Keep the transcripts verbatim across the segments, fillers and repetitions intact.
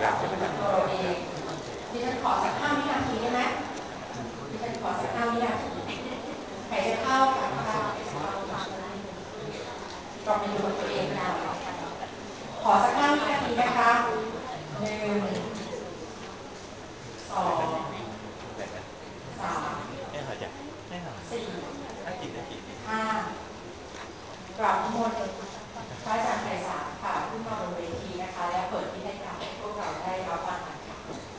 กับตัวเราเองดิฉันขอสักห้าวินาทีได้ไหมดิฉันขอสักห้าวินาทีหายใจเข้าค่ะเข้าหายใจเข้าลองไปดูตัวเองกันขอสักห้าวินาทีนะคะหนึ่งสองสามสี่ห้ากราบนิมนต์พระอาจารย์ไพศาลค่ะขึ้นมาบนเวทีนะคะและเปิดพิธีกรรมให้พวกเราได้รับฟังกันค่ะ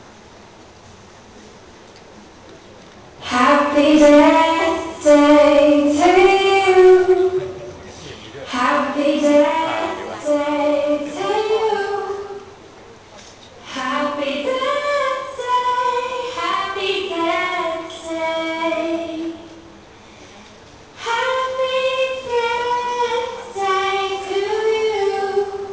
Happy birthday to you Happy birthday to you Happy birthday Happy birthday Happy birthday to you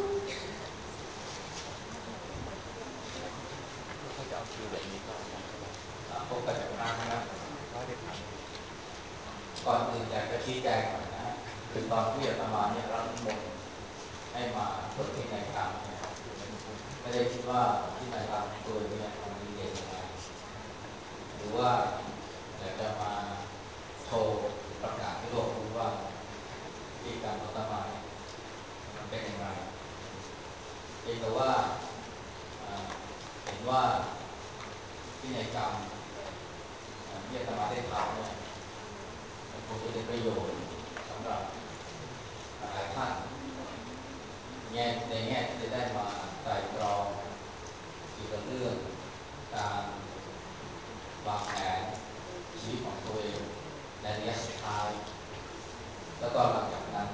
เขาจะเอาคิวแบบนี้ก็ได้ก็ได้พบกันอีกครั้งนะครับก็ได้ถามก่อนอื่นอยากจะชี้แจงหน่อยนะคือตอนที่อาตมาเนี่ยรับนิมนต์ให้มาเปิดพินัยกรรมเนี่ยไม่ได้คิดว่าพินัยกรรมตัวนี้มันมีเด่นยังไงหรือว่าอยากจะมาโชว์ประกาศให้โลกรู้ว่าพิธีกรรมของอาตมาเนี่ยมันเป็นยังไงเองแต่ว่าเห็นว่าพินัยกรรมที่อาตมาได้ทำเนี่ยมันคงจะเป็นประโยชน์สำหรับหลายท่านแง่ในแง่ที่จะได้มาไตร่ตรองเกี่ยวกับเรื่องการวางแผนชีวิตของตัวเองในระยะสุดท้ายแล้วก็หลังจากนั้น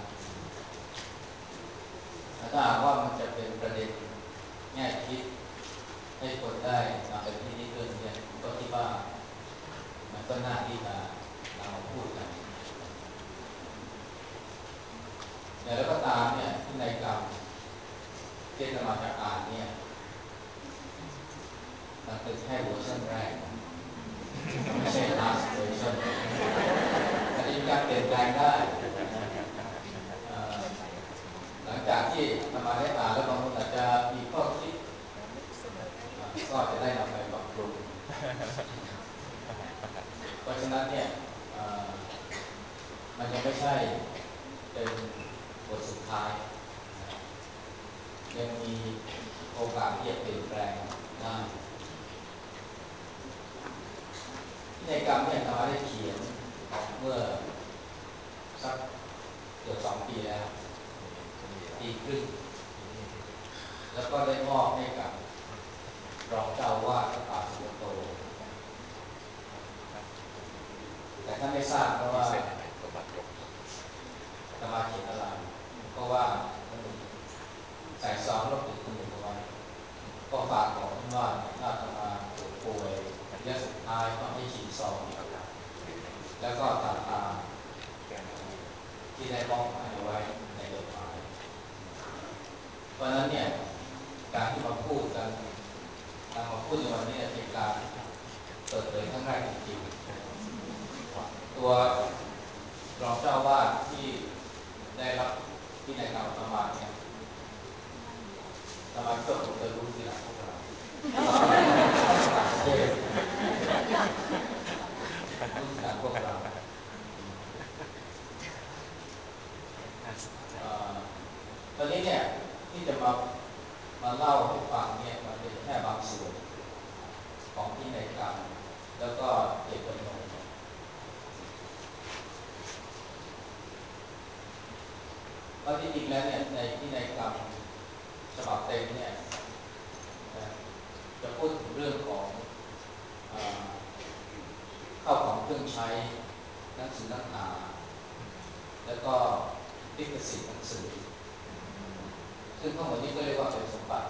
ถ้าหากว่ามันจะเป็นประเด็นแง่คิดให้คนได้นำไปพิจารณาเรื่องนี้ก็คิดว่ามันก็น่าที่จะนำมาพูดกันแต่แล้วก็ตามเนี่ยพินัยกรรมที่จะมาจากอ่านเนี่ยมันเป็นแค่เวอร์ชันแรกไม่ใช่ last version อาจจะมีการเปลี่ยนแปลงได้หลังจากที่ทำมาได้อ่านแล้วบางคนอาจจะมีข้อคิดก็จะได้นำไปปรับปรุงเพราะฉะนั้นเนี่ยมันยังไม่ใช่เป็นบทสุดท้ายยังมีโอกาสที่จะเปลี่ยนแปลงได้ในกรรมเนี่ยทำมาได้เขียนเมื่อสักเกือบสองปีแล้วปีครึ่งแล้วก็ได้มอบให้กับรองเจ้าวาดพระป่าสุกโตแต่ท่านไม่ทราบเพราะว่าจะมาเขียนอะไรเพราะว่าใส่ซองแล้วปิดจมูกเอาไว้ก็ฝากบอกท่านว่าถ้าจะมาป่วยระยะสุดท้ายต้องให้ฉีดซองแล้วก็ตามตามที่ได้มอบหมายเอาไว้ในจดหมายเพราะนั้นเนี่ยการที่มาพูดกันการมาพูดในวันนี้เป็นการเปิดเผยครั้งแรกจริงๆตัวรองเจ้าวาดที่ได้รับพินัยกรรมประมาณเนี่ยสมาชิกผมจะรู้ทีหลังพวกเราต่างประเทศรู้ทีหลังพวกเราตอนนี้เนี่ยที่จะมามาเล่าให้ฟังเนี่ยมันเป็นแค่บางส่วนของพินัยกรรมแล้วก็เจตจำนงเพราะที่จริงแล้วเนี่ยในพินัยกรรมฉบับเต็มเนี่ยจะพูดถึงเรื่องของเข้าของเครื่องใช้หนังสือหนังหาแล้วก็ลิขสิทธิ์หนังสือซึ่งทั้งหมดนี้ก็เรียกว่าเป็นสมบัติ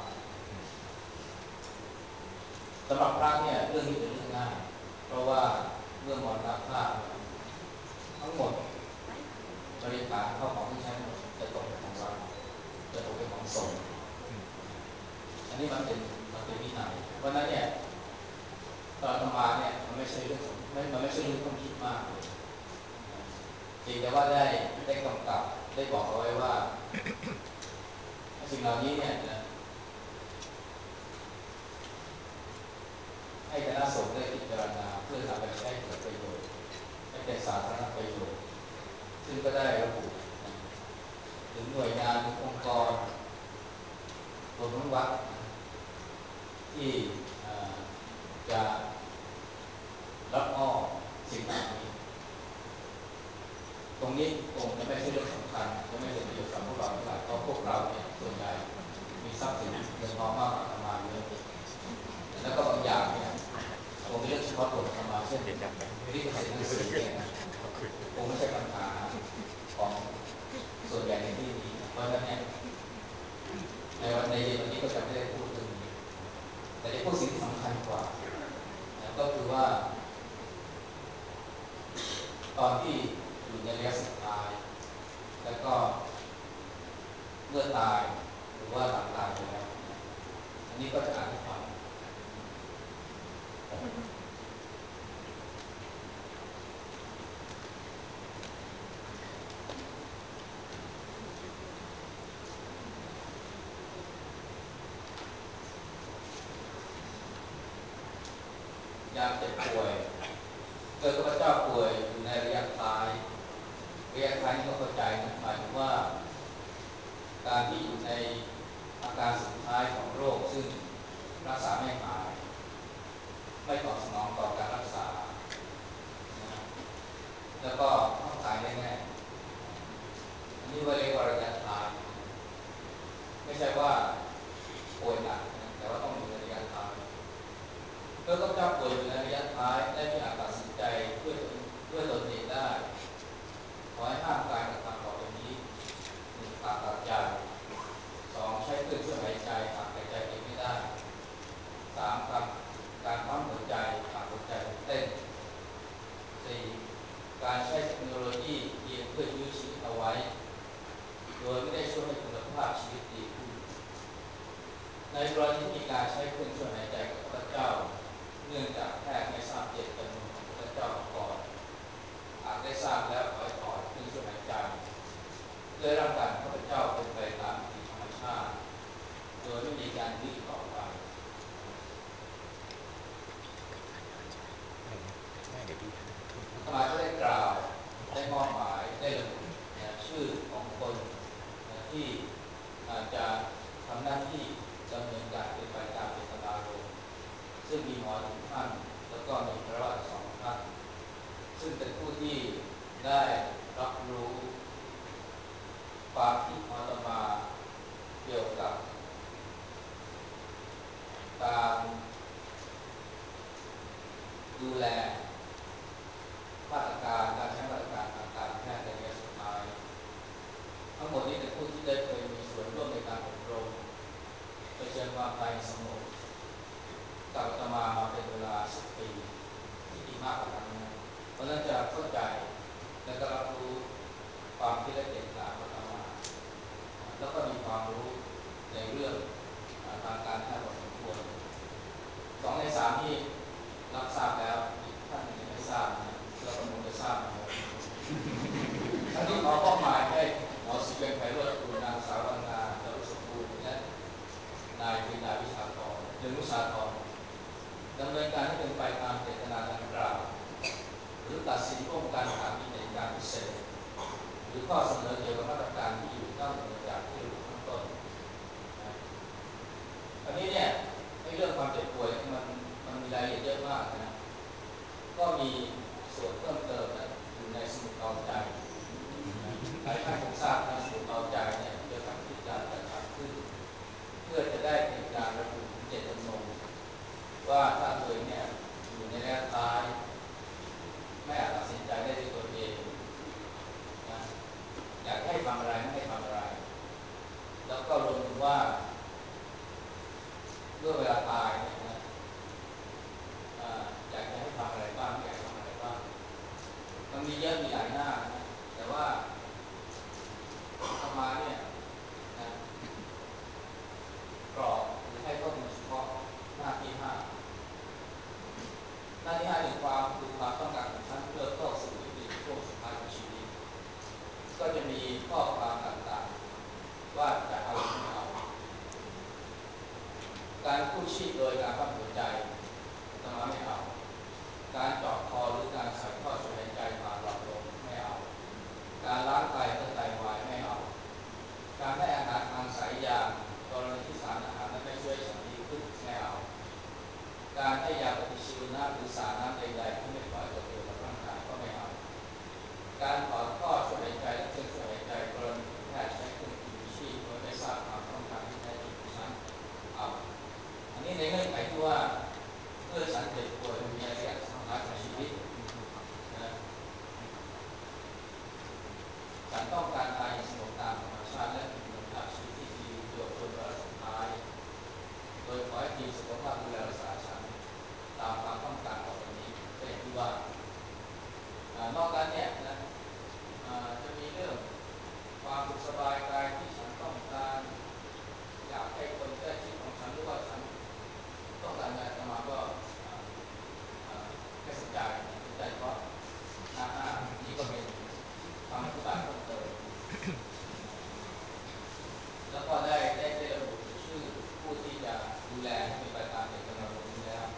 สำหรับพระเนี่ยเรื่องนี้เป็นเรื่องง่ายเพราะว่าเมื่อมรณภาพทั้งหมดบริการเข้าของเครื่องใช้จะตกเป็นของรัฐจะตกเป็นของสงฆ์อันนี้มันเป็นมันเป็นวินัยเพราะนั้นเนี่ยตอนธรรมาเนี่ยมันไม่ใช่เรื่องไม่มันไม่ใช่เรื่องต้องคิดมากเลยเพียงแต่ว่าได้ได้กำกับได้บอกเอาไว้ว่าสิ่งเหล่านี้เนี่ยให้คณะสงฆ์ได้พิจารณาเพื่อนำไปใช้เกิดประโยชน์ให้เป็นสาธารณประโยชน์ซึ่งก็ได้ระบุถึงหน่วยงานถึงองค์กรรวมทั้งวัดที่จะรับมอบสิ่งเหล่านี้ตรงนี้คงจะไม่ใช่เรื่องสำคัญจะไม่เป็นประโยชน์สำหรับพวกเราเท่าไหร่เพราะพวกเราเนี่ยส่วนใหญ่มีทรัพย์สินเงินทองมากกว่าอาตมาเยอะแล้วก็บางอย่างเนี่ยคงเป็นเรื่องเฉพาะตัวอาตมาเช่นลิขสิทธิ์หนังสือเนี่ยคงไม่ใช่ปัญหาของส่วนใหญ่ในที่นี้เพราะฉะนั้นเนี่ยในวันในเย็นวันนี้ก็จะไม่ได้พูดเรื่องนี้แต่จะพูดสิ่งที่สำคัญกว่าก็คือว่าตอนที่อยู่ในระยะสุดท้ายแล้วก็เมื่อตายหรือว่าหลังตายไปแล้วอันนี้ก็จะอ่านให้ฟังยามเจ็บป่วยเกิดข้าพเจ้าป่วยอยู่ในระยะท้ายระยะท้ายนี้ก็เข้าใจหมายถึงว่าการที่อยู่ในอาการสุดท้ายของโรคซึ่งรักษาไม่หายไม่ตอบสนองต่อการรักษาแล้วก็ต้องตายแน่ๆอันนี้ว่าเรียกว่าระยะท้ายไม่ใช่ว่าป่วยหนักแต่ว่าต้องอยู่ในระยะท้ายเมื่อข้าพเจ้าป่วยอยู่ในระยะท้ายได้มีอาจตัดสินใจด้วยด้วยตนเองได้ขอให้ห้ามการกระทำต่อไปนี้หนึ่งผ่าตัดใหญ่สองใช้เครื่องช่วยหายใจหากหายใจเองไม่ได้สามทำการปั๊มหัวใจหากหัวใจเต้นสี่การใช้เทคโนโลยีเพียงเพื่อยื้อชีวิตเอาไว้โดยไม่ได้ช่วยให้คุณภาพชีวิตดีขึ้นในกรณีที่มีการใช้เครื่องช่วยหายใจกับพระเจ้าเนื่องจากแพทย์ไม่ทราบเจตจำนงของพระเจ้าก่อนหากได้ทราบแล้วขอให้ถอดเครื่องช่วยหายใจเพื่อร่างกายของพระเจ้าเป็นไปตามวิถีธรรมชาติโดยไม่มีการยืดต่อไปสมาชิกได้กล่าวได้มอบหมายได้ระบุชื่อของคนที่อาจจะทำหน้าที่ดำเนินการเป็นไปตามเจตนารมณ์ซึ่งมีหมอทุกท่านแล้วก็มีพระราชสองท่านซึ่งเป็นผู้ที่ได้รับรู้ความคิดอาตมาเกี่ยวกับการดูแลมาตรการการใช้มาตรการทางการแพทย์ในระยะสุดท้ายทั้งหมดนี้เป็นผู้ที่ได้เคยมีส่วนร่วมในการอบรมเผชิญความตายสงบกับอาตมามาเป็นเวลาสิบปีที่ดีมากกว่านั้นนะเพราะนั้นจะเข้าใจและก็รับรู้ความคิดและเจตนาของอาตมาแล้วก็มีความรู้ในเรื่องทางการแพทย์พอสมควรสองในสามที่รับทราบแล้วอีกท่านยังไม่ทราบนะเราคงจะทราบนะครับท่านที่ขอมอบหมายให้หมอศิเป็นไพโรจน์คุณนางสาววรรณาจารุสมบูรณ์และนายปรีดาวิสาธรหรือวิสาธรดำเนินการให้เป็นไปตามเจตนาดังกล่าวหรือตัดสินร่วมกันหากมีเหตุการณ์พิเศษหรือข้อเสนอเกี่ยวกับมาตรการที่อยู่นอกเหนือจากที่ระบุข้างต้นอันนี้เนี่ยในเรื่องความเจ็บป่วยมันมันมีรายละเอียดเยอะมากนะก็มีส่วนเพิ่มเติมนะอยู่ในสมุดเอาใจหลายท่านคงทราบนะสมุดเอาใจเนี่ยเกี่ยวกับที่การจัดทำขึ้นเพื่อจะได้เป็นการระบุเจตจำนงว่าถ้าตัวเองเนี่ยอยู่ในระยะท้ายไม่อาจตัดสินใจได้ด้วยตัวเองนะอยากให้ทำอะไรไม่ให้ทำอะไรแล้วก็รวมถึงว่าเมื่อเวลาตายเนี่ยนะอยากจะให้ทำอะไรบ้างไม่อยากทำอะไรบ้างมันมีเยอะมีหลายหน้านะแต่ว่าประมาณเนี่ยนะกรอบหรือให้ข้อมูลเฉพาะหน้าที่ห้าหน้าที่ห้าคือความคือความต้องการของท่านเพื่อเข้าสู่วิถีช่วงสุดท้ายของชีวิตก็จะมีข้อความต่างๆว่าจะเอาหรือไม่เอาการกู้ชีพโดยการปั๊มหัวใจตจะมาไม่เอาการเจาะคอหรือการใส่ท่อช่วยหายใจผ่านหลอดลมไม่เอาการล้างไตเมื่อไตวายไม่เอาการให้อาหารทางสายยางกรณีที่สารอาหารนั้นไม่ช่วยฉันดีขึ้นไม่เอาการให้ยาปฏิชีวนะหรือสารน้ำใดๆที่ไม่ก่อให้เกิดประโยชน์กับร่างกายก็ไม่เอาการถอดท่อช่วยหายใจและเครื่องช่วยหายใจกรณีที่แพทย์ใช้เครื่องมือชีพโดยไม่ทราบความต้องการที่แท้จริงของฉันเอาอันนี้ในเงื่อนไขที่ว่าเมื่อฉันเจ็บป่วยมีอะไรอย่างสุดท้ายของชีวิตนะฉันต้องการตายอย่างสงบตามธรรมชาติและมีคุณภาพชีวิตที่ดีอยู่จนวาระสุดท้ายโดยขอให้ทีมสุขภาพดูแลรักษาฉันตามความต้องการของวันนี้ก็อย่างที่ว่านอกจากนี้นะจะมีเรื่องความสุขสบายกายที่ฉันต้องการอยากให้คนใกล้ชิดของฉันรู้ว่าฉันต้องการอะไรจะมาก็ไม่สนใจสนใจเพราะหน้าห้านี่ก็เป็นคำอธิบายเพิ่มเติมแล้วก็ได้ได้ได้ระบุชื่อผู้ที่จะดูแลให้เป็นไปตามเจตนารมณ์นี้แล้ว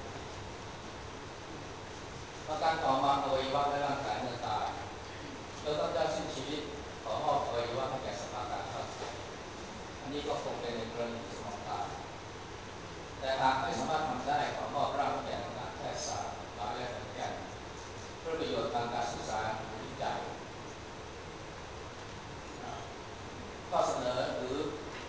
ประการต่อมาอวัยวะและร่างกายเมื่อตายเมื่อพระเจ้าสิ้นชีวิตขอมอบอวัยวะให้แก่สภากาชาติไทยอันนี้ก็คงเป็นในกรณีที่สมองตายแต่หากไม่สามารถทำได้ขอมอบร่างให้แก่คณะแพทยศาสตร์มหาวิทยาลัยขอนแก่นเพื่อประโยชน์ทางการศึกษาหรือวิจัยข้อเสนอหรือ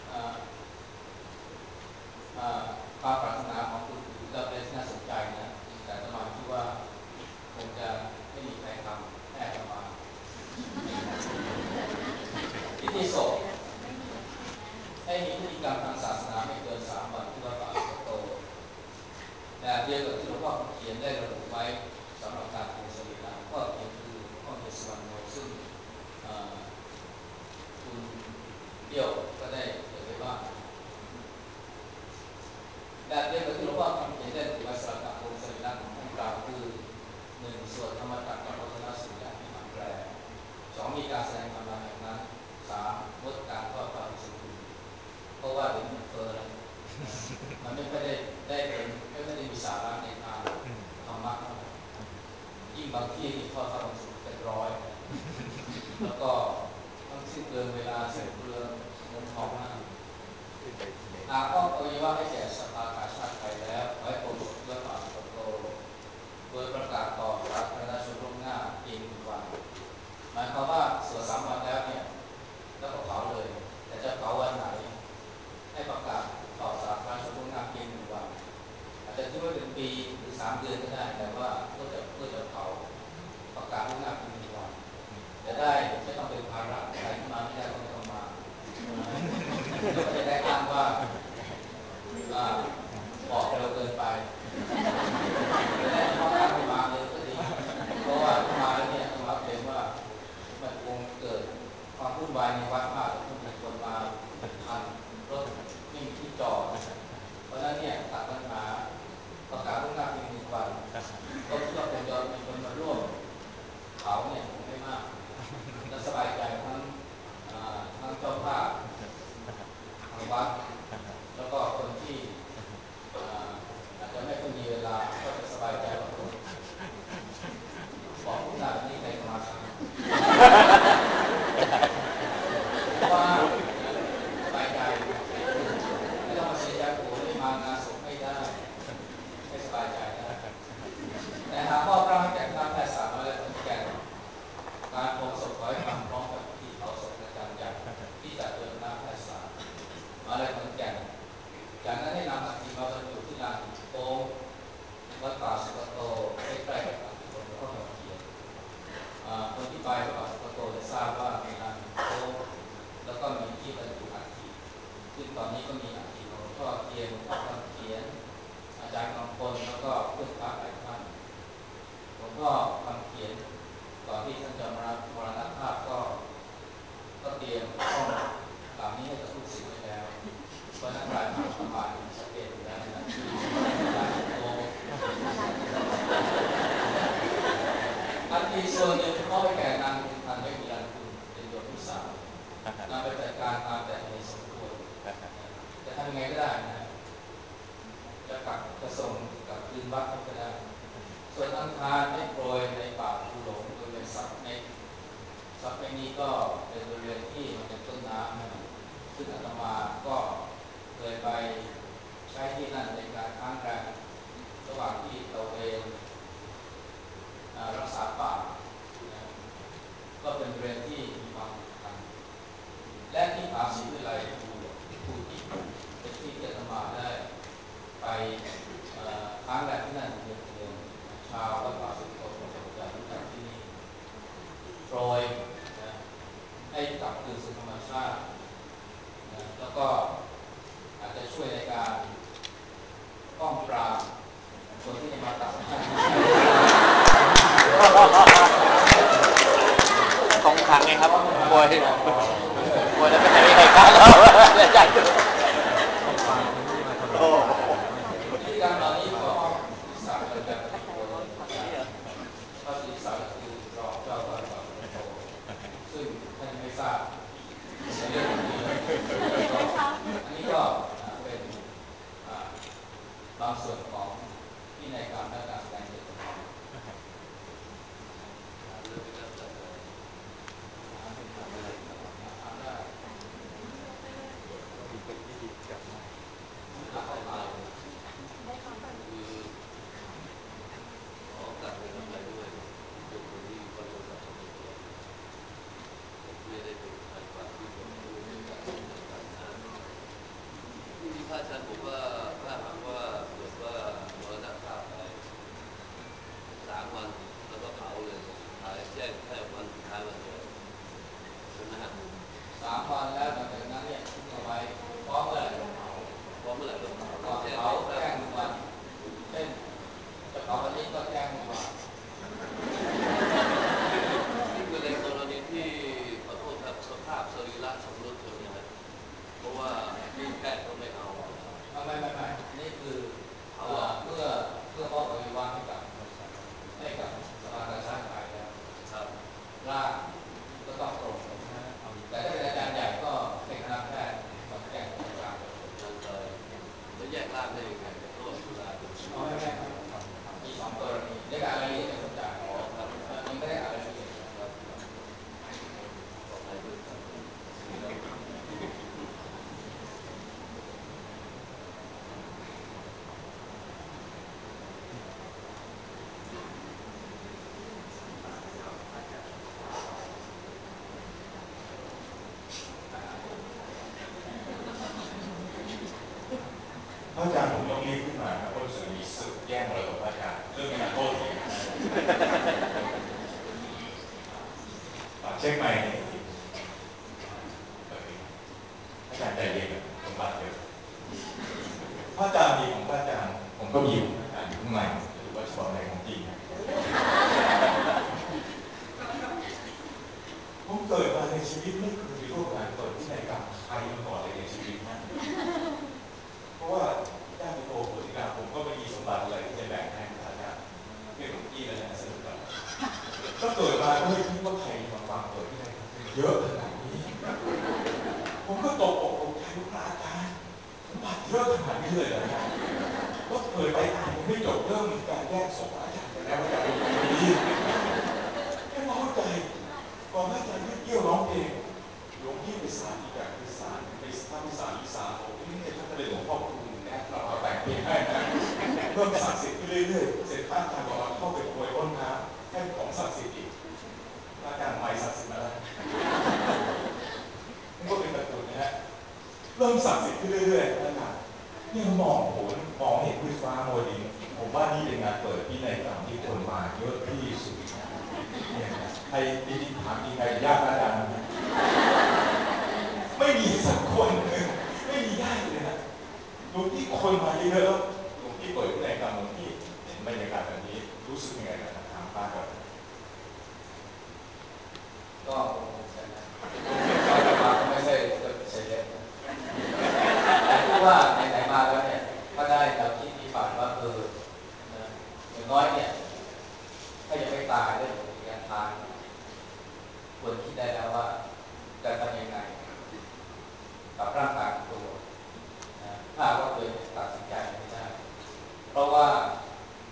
ความปรารถนาของคุณคือเราเป็นที่น่าสนใจนะแต่อาตมาคิดว่าคงจะไม่มีใครทำแน่อาตมาพิธีศพให้มีพิธีกรรมทางศาสนาไม่เกินสามวันที่วัดป่าสุกโตแบบเดียวกับที่หลวงพ่อเขียนได้ระบุไว้สำหรับการปลูกสรีระก็เขียนคือหลวงพ่อเขียนสวรรณโนซึ่งคุณเดี่ยวก็ได้เอ่ยว่าแบบเดียวกับที่หลวงพ่อเขียนได้ระบุไว้สำหรับการปลูกสรีระของท่านกล่าวคือหนึ่งสวดธรรมจักรกับวัฒนสูตรและมีคำแปลสองมีการแสดงธรรมะอย่างนั้นสามงดการทอดพระภิกษุเพราะว่าเดี๋ยวมันเฟอร์มันไม่ได้ได้เป็นไม่ได้มีสาระในทางธรรมะยิ่งบางที่ที่ทอดพระภิกษุเป็นร้อยแล้วก็ต้องสิ้นเปลืองเวลาเสียเปลืองเงินทองมากหากต้องอวัยวะให้แก่สภากาชาติไทยแล้วขอให้กรมศุลกากรโตโดยประกาศต่อสาธารณชนล่วงหน้าเพียงหนึ่งวันหมายความว่าสวดสามวันแล้วเนี่ยแล้วก็เผาเลยแต่จะเผาวันไหนให้ประกาศต่อสาธารณชนล่วงหน้าเพียงหนึ่งวันอาจจะคิดว่าเป็นปีหรือสามเดือนก็ได้แต่ว่าเพื่อจะเพื่อจะเผาประกาศล่วงหน้าเพียงหนึ่งวันจะได้ไม่ต้องเป็นภาระใครที่มาไม่ได้ก็ไม่ต้องมาแล้วก็จะได้อ้างว่าบอกเร็วเกินไปแต่ถ้าอ้างไม่มาเลยก็ดีเพราะว่ามาแล้วเนี่ยต้องรับเป็นว่ามันคงเกิดความวุ่นวายในวัดมากต้องมีคนมาพันรถไม่มีที่จอดเพราะฉะนั้นเนี่ยตัดปัญหาประกาศล่วงหน้าเพียงหนึ่งวันก็คิดว่าคงจะมีคนมาร่วมเขาเนี่ยคงไม่มากและสบายใจทั้งทั้งเจ้าภาพทางวัดแล้วก็คนที่อาจจะไม่ค่อยมีเวลาก็จะสบายใจว่าบอกผู้หน้าแบบนี้ใครจะมาทำว่าสบายใจไม่ต้องมาเสียใจโอ้ยมางานศพไม่ได้ไม่สบายใจนะแต่หากมอบร่างให้แก่คณะแพทยศาสตร์มาแล้วขอนแก่นการโปรงศพขอให้ทำพร้อมกับพิธีเผาศพอาจารย์ใหญ่ที่จัดโดยคณะแพทยศาสตร์มาแล้วขอนแก่นจากนั้นให้นำอัฐิมาบรรจุที่ลานโป่งวัดป่าสุกโตใกล้ๆกับอัฐิหลวงพ่อเขียนคนที่ไปวัดป่าสุกโตจะทราบว่ามีลานโป่งแล้วก็มีที่บรรจุอัฐิซึ่งตอนนี้ก็มีอัฐิหลวงพ่อเขียนหลวงพ่อเขียนอาจารย์กำพลแล้วก็เพื่อนพระหลายท่านหลวงพ่อคำเขียนก่อนที่ท่านจะมรณภาพก็ก็เตรียมห้องเหล่านี้ให้กับลูกศิษย์ไว้แล้วเพราะนักการทำประมาณชัดเจนอยู่แล้วนะที่การโตอันที่ส่วนหนึ่งก็ไปแก่นางคุณพันธ์ไม่มีรันคุณเป็นโยมที่สามนำไปจัดการตามแต่ในสมควรจะทำยังไงก็ได้นะจะกลับจะส่งกลับคืนวัดก็ได้ส่วนอังคารให้โปรยในป่าภูหลงบริเวณซับในซับในนี้ก็เป็นบริเวณที่มันเป็นต้นน้ำนะซึ่งอาตมาก็เคยไปใช้ที่นั่นในการค้างแรมระหว่างที่เราเองรักษาป่านะก็เป็นบริเวณที่มีความสำคัญและที่มหาศรีวิทยาลัยภูติเป็นที่ที่อาตมาได้ไปค้างแรมที่นั่นเดือนเดือนชาววัดป่าสุกโตจะรู้จักที่นี่โปรยนะให้กลับคืนสู่ธรรมชาตินะแล้วก็อาจจะช่วยในการป้องปรามคนที่จะมาตัดต้องขังไงครับป่วยป่วยแล้วไม่มีใครกล้าเราเลยใจดูที่การเหล่านี้ขอมอบศิษย์ประจำที่โคนพระศิษย์คือรองเจ้าวัดป่าสุกโตซึ่งท่านไม่ทราบเรื่องนี้อันนี้ก็เป็นบางส่วนของที่ในการและการแสดงเจตนาพระอาจารย์บอกว่าถ้าหากว่าเกิดว่ามรณภาพไปสามวันแล้วก็เผาเลยสุดท้ายแจ้งแค่วันสุดท้ายวันเดียวใช่ไหมฮะสามวันแล้วหลังจากนั้นเนี่ยทิ้งเอาไว้พร้อมเมื่อไหร่ก็เผาพร้อมเมื่อไหร่ก็เผาก่อนเผาแจ้งทุกวันเช่นจะเผาวันนี้ก็แจ้งทุกวันนี่คือในกรณีที่ขอโทษครับสภาพสรีระสมรุดใช่ไหมฮะเพราะว่าที่แพทย์ก็ไม่เอาไม่ไม่ไม่นี่คือเมื่อเมื่อเมื่อมอบอวัยวะให้กับให้กับสภากาชาติไทยแล้วร่างก็ต้องตรงแต่ถ้าเป็นอาจารย์ใหญ่ก็ให้คณะแพทย์มาแจ้งอาจารย์แล้วแยกร่างได้ยังไงระหว่างตุลาเอาไม่ไม่มีสองกรณีเรียกอะไรนี่เป็นคนจ่ายอ๋อครับยังไม่ได้อะไรละเอียดครับขอให้ด้วยครับพระอาจารย์ผมต้องรีบขึ้นมาครับเพราะรู้สึกมีศึกแย่งมรดกพระอาจารย์เรื่องการโต้เถียงเช็คใหม่พระอาจารย์ใจเย็นกับสมบัติเดียวพระอาจารย์มีของพระอาจารย์ผมก็มีของพระอาจารย์ข้างในหรือว่าฉบับในของจริงผมเกิดมาในชีวิตไม่เคยร่วมงานเปิดที่ไหนกับใครมาก่อนเลยในชีวิตนะเพราะว่าญาติโตโหติกาผมก็ไม่มีสมบัติอะไรที่จะแบ่งให้พระอาจารย์เรื่องของพี่แล้วนะสนุกกับก็เกิดมาก็ไม่คิดว่าใครมาฟังเปิดที่ไหนเยอะขนาดนี้ผมก็ตกอกตกใจว่าพระอาจารย์สมบัติเยอะขนาดนี้เลยเหรอเนี่ยก็เปิดไปอ่านยังไม่จบเริ่มมีการแยกศพอาจารย์กันแล้วอาจารย์เป็นคนดีไม่เข้าใจก่อนอาจารย์เที่ยวร้องเพลงหลวงพี่ไปสารอีกอย่างคือสารไปทำสารอีสานโอ้ยนี่ท่านก็เลยหลวงพ่อคุณแนะเราเอาแต่งเพลงให้นะเพิ่มศักดิ์สิทธิ์ขึ้นเรื่อยๆเสร็จพระอาจารย์บอกว่าเข้าไปโปรยต้นน้ำให้ของศักดิ์สิทธิ์อีกพระอาจารย์ใหม่ศักดิ์สิทธิ์มาแล้วนี่ก็เป็นตะกรุดนะฮะเริ่มศักดิ์สิทธิ์ขึ้นเรื่อยๆพระอาจารย์เนี่ยมองโหมองเห็นพื้นฟ้าโมดินผมว่านี่เป็นงานเปิดพินัยกรรมที่คนมาเยอะที่สุดเนี่ยใครจริงๆถามจริงใครญาติอาจารย์นะไม่มีสักคนไม่มีญาติเลยนะหลวงพี่คนมาเยอะๆหลวงพี่เปิดพินัยกรรมหลวงพี่เห็นบรรยากาศแบบนี้รู้สึกยังไงกันถามป้าก่อนก็คงจะนะแต่ว่าก็ไม่ใช่เรื่องเฉลี่ยแต่ที่ว่าไหนๆมาแล้วเนี่ยก็ได้แนวคิดที่ฝันว่าคืออย่างน้อยเนี่ยถ้ายังไม่ตายได้อยู่ในระยะทางควรคิดได้แล้วว่าจะทำยังไงกับร่างกายของตัวถ้าว่าตัวเองตัดสินใจไม่ได้เพราะว่า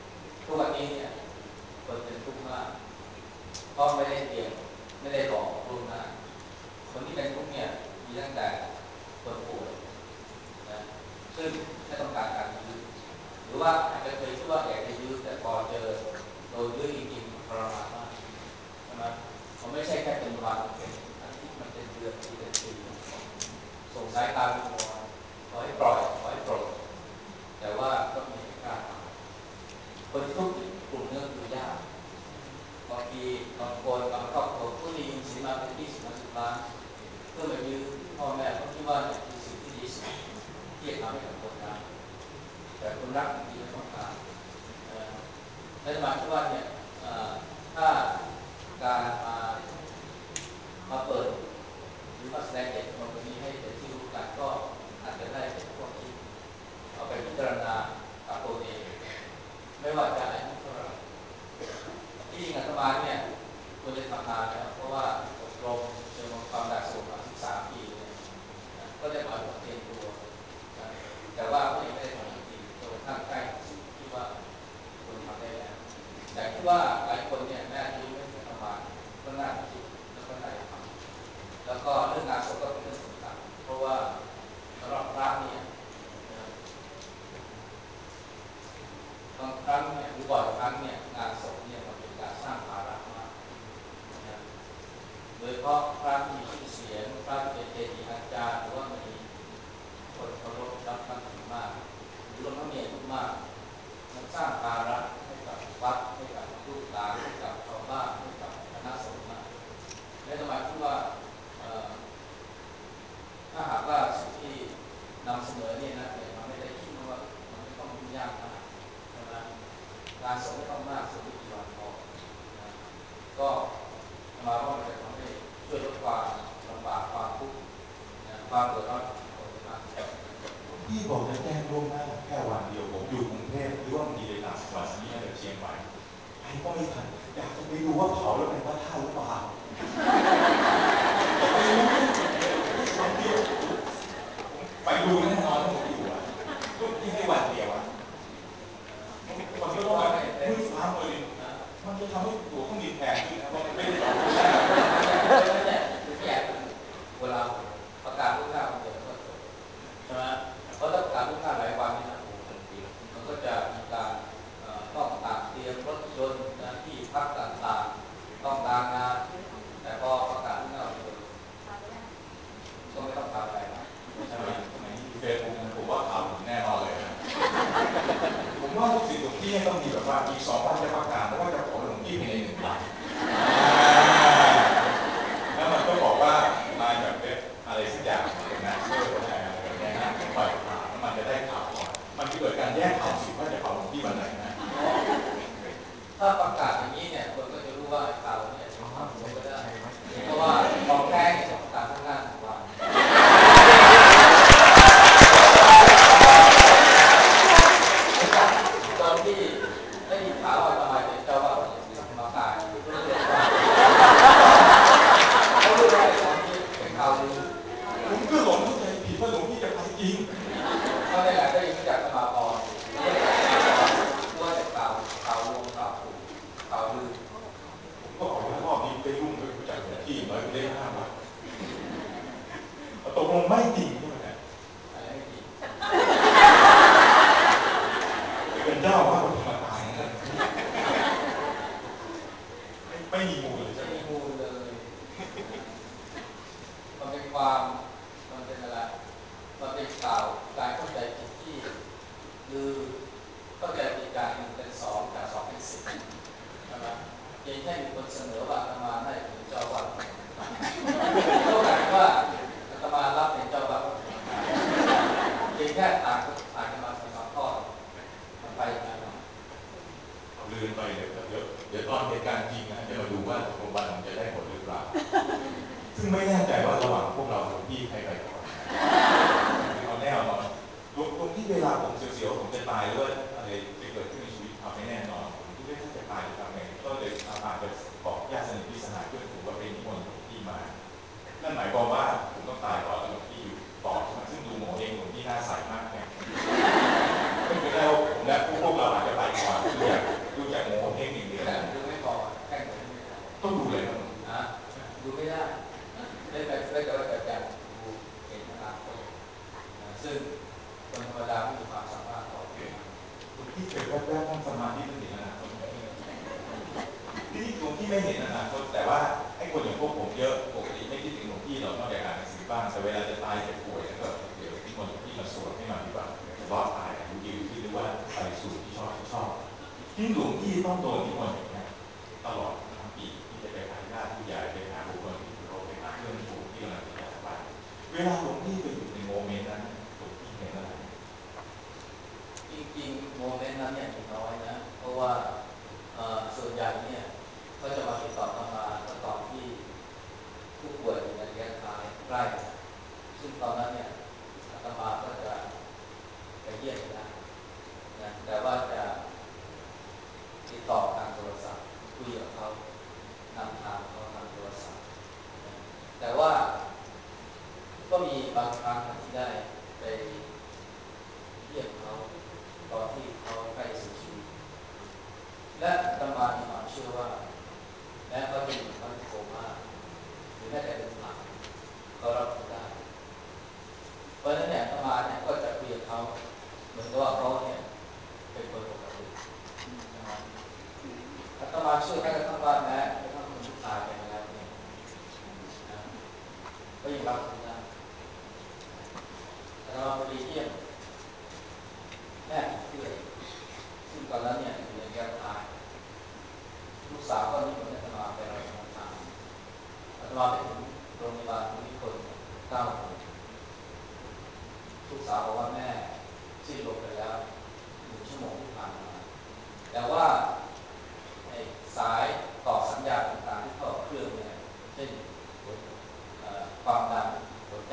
ไม่ต้องการการยื้อหรือว่าอาจจะเคยคิดว่าอยากจะยื้อแต่พอเจอโดนยื้อจริงๆทรมานมากใช่ไหมมันไม่ใช่แค่เป็นวันเป็นอาทิตย์มันเป็นเดือนปีเป็นปีส่งสายตาไปมองขอให้ปล่อยขอให้ปลดแต่ว่าก็มีไม่กล้าทำคนทุกกลุ่มนี้คือยากบางทีบางคนบางครอบครัวผู้มีเงินสินมาเป็นยี่สิบสิบล้านเพื่อมายื้อพ่อแม่เขาคิดว่าเนี่ยคือสิ่งที่ดีสุดที่จะทำให้กับคนได้แต่คนรักบางทีไม่ต้องการและหมายถึงว่าเนี่ยถ้าการมามาเปิดหรือมาแสดงเด็กคนนี้ให้เป็นที่รู้กันก็อาจจะได้เป็นข้อคิดเอาไปพิจารณากับตัวเองไม่ว่าจะอายุเท่าไหร่ที่จริงอาตมาเนี่ยควรจะทำงานแล้วเพราะว่าอบรมเชิงความดักสูงมาสิบสามปีเนี่ยก็ได้มาเตรียมตัวแต่ว่าก็ยังไม่ได้ทำจริงจนกระทั่งใกล้ที่ว่าควรทำได้แล้วแต่คิดว่าหลายคนเนี่ยแม่ที่ไม่ได้ทำงานก็น่าจะคิดแล้วก็น่าจะทำแล้วก็เรื่องงานศพก็เป็นเรื่องสำคัญเพราะว่าสำหรับพระเนี่ยบางครั้งเนี่ยหรือบ่อยครั้งเนี่ยงานศพเนี่ยมันเป็นการสร้างภาระมากนะโดยเฉพาะพระที่มีชื่อเสียงพระที่เป็นเกจิอาจารย์หรือว่ามีคนเคารพรับนับถือมากหรือรวมทั้งมีอายุมากมันสร้างภาระให้กับวัดให้กับลูกหลานให้กับชาวบ้านให้กับคณะสงฆ์มากและหมายถึงว่าถ้าหากว่าสิ่งที่นำเสนอเนี่ยนะแต่มันไม่ได้คิดว่ามันไม่ต้องยุ่งยากนะใช่ไหมงานศพไม่ต้องมากสุดที่กี่วันพอนะก็มาว่ามันจะทำให้ช่วยลดความลำบากความทุกข์ความเดือดร้อนของคนมากพี่บอกจะแจ้งล่วงหน้าแค่วันเดียวผมอยู่กรุงเทพหรือว่าบางทีไปต่างจังหวัดนี้น่าจะเชียงใหม่ใครก็ไม่ทันอยากจะไปดูว่าเผาแล้วเป็นพระธาตุหรือเปล่าไปดูวันเดียวไปดูแน่นอนผมอยู่อ่ะลูกที่ให้วันเดียวอ่ะมันก็ต้องมือฟ้ามือดินมันจะทำให้ตัวเครื่องบินแพงขึ้นนะเพราะมันไม่ได้ต่อไม่ได้เนี่ยคือแยกเวลาประกาศลูกหน้าวันเดียวก็จบใช่ไหมเพราะถ้าประกาศลูกหน้าหลายวันนี่นะโอ้โหเป็นปีมันก็จะมีการต้องต่างเตรียมรถยนต์ที่พักต่างๆต้องลางานแต่พอประกาศลูกหน้าวันเดียวก็ไม่ต้องทำอะไรนะใช่ไหมในเฟซบุ๊กผมว่าข่าวถึงแน่นอนเลยผมว่าทุกสิ่งทุกที่ต้องมีแบบว่าอีกสองวันจะประกาศว่าจะขอหลวงพี่ภายในหนึ่งวันแล้วมันก็บอกว่ามาจากเว็บอะไรสักอย่างเป็นนักเชื่ออะไรอะไรแบบนี้นะปล่อยข่าวแล้วมันจะได้ข่าวก่อนมันเกิดการแยกข่าวสิว่าจะขอหลวงพี่วันไหนนะถ้าประกาศอย่างนี้เนี่ยคนก็จะรู้ว่าข่าวเนี่ยเป็นข่าวลวงก็ได้เพราะว่าของแท้เนี่ยจะประกาศข้างหน้าทุกวันตอนที่ได้ยินข่าวว่าทำไมเป็นเจ้าว่าเนี่ยสัมมาการรู้เรื่องว่าเขารู้ว่าตอนนี้เป็นข่าวลือผมก็หลงเข้าใจผิดว่าหลวงพี่จะไปจริงเขาได้แหละได้ยินจากสมาคมว่าแต่ข่าวข่าวลวงข่าวถูกข่าวลือผมก็ขอรอบนี้ได้ยุ่งด้วยรู้จักหลวงพี่น้อยได้ห้าวันตกลงไม่จริงใช่ไหมเนี่ยอะไรไม่จริงเป็นเจ้าว่าคนธรรมกายนะไม่ไม่มีมูลเลยใช่ไหมไม่มีมูลเลยมันเป็นความมันเป็นอะไรมันเป็นข่าวการเข้าใจผิดที่คือเข้าใจผิดการหนึ่งเป็นสองจากสองเป็นสิบใช่ไหมเพียงแค่มีคนเสนอว่าอาตมาได้เป็นเจ้าวัดก็หมายว่าอาตมารับเป็นเจ้าวัดเพียงแค่ต่างต่างกันมาสองข้อมันไปยังไงเนาะลืมไปเดี๋ยวเดี๋ยวเดี๋ยวตอนเหตุการณ์จริงนะจะมาดูว่าโรงพยาบาลมันจะได้ผลหรือเปล่าซึ่งไม่แน่ใจว่าระหว่างพวกเราหลวงพี่ใครไปก่อนเอาแน่นอนตรงที่เวลาผมเสียวๆผมจะตายหรือว่าอะไรจะเกิดขึ้นในชีวิตเอาไม่แน่นอนผมคิดว่าถ้าจะตายจะทำไงก็เลยอาจจะบอกญาติสนิทพิสหายเพื่อนผมว่าเป็นนิมนต์หลวงพี่มานั่นหมายความว่าผมต้องตายก่อนแล้วหลวงพี่อยู่ต่อซึ่งดูโมเองหลวงพี่น่าใสมากเนี่ยไม่เป็นไรผมและพวกเราอาจจะไปก่อนดูจากดูจากโมเองอย่างเดียวดูไม่พอแค่ไหนไม่พอต้องดูเลยครับนะดูไม่ได้ได้แต่ได้แต่ว่าแต่ดูเห็นอนาคตซึ่งคนธรรมดาไม่มีวบๆนั่งสมาธิมันเห็นอนาคตที่หลวงพี่ไม่เห็นอนาคตแต่ว่าไอ้คนอย่างพวกผมเยอะปกติไม่คิดถึงหลวงพี่หรอกนอกจากอ่านหนังสือบ้างแต่เวลาจะตายจะป่วยแล้วก็เดี๋ยวที่คนหลวงพี่มาสวดให้มาที่บ้านรอดตายอายุยืนที่เรียกว่าไปสู่ที่ชอบที่ชอบที่หลวงพี่ต้องโดนที่คนอย่างนี้ตลอดทั้งปีที่จะไปหาญาติผู้ใหญ่ไปหาบุคคลที่เราไปหาเพื่อนฝูงที่กำลังจะจากไปเวลาหลวงพี่ไปอยู่ในโมเมนต์นั้นหลวงพี่เห็นอะไรจริงๆโมเมนต์นั้นเนี่ยน้อยนะเพราะว่าส่วนใหญ่เนี่ยก็จะมาติดต่อมาตอนที่ผู้ป่วยอยู่ในระยะท้ายใกล้ซึ่งตอนนั้นเนี่ยอาตมาก็จะไปเยี่ยมนะนะแต่ว่าจะติดต่อทางโทรศัพท์คุยกับเขานำทางเขาทางโทรศัพท์นะแต่ว่าก็มีบางครั้งที่ได้ไปเยี่ยมเขาตอนที่เขาใกล้เสียชีวิตและอาตมามีความเชื่อว่าแม้เขาจะอยู่ในโคม่าหรือแม้แต่เป็นหลักก็รับได้เพราะฉะนั้นเนี่ยอาตมาเนี่ยก็จะคุยกับเขาเหมือนกับว่าเขาเนี่ยเป็นคนปกติอาตมาเชื่อแม้กระทั่งว่าแม้กระทั่งคนที่ตายไปแล้วเนี่ยก็ยังรับได้อาตมาไปเยี่ยมแม่ของเพื่อนซึ่งตอนนั้นเนี่ยอยู่ในระยะตายลูกสาวก็นิมนต์อาตมาไปรับประทานอาตมาไปถึงโรงพยาบาลภูมิพลเก้าลูกสาวบอกว่าแม่สิ้นลมไปแล้วหนึ่งชั่วโมงที่ผ่านมาแต่ว่าในสายต่อสัญญาณต่างๆที่ต่อเครื่องเนี่ยเช่นความดันหัวใจ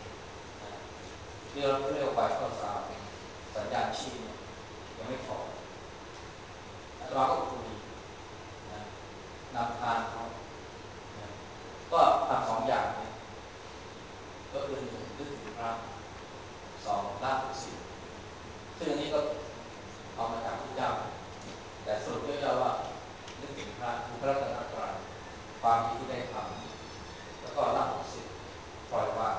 ที่เราเรียกว่าไวท์คอร์ซาวสัญญาณชีพยังไม่พออาตมาก็คุยนะนำทางเขานะก็ทำสองอย่างเนี่ยก็คือหนึ่งนึกถึงพระสองละสิ่งซึ่งอันนี้ก็เอามาจากพระเจ้าแต่สรุปย่อๆว่านึกถึงพระคือพระรัตนตรัยความดีที่ได้ทำแล้วก็ละสิ่งปล่อยวาง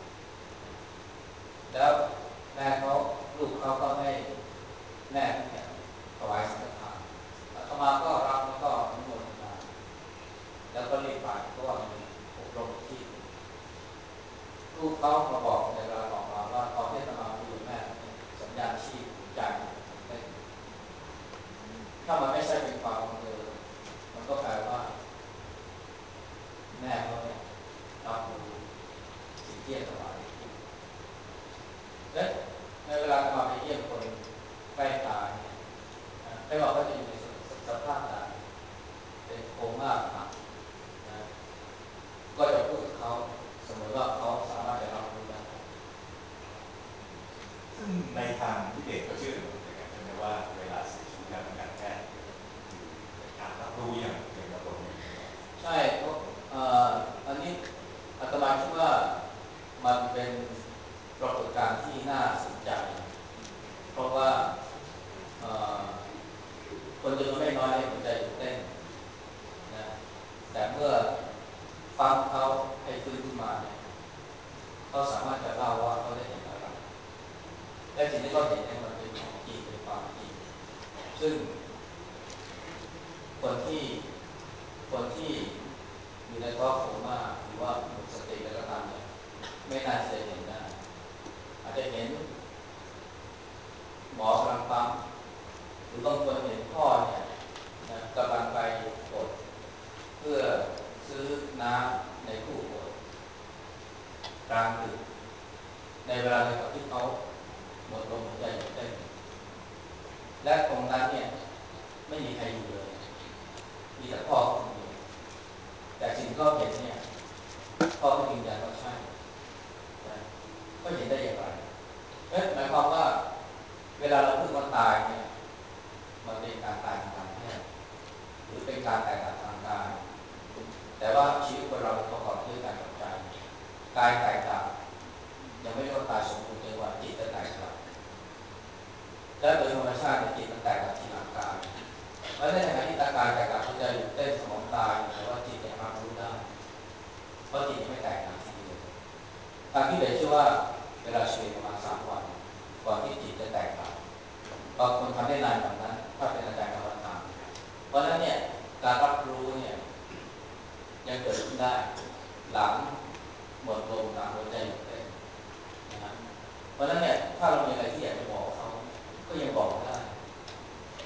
แล้วแม่เขาลูกเขาก็ให้แม่เนี่ยถวายสังฆทานอาตมาก็รับแล้วก็อนุโมทนาแล้วก็รีบไปเพราะว่ามีอบรมที่ลูกเขามาบอกในเวลาบอกมาว่าตอนที่อาตมาคุยกับแม่สัญญาณชีพหัวใจเต้นถ้ามันไม่ใช่เป็นความบังเอิญมันก็แปลว่าแม่เขาเนี่ยรับรู้สิ่งที่อาตมาและในเวลามาไปเยี่ยมคนใกล้ตายเนี่ยไม่ว่าเขาจะอยู่ในสภาพใดเป็นโคม่าหนักนะก็จะพูดกับเขาเสมอว่าเขาสามารถจะรับรู้ได้ซึ่งในทางที่เด็กก็เชื่อเหมือนกันใช่ไหมว่าเวลาเสียชีวิตแล้วการแพทย์คือการรับรู้อย่างเป็นระบบใช่เพราะอันนี้อาตมาคิดว่ามันเป็นปรากฏการณ์ที่น่าสนใจเพราะว่าคนจำนวนไม่น้อยเนี่ยหัวใจหยุดเต้นนะแต่เมื่อฟังเขาให้ฟื้นขึ้นมาเนี่ยเขาสามารถจะเล่าว่าเขาได้เห็นอะไรและสิ่งที่เขาเห็นเนี่ยมันเป็นของจริงเป็นความจริงซึ่งคนที่คนที่อยู่ในท้องโคม่าหรือว่าหมดสติแล้วก็ตามเนี่ยไม่น่าจะเห็นได้อาจจะเห็นหมอกำลังปั๊มหรือบางคนเห็นพ่อเนี่ยนะกำลังไปกดเพื่อซื้อน้ำในตู้กดกลางดึกในเวลาเดียวกับที่เขาหมดลมหายใจหยุดเต้นและตรงนั้นเนี่ยไม่มีใครอยู่เลยมีแต่พ่อคนเดียวแต่สิ่งที่เขาเห็นเนี่ยพ่อก็ยืนยันว่าใช่นะก็เห็นได้อย่างไรเอ๊ะหมายความว่าเวลาเราพูดว่าตายเนี่ยมันเป็นการตายทางการแพทย์หรือเป็นการแตกต่างทางกายแต่ว่าชีวิตคนเราประกอบด้วยการกับใจกายแตกต่างยังไม่เรียกว่าตายสมบูรณ์จนกว่าจิตจะแตกต่างและโดยธรรมชาติจิตมันแตกต่างที่ร่างกายเพราะในขณะที่ร่างกายแตกต่างหัวใจหยุดเต้นสมองตายแต่ว่าจิตยังรับรู้ได้เพราะจิตยังไม่แตกต่างทีเดียวทางที่เด็กชื่อว่าเวลาชีวิตประมาณสามวันก่อนที่จิตจะแตกต่างบางคนทำได้นานกว่านั้น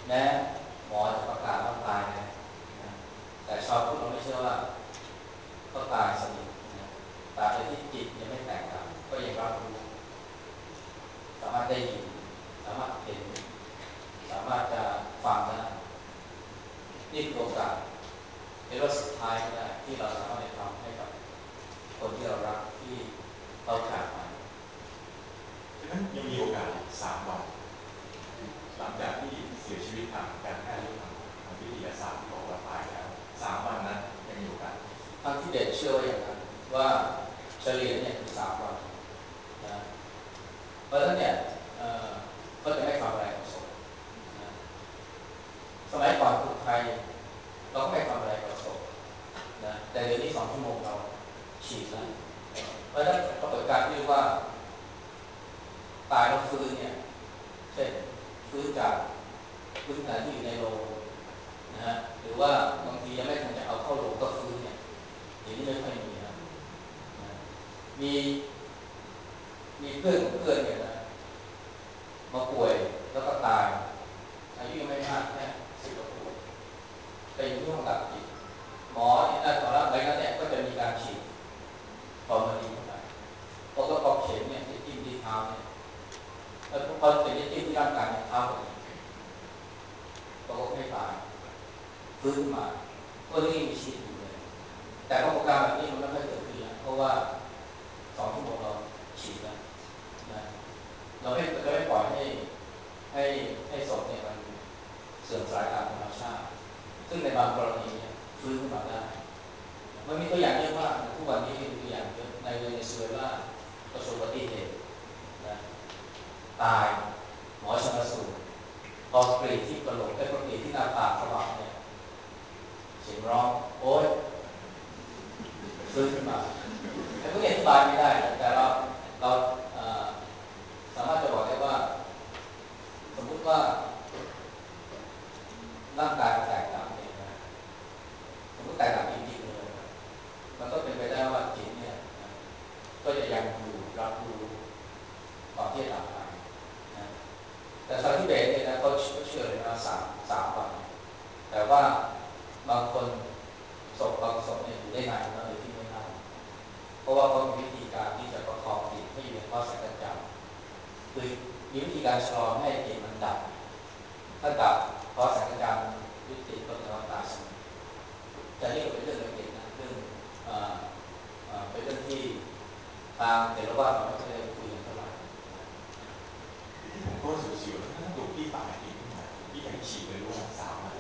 แม้หมอจะประกาศว่าตายนะแต่ชาวพุทธเราไม่เชื่อว่าเขาตายสนิทนะตราบใดที่จิตยังไม่แตกดับก็ยังรับรู้สามารถได้ยินสามารถเห็นสามารถจะฟังได้นี่คือโอกาสในรอบสุดท้ายก็ได้ที่เราสามารถทำให้กับคนที่เรารักที่เราจากไปฉะนั้นยังมีโอกาสสามวันหลังจากที่เสียชีวิตทางการแพทย์หรือทางทางวิทยาศาสตร์ที่บอกว่าตายแล้วสามวันนั้นยังมีโอกาสทางที่เด็ดเชื่อว่าอย่างนั้นว่าเฉลี่ยเนี่ยคือสามวันนะเพราะฉะนั้นเนี่ยก็จะไม่ทำอะไรกับศพนะสมัยก่อนคนไทยเราก็ไม่ทำอะไรกับศพนะแต่เดี๋ยวนี้สองชั่วโมงเราฉีดแล้วเพราะฉะนั้นปรากฏการณ์ที่เรียกว่าตายแล้วฟื้นเนี่ยเช่นฟื้นจากพื้นฐานที่อยู่ในโรงนะฮะหรือว่าบางทียังไม่ทันจะเอาเข้าโรงก็ฟื้นเนี่ยอย่างนี้ไม่ค่อยมีนะมีมีเพื่อนของเพื่อนเนี่ยนะมาป่วยแล้วก็ตายอายุยังไม่มากแค่สิบกว่าปีแต่อยู่ที่ห้องดับจิตหมอที่นั่นตอนนั้นในนั้นเนี่ยก็จะมีการฉีดฟอร์มาลีนเข้าไปพอก็ปอกเข็มเนี่ยที่จิ้มที่เท้าเนี่ยแล้วพอเป็นจิ้มที่ร่างกายเนี่ยเท้าก็ก็ไม่ตายฟื้นขึ้นมาก็ยังมีชีวิตอยู่เลยแต่ปรากฏการณ์แบบนี้มันไม่ค่อยเกิดขึ้นแล้วเพราะว่าสองชั่วโมงเราฉีดแล้วนะเราไม่เราไม่ปล่อยให้ให้ให้ศพเนี่ยมันเสื่อมสลายตามธรรมชาติซึ่งในบางกรณีเนี่ยฟื้นขึ้นมาได้มันมีตัวอย่างเยอะมากทุกวันนี้มีตัวอย่างเยอะในเวเนซุเอลาประสบอุบัติเหตุนะตายหมอชันสูตรพอกรีดที่กระโหลกได้ก็กรีดที่หน้าผากสว่างเนี่ยเสียงร้องโอ๊ยฟื้นขึ้นมาไอ้พวกนี้อธิบายไม่ได้แต่เราเราสามารถจะบอกได้ว่าสมมุติว่าร่างกายแตกต่างเนี่ยนะสมมติแตกต่างจริงๆเลยมันก็เป็นไปได้ว่าจิตเนี่ยก็จะยังอยู่รับรู้ก่อนที่จะตายนะแต่ชาวทิเบตเนี่ยนะเขาเชื่อเลยว่าสามสามวันแต่ว่าบางคนศพบางศพเนี่ยอยู่ได้นานนะหรือที่ไม่นานเพราะว่าเขามีวิธีการที่จะประคองจิตให้อยู่ในข้อแสงจันทร์คือมีวิธีการชะลอให้จิตมันดับถ้าดับเพราะแสงจันทร์ยุติก็จะตายสนิทแต่นี่ก็เป็นเรื่องละเอียดนะเรื่องเป็นเรื่องที่ทางเทรวาสเราไม่ได้คุยกันเท่าไหร่ที่ผมก็เสียวๆแล้วถ้าหลวงพี่ตายจริงขึ้นมาพี่อยากฉีดเลยรู้ว่าสามวัน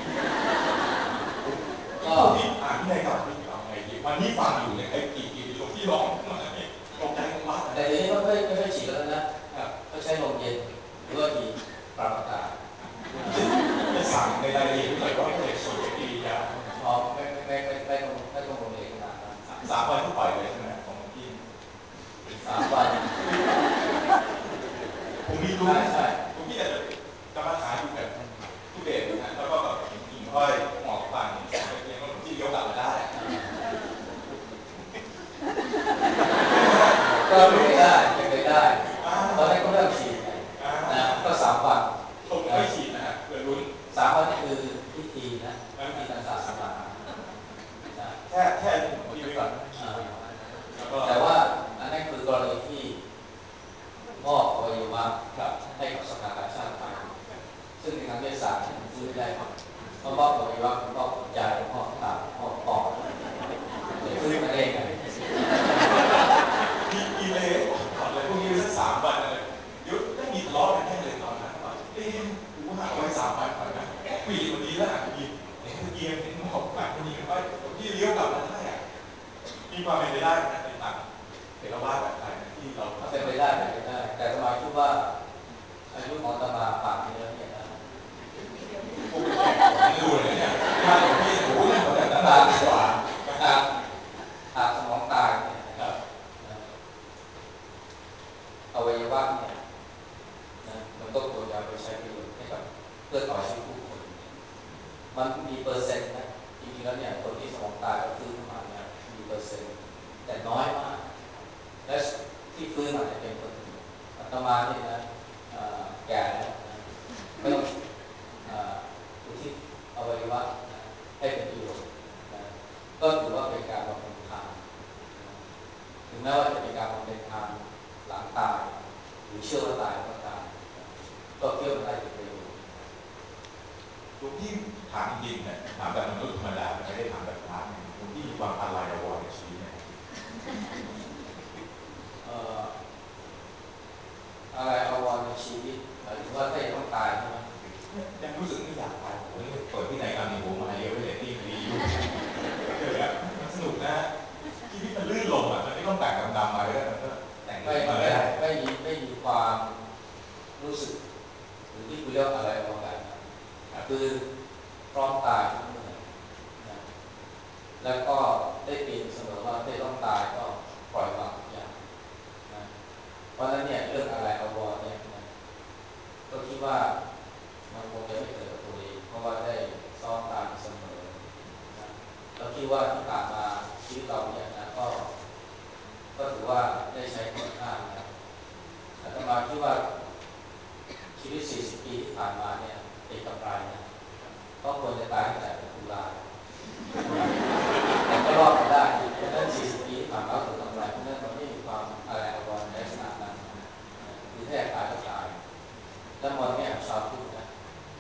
ก็ที่อ่านที่ไหนกับพี่เอาไงดีวันนี้ฟังอยู่เนี่ยไอ้กี่กี่หลวงพี่ร้องมาเนี่ยตกใจมากแต่ทีนี้ก็ไม่ไม่ค่อยฉีดแล้วนะก็ใช้ลมเย็นหรือว่าอีกปรับอากาศจะสั่งในรายละเอียดด้วยว่าจะฉีดจะกิริยาอ๋อไม่ไม่ไม่ไม่ไม่ต้องไม่ต้องลงเองขนาดนั้นสามวันก็ปล่อยเลยใช่ไหมของพี่สามวันผมมีรู้ใช่ผมพี่อาจจะกรรมฐานอยู่แบบทุเบศนะแล้วก็แบบหิ่งห้อยหมอกฟังอย่างเงี้ยมันที่เลี้ยวกลับมาได้ก็ไม่ได้ไม่ได้ตอนนี้ก็เริ่มฉีดนะก็สามวันผมไม่ฉีดนะฮะเกิดลุ้นสามวันนี่คือพิธีนะพิธีทางศาสนาแค่แค่ที่ไว้ก่อนแต่ว่าอันนั้นคือกรณีที่มอบอวัยวะให้กับสภากาชาติไทยซึ่งในทางวิทยาศาสตร์มันฟื้นไม่ได้ครับเพราะมอบอวัยวะมอบหัวใจมอบตับมอบปอดจะฟื้นมาได้ไงมีมีเลยก่อนเลยพวกนี้สักสามวันเลยเดี๋ยวได้มีทะเลาะกันแน่เลยตอนนั้นว่าเอ๊ะกูหาไว้สามวันก่อนนะปีวันนี้แล้วอ่ะมีเห็นเกียร์เห็นหมอกอ่ะคนนี้ก็ที่เลี้ยวกลับมาได้อ่ะมีความเป็นไปได้นะในต่างเทรวาสแบบไทยที่เราเป็นไปได้เป็นไปได้แต่สมัยคิดว่าอายุของตมาป่านนี้แล้วเนี่ยนะพวกแก่ผมดูเลยเนี่ยถ้าหลวงพี่โอ้ยเขาแต่นั้นนานกว่าหากหากสมองตายเนี่ยนะครับอวัยวะเนี่ยนะมันก็ควรจะไปใช้ประโยชน์ให้กับเพื่อต่อชีวิตผู้คนมันมีเปอร์เซ็นต์นะจริงๆแล้วเนี่ยคนที่สมองตายแล้วฟื้นขึ้นมาเนี่ยมีเปอร์เซ็นต์แต่น้อยมากและที่ฟื้นมาเนี่ยเป็นคนอาตมาเนี่ยนะแก่แล้วนะไม่ต้องได้เป็นประโยชน์หลวงพี่ถามจริงๆเนี่ยถามแบบมนุษย์ธรรมดาไม่ได้ถามแบบพระเนี่ยหลวงพี่มีความอะไรอวรในชีวิตเนี่ยเอ่ออะไรอวรในชีวิตหมายถึงว่าถ้าต้องตายใช่ไหมยังรู้สึกไม่อยากตายผมเลยเปิดที่ไหนกันในหัวมาเยอะเลยที่ดีอยู่เจอแล้วมันสนุกนะชีวิตมันลื่นลมอ่ะมันไม่ต้องแต่งดำๆมาเลยมันก็แต่งไม่มาไม่ได้ไม่มีไม่มีความรู้สึกหรือที่คุณเรียกอะไรอวกาศนะคือพร้อมตายทุกเมื่อนะแล้วก็ได้เตรียมเสมอว่าถ้าต้องตายก็ปล่อยวางทุกอย่างนะเพราะฉะนั้นเนี่ยเรื่องอะไรอวรเนี่ยนะก็คิดว่ามันคงจะไม่เกิดกับตัวเองเพราะว่าได้ซ้อมตามเสมอนะเราคิดว่าที่ผ่านมาชีวิตเราเนี่ยนะก็ก็ถือว่าได้ใช้คุณค่าแล้วอาตมาคิดว่าชีวิตสี่สิบปีที่ผ่านมาเนี่ยเป็นกำไรนะเพราะควรจะตายตั้งแต่ตุลาแต่ก็รอดมาได้เพราะฉะนั้นสี่สิบปีที่ผ่านมาถือกำไรเพราะฉะนั้นมันไม่มีความอะไรอววรในลักษณะนั้นคือแค่ตายก็ตายแล้วมองเนี่ยชาวพุทธนะ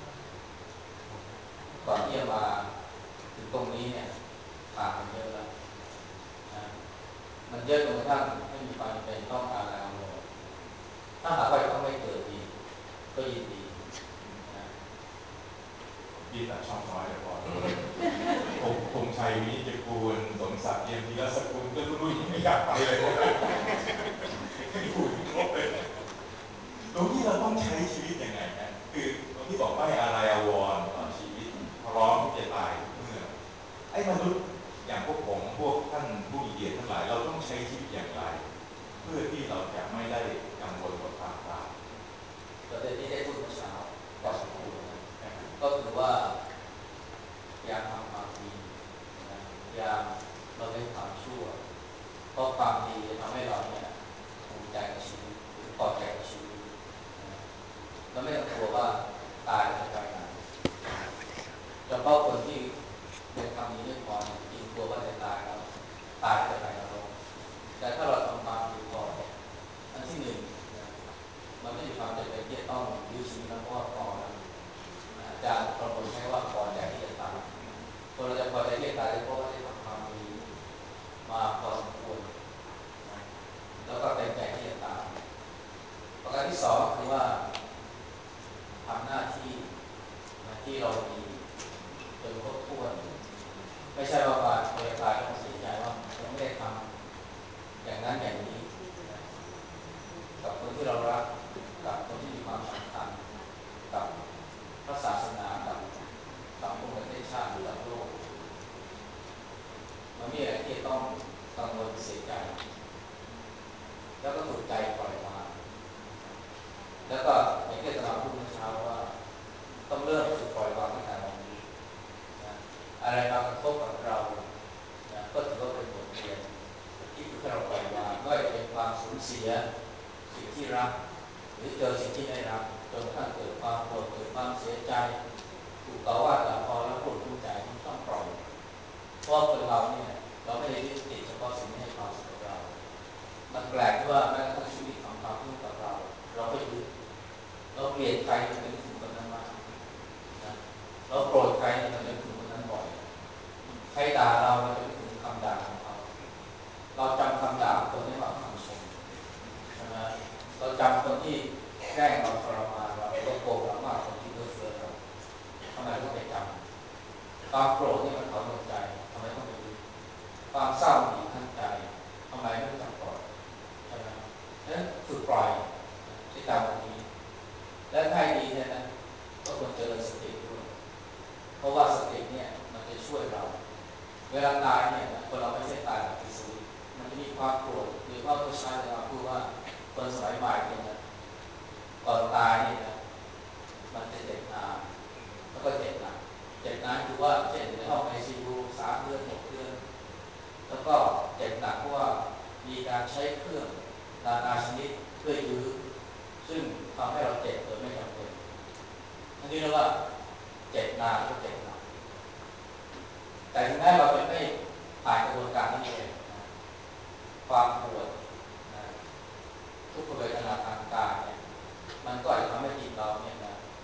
ก่อนที่จะมาถึงตรงนี้เนี่ยผ่านมาเยอะแล้วนะมันเยอะจนกระทั่งไม่มีความเป็นต้องการอะไรอววรถ้าหากว่าต้องไม่เกิดดีก็ยินดีนะพี่ตัดช่องน้อยเดี๋ยวก่อนผมคงชัยวิจิตรกูลสมศักดิ์เยี่ยมธีรสกุลก็รู้ยังไม่อยากไปเลยไม่ถูกครบเลยตรงที่เราต้องใช้ชีวิตยังไงนะคือตรงที่บอกไม่อะไรอววรต่อชีวิตพร้อมที่จะตายเมื่อไอ้มนุษย์อย่างพวกผมพวกท่านผู้มีเกียรติทั้งหลายเราต้องใช้ชีวิตอย่างไรเพื่อที่เราจะไม่ได้กังวลกับความตายประเด็นนี้ได้พูดเมื่อเช้าพอสมควรนะก็คือว่าอยากทำความดีนะอยากเราเล่นความชั่วเพราะความดีจะทำให้เราเนี่ยภูมิใจกับชีวิตหรือพอใจกับชีวิตนะแล้วไม่ต้องกลัวว่าตายจะไปไหนเฉพาะคนที่เป็นคำนี้ไม่พอเนี่ยจริงกลัวว่าจะตายแล้วตายจะไปนรกแต่ถ้าเราทำความดีพอเนี่ยอันที่หนึ่งนะมันไม่มีความจำเป็นที่จะต้องยื้อชีวิตแล้วเพราะว่าพอแล้วอาจารย์ประเมินให้ว่าพอใจที่จะตายคนเราจะพอใจที่จะตายได้เพราะว่าได้ทำความดีมาพอสมควรนะแล้วก็เต็มใจที่จะตายประการที่สองคือว่าทำหน้าที่นะที่เรามีจนครบถ้วนไม่ใช่ว่าว่าพอจะตายแล้วเสียใจว่าเราไม่ได้ทำอย่างนั้นอย่างนี้นะกับคนที่เรารักกับคนที่มีความสำคัญกับพระศาสนากับสังคมประเทศชาติกับโลกมันมีอะไรที่ต้องกังวลเสียใจแล้วก็ถูกใจปล่อยวางแล้วก็อย่างที่อาจารย์พูดเมื่อเช้าว่าต้องเริ่มฝึกปล่อยวางตั้งแต่วันนี้นะอะไรมากระทบกับเรานะก็ถือว่าเป็นบทเรียนที่ฝึกให้เราปล่อยวางไม่ว่าจะเป็นความสูญเสียสิ่งที่รักหรือเจอสิ่งที่ได้รับจนกระทั่งเกิดความโกรธเกิดความเสียใจถูกต่อว่าด่าทอแล้วปวดหัวใจต้องปล่อยเพราะคนเราเนี่ยเราไม่ได้ยึดติดเฉพาะสิ่งที่ให้ความสุขกับเรามันแปลกที่ว่าแม้กระทั่งชีวิตของความทุกข์กับเราเราก็ยึดเราเกลียดใครเราจะนึกถึงคนนั้นมากนะเราโกรธใครเราจะนึกถึงคนนั้นบ่อยใครด่าเราเราจะนึกถึงคำด่าของเขาเราจำคำด่าของคนได้มากกว่าคำชมใช่ไหมเราจำคนที่แกล้งเราทรมานเราเราโกรธเรามากกว่าคนที่เลื่อเฟื้อเราทำไมต้องไปจำความโกรธนี่มันเผาดวงใจทำไมต้องไปยึดความเศร้าบีบคั้นใจทำไมไม่ต้องปล่อยใช่ไหมนั้นฝึกปล่อยที่ตามวันนี้และถ้าดีเนี่ยนะก็ควรเจริญสติด้วยเพราะว่าสติเนี่ยมันจะช่วยเราเวลาตายเนี่ยคนเราไม่ใช่ตายแบบปิศวิตมันจะมีความโกรธหรือว่าเมื่อเช้าเราพูดว่าคนสมัยใหม่เนี่ยนะก่อนตายเนี่ยนะมันจะเจ็บนานแล้วก็เจ็บหนักเจ็บนานคือว่าเจ็บในห้องไอซียูสามเดือนหกเดือนแล้วก็เจ็บหนักเพราะว่ามีการใช้เครื่องนานาชนิดเพื่อยื้อซึ่งทำให้เราเจ็บโดยไม่จำเป็นอันนี้เรียกว่าเจ็บนานก็เจ็บหนักแต่ถึงแม้เราจะไม่ผ่านกระบวนการนี้เลยนะความปวดนะทุกขเวทนาทางกายเนี่ยมันก็อาจจะทำให้จิตเราเนี่ยนะ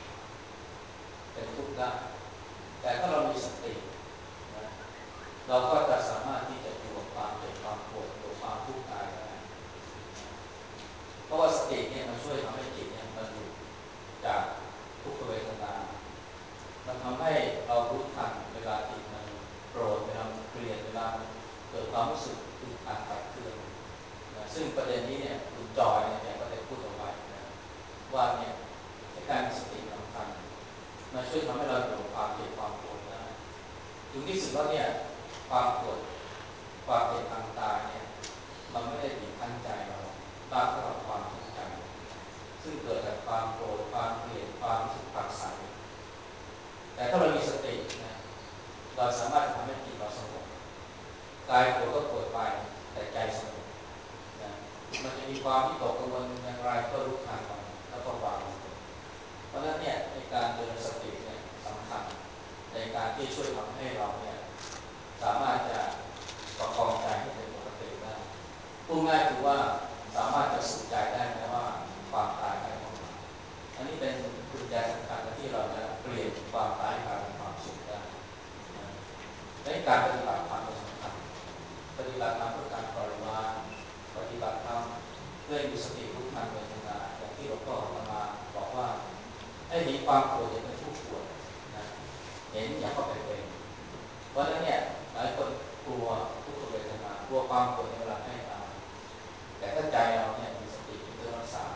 ได้แต่ถ้าเรามีสตินะเราก็จะสามารถที่จะอยู่กับความเจ็บความปวดอยู่กับความทุกข์กายได้เพราะว่าสติเนี่ยมันช่วยทำให้จิตเนี่ยมันหลุดจากทุกขเวทนามันทำให้เรารู้ทันเวลาจิตมันโกรธเวลามันเกลียดเวลามันเกิดความรู้สึกอึดอัดขัดเคืองนะซึ่งประเด็นนี้เนี่ยคุณจอยเนี่ยก็ได้พูดเอาไว้นะว่าเนี่ยการมีสติสำคัญมันช่วยทำให้เราอยู่กับความเจ็บความปวดได้ถึงที่สุดแล้วเนี่ยความปวดความเจ็บทางตาเนี่ยมันไม่ได้บีบคั้นใจเรามากเท่ากับความทุกข์ใจซึ่งเกิดจากความโกรธความเกลียดความรู้สึกผักใสแต่ถ้าเรามีสตินะเราสามารถทำให้จิตเราสงบกายปวดก็ปวดไปแต่ใจสงบนะมันจะมีความวิตกกังวลอย่างไรก็รู้ทันมันแล้วก็วางมันเพราะฉะนั้นเนี่ยในการเจริญสติเนี่ยสำคัญในการที่ช่วยทำให้เราเนี่ยสามารถจะประคองใจให้เป็นปกติได้พูดง่ายคือว่าสามารถจะสุขใจได้แม้ว่าความตายใกล้เข้ามาอันนี้เป็นกุญแจสำคัญที่เราจะเปลี่ยนความตายกลายเป็นความสุขได้ในการปฏิบัติธรรมสำคัญปฏิบัติธรรมเพื่อการปล่อยวางปฏิบัติธรรมเพื่อมีสติรู้ทันเวทนาอย่างที่หลวงพ่ออาตมาบอกว่าให้เห็นความโกรธเป็นผู้ป่วยนะเห็นอย่าเข้าไปเป็นเพราะฉะนั้นเนี่ยหลายคนกลัวทุกขเวทนากลัวความโกรธในเวลาใกล้ตายแต่ถ้าใจเราเนี่ยมีสติเป็นเครื่องรักษา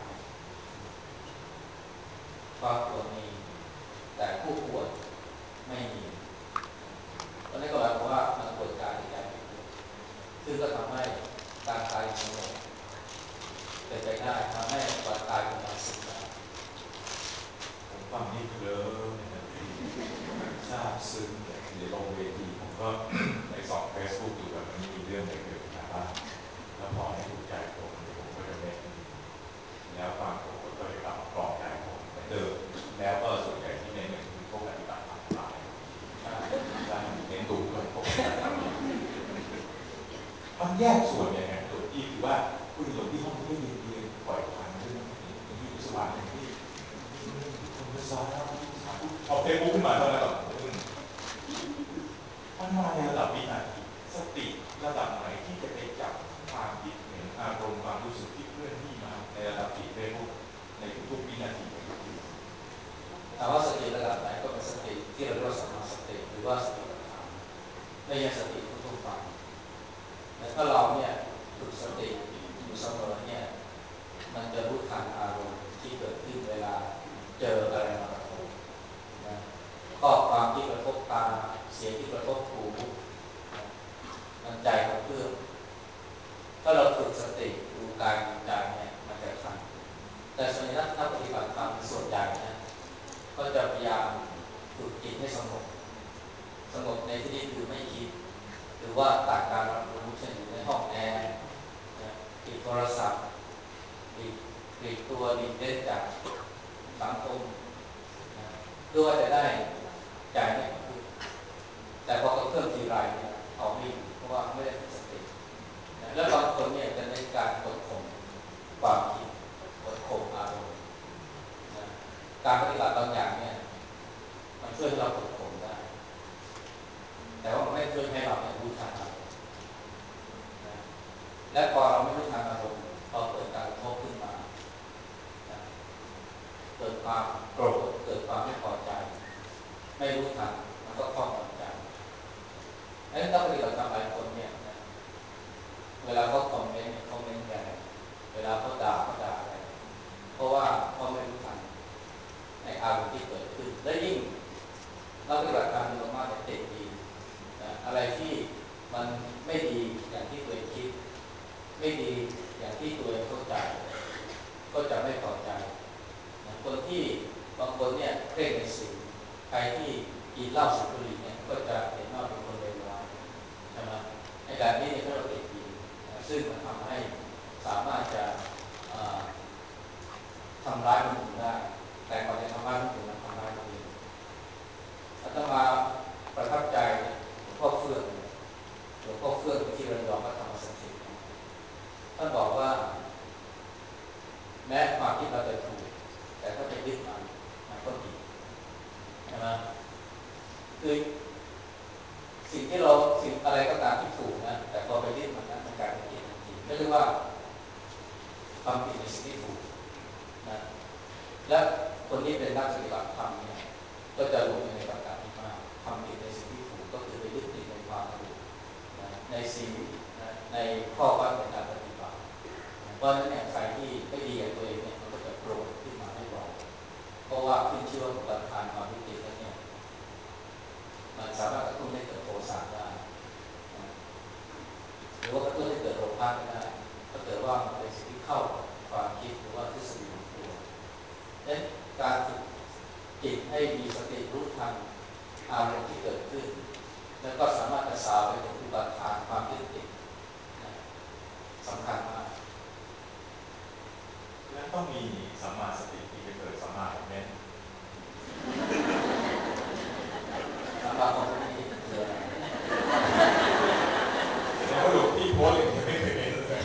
ความโกรธมีแต่ผู้ป่วยไม่มีเพราะนั้นก็หมายความว่ามันป่วยกายใจไม่ป่วยซึ่งก็ทำให้การตายสงบเป็นไปได้ทำให้ความตายเป็นความสุขได้ผมฟังนี่เคลิ้มเนี่ยทราบซึ้งแต่ในลงเวทีผมก็ไปส่องเฟซบุ๊กดูแบบมันมีเรื่องอะไรเกิดขึ้นมาบ้างแล้วพอให้ถูกใจผมผมก็จะเม้นแล้วความผมก็จะกลับกรอบใจผมเหมือนเดิมแล้วก็ส่วนใหญ่ที่เม้นเนี่ยคือพวกปฏิบัติธรรมหลายได้เม้นดูด้วยผมมันแยกส่วนยังไงหลวงพี่คือว่าคุณหลวงพี่ห้องนี้ก็เรียนเรียนปล่อยผ่านเรื่องนี้หลวงพี่วิศวะหลวงพี่คนภาษาภาษาเอาเฟซบุ๊กขึ้นมาแล้วแบบมันมาในระดับวินาทีสติระดับไหนที่จะไปจับความคิดเห็นอารมณ์ความรู้สึกที่เคลื่อนที่มาในระดับจิตเฟซบุ๊กในทุกๆวินาทีของชีวิตถามว่าสติระดับไหนก็เป็นสติที่เราเรียกว่าสัมมาสติหรือว่าสติปัฏฐานไม่ใช่สติทั่วไปแต่ถ้าเราเนี่ยฝึกสติอยู่เสมอเนี่ยมันจะรู้ทันอารมณ์ที่เกิดขึ้นเวลาเจออะไรมากระทบนะข้อความที่กระทบตาเสียงที่กระทบหูนะมันใจกระเพื่อมถ้าเราฝึกสติดูกายดูใจเนี่ยมันจะทันแต่ส่วนใหญ่นักปฏิบัติธรรมส่วนใหญ่นะก็จะพยายามฝึกจิตให้สงบสงบในที่นี้คือไม่คิดหรือว่าตัดการรับรู้เช่นอยู่ในห้องแอร์ปิดโทรศัพท์ปิดปิดตัวหลีกเล่นจากสังคมนะเพื่อว่าจะได้ใจไม่กระเพื่อมแต่พอกระเพื่อมทีไรเนี่ยเอาไม่อยู่เพราะว่าไม่ได้ฝึกสตินะแล้วบางคนเนี่ยจะในการกดข่มความคิดกดข่มอารมณ์นะการปฏิบัติบางอย่างเนี่ยมันช่วยให้เรากดข่มได้แต่ว่ามันไม่ช่วยให้เราเนี่ยรู้ทันอารมณ์นะและพอเราไม่รู้ทันอารมณ์พอเกิดการกระทบขึ้นมานะเกิดความโกรธเกิดความไม่พอใจไม่รู้ทันมันก็ครอบงำใจไอ้นักปฏิบัติธรรมหลายคนเนี่ยนะเวลาเขาคอมเมนต์เขาเมนต์แรงเวลาเขาด่าเขาด่าแรงเพราะว่าเขาไม่รู้ทันในอารมณ์ที่เกิดขึ้นและยิ่งนักปฏิบัติธรรมมากๆติดดีนะอะไรที่มันไม่ดีอย่างที่ตัวเองคิดไม่ดีอย่างที่ตัวเองเข้าใจก็จะไม่พอใจนะคนที่บางคนเนี่ยเคร่งในสิ่งใครที่กินเหล้าสูบบุหรี่เนี่ยก็จะเห็นว่าเป็นคนเลวร้ายใช่ไหมในแบบนี้เนี่ยเราติดดีนะซึ่งมันทำให้สามารถจะทำร้ายคนอื่นได้แต่ก่อนจะทำร้ายคนอื่นมันทำร้ายตัวเองอาตมาประทับใจหลวงพ่อเฟื่องหลวงพ่อเฟื่องที่ระยองพระธรรมสถิตท่านบอกว่าแม้ความคิดเราจะถูกแต่ถ้าไปยึดมันมันก็ผิดใช่ไหมคือสิ่งที่เราสิ่งอะไรก็ตามที่ถูกนะแต่พอไปยึดมันนะมันกลายเป็นผิดทันทีไม่เรียกว่าความผิดในสิ่งที่ถูกนะและคนที่เป็นนักปฏิบัติธรรมเนี่ยก็จะรู้ในประการที่มากทำผิดในสิ่งที่ถูกก็คือไปยึดติดในความถูกนะในสิ่งนะในข้อวัดในการปฏิบัติเพราะฉะนั้นเนี่ยใครที่ไม่ดีกับตัวเองเนี่ยมันก็จะโกรธขึ้นมาไม่บอกเพราะว่าขึ้นชื่อว่าประธานความยึดติดแล้วเนี่ยมันสามารถกระตุ้นให้เกิดโทสะได้หรือว่ากระตุ้นให้เกิดโลภะได้ถ้าเกิดว่ามันเป็นสิ่งที่เข้าความคิดหรือว่าทฤษฎีของตัวดังนั้นการฝึกจิตให้มีสติรู้ทันอารมณ์ที่เกิดขึ้นแล้วก็สามารถจะสาวไปถึงอุปทานความยึดติดสำคัญมากและต้องมีสัมมาสติที่จะเกิดสัมมาคอมเมนต์สัมมาคอมเมนต์นี่คืออะไรแล้วหลวงพี่โพสต์อย่างนี้ไม่เคยเห็นเลย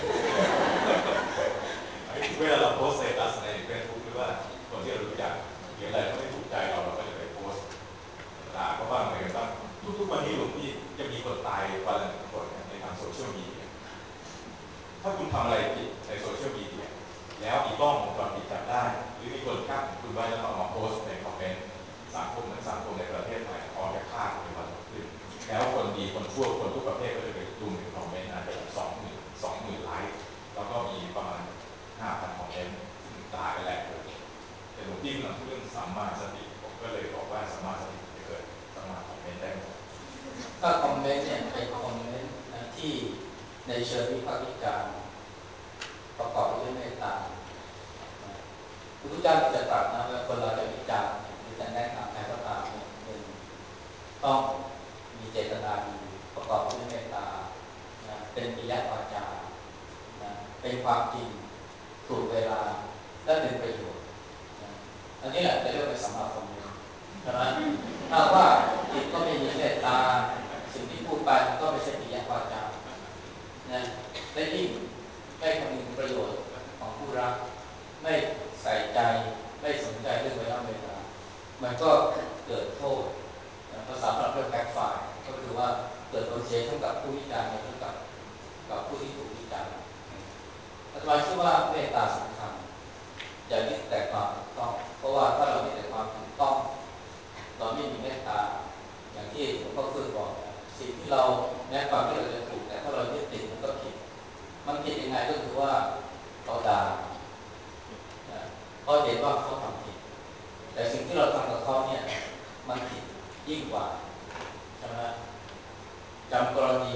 เวลาเราโพสต์สเตตัสในเฟซบุ๊กหรือว่าคนที่เรารู้จักเขียนอะไรก็ไม่ถูกใจเราเราก็จะไปโพสต์ด่าเขาบ้างอะไรกันบ้างทุกๆวันนี้หลวงพี่จะมีคนตายวันละหนึ่งคนในทางโซเชียลมีเดียถ้าคุณทำอะไรผิดในโซเชียลมีเดียแล้วมีกล้องวงจรปิดจับได้หรือมีคนฆ่าคุณไว้แล้วก็มาโพสต์ในคอมเมนต์สังคมเหมือนสังคมในประเทศไทยพร้อมจะฆ่าเป็นวันขึ้นแล้วคนดีคนชั่วคนทุกประเภทก็จะไปรุมในคอมเมนต์อาจจะสองหมื่นสองหมื่นไลค์แล้วก็มีประมาณห้าพันคอมเมนต์ด่ากันแหลกเลยแต่หลวงพี่กำลังพูดเรื่องสัมมาสติผมก็เลยบอกว่าสัมมาสติจะเกิดสัมมาคอมเมนต์ได้หมดถ้าคอมเมนต์เนี่ยเป็นคอมเมนต์นะที่ในเชิงวิพากษ์วิจารณ์ประกอบไปด้วยเมตตาพระพุทธเจ้าจะตรัสนะว่าคนเราจะวิจารณ์หรือจะแนะนำใครก็ตามเนี่ยหนึ่งต้องมีเจตนาดีประกอบด้วยเมตตานะเป็นปิยวาจานะเป็นความจริงถูกเวลาและเป็นประโยชน์นะอันนี้แหละจะเรียกว่าสัมมาคอมเมนต์ใช่ไหมถ้าว่าจิตก็ไม่มีเมตตาสิ่งที่พูดไปก็ไม่ใช่ปิยวาจานะและยิ่งไม่คำนึงประโยชน์ของผู้รับไม่ใส่ใจไม่สนใจเรื่องเวลาเวลามันก็เกิดโทษภาษาเราเรียกแบ็คไฟร์ก็คือว่าเกิดผลเสียทั้งกับผู้วิจารณ์ทั้งกับกับผู้ที่ถูกวิจารณ์อาตมาคิดว่าเมตตาสำคัญอย่ายึดแต่ความถูกต้องเพราะว่าถ้าเรายึดแต่ความถูกต้องเราไม่มีเมตตาอย่างที่หลวงพ่อฟื้นบอกสิ่งที่เราแม้ความที่เราจะถูกแต่ถ้าเรายึดติดมันก็ผิดมันผิดยังไงก็คือว่าเราด่าเพราะเห็นว่าเขาทำผิดแต่สิ่งที่เราทำกับเขาเนี่ยมันผิดยิ่งกว่าใช่ไหมจำกรณี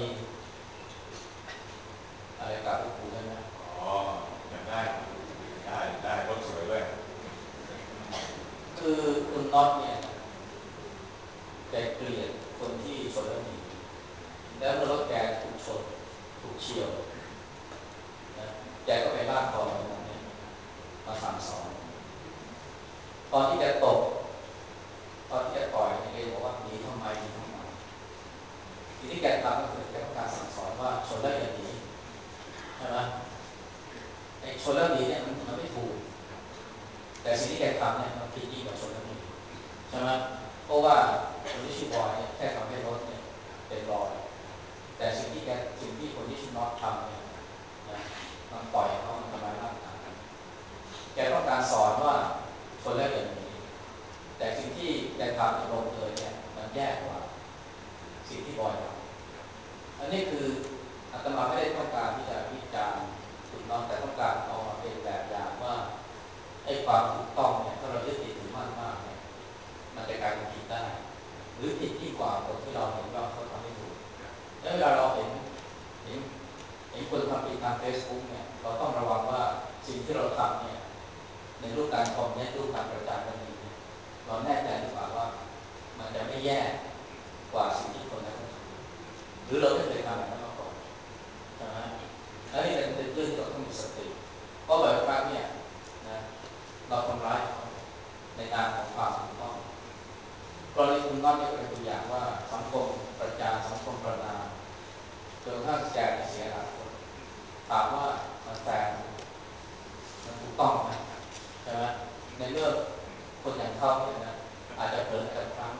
อะไรกับลูกปู่ได้ไหมอ๋อจำได้ได้ได้รถสวยด้วยคือคุณน็อตเนี่ยแกเกลียดคนที่ชนแล้วหนีแล้วเมื่อรถแกถูกชนถูกเฉี่ยวนะแกก็ไปลากคอคนนั้นเนี่ยมาสั่งสอนตอนที่แกตกตอนที่แกต่อยแกบอกว่าหนีทำไมหนีทำไมทีที่แกทำก็คือแกต้องการสั่งสอนว่าชนแล้วอย่าหนีใช่ไหมไอ้ชนแล้วหนีเนี่ยมันมันไม่ถูกแต่สิ่งที่แกทำเนี่ยมันผิดยิ่งกว่าชนแล้วหนีใช่ไหมเพราะว่าคนที่ชื่อบอยเนี่ยแค่ทำให้รถเนี่ยเป็นรอยแต่สิ่งที่แกสิ่งที่คนที่ชื่อน็อตทำเนี่ยนะมันต่อยเขามันทำร้ายร่างกายแกต้องการสอนว่าชนแล้วอย่าหนีแต่สิ่งที่แกทำในลงเอยเนี่ยมันแย่กว่าสิ่งที่บอยทำอันนี้คืออาตมาไม่ได้ต้องการที่จะวิจารณ์คุณน็อตแต่ต้องการเอามาเป็นแบบอย่างว่าไอ้ความถูกต้องเนี่ยถ้าเรายึดติดถือมั่นมากเนี่ยมันจะกลายเป็นผิดได้หรือผิดยิ่งกว่าคนที่เราเห็นว่าเขาทำไม่ถูกแล้วเวลาเราเห็นเห็นเห็นคนทำผิดทาง Facebook เนี่ยเราต้องระวังว่าสิ่งที่เราทำเนี่ยในรูปการคอมเมนต์รูปการประจานก็ดีเนี่ยเราแน่ใจหรือเปล่าว่ามันจะไม่แย่กว่าสิ่งที่คนนั้นทำหรือเราไม่เคยทำแบบนั้นมาก่อนใช่ไหมและนี่เป็นเรื่องที่เราต้องมีสติเพราะหลายครั้งเนี่ยนะเราทำร้ายเขาในนามของความถูกต้องกรณีคุณน็อตนี่เป็นตัวอย่างว่าสังคมประจานสังคมประนามจนกระทั่งแกเสียอนาคตถามว่ามันแฟร์มันถูกต้องไหมใช่ไหมในเมื่อคนอย่างเขาเนี่ยนะอาจจะเผลอแต่ครั้ง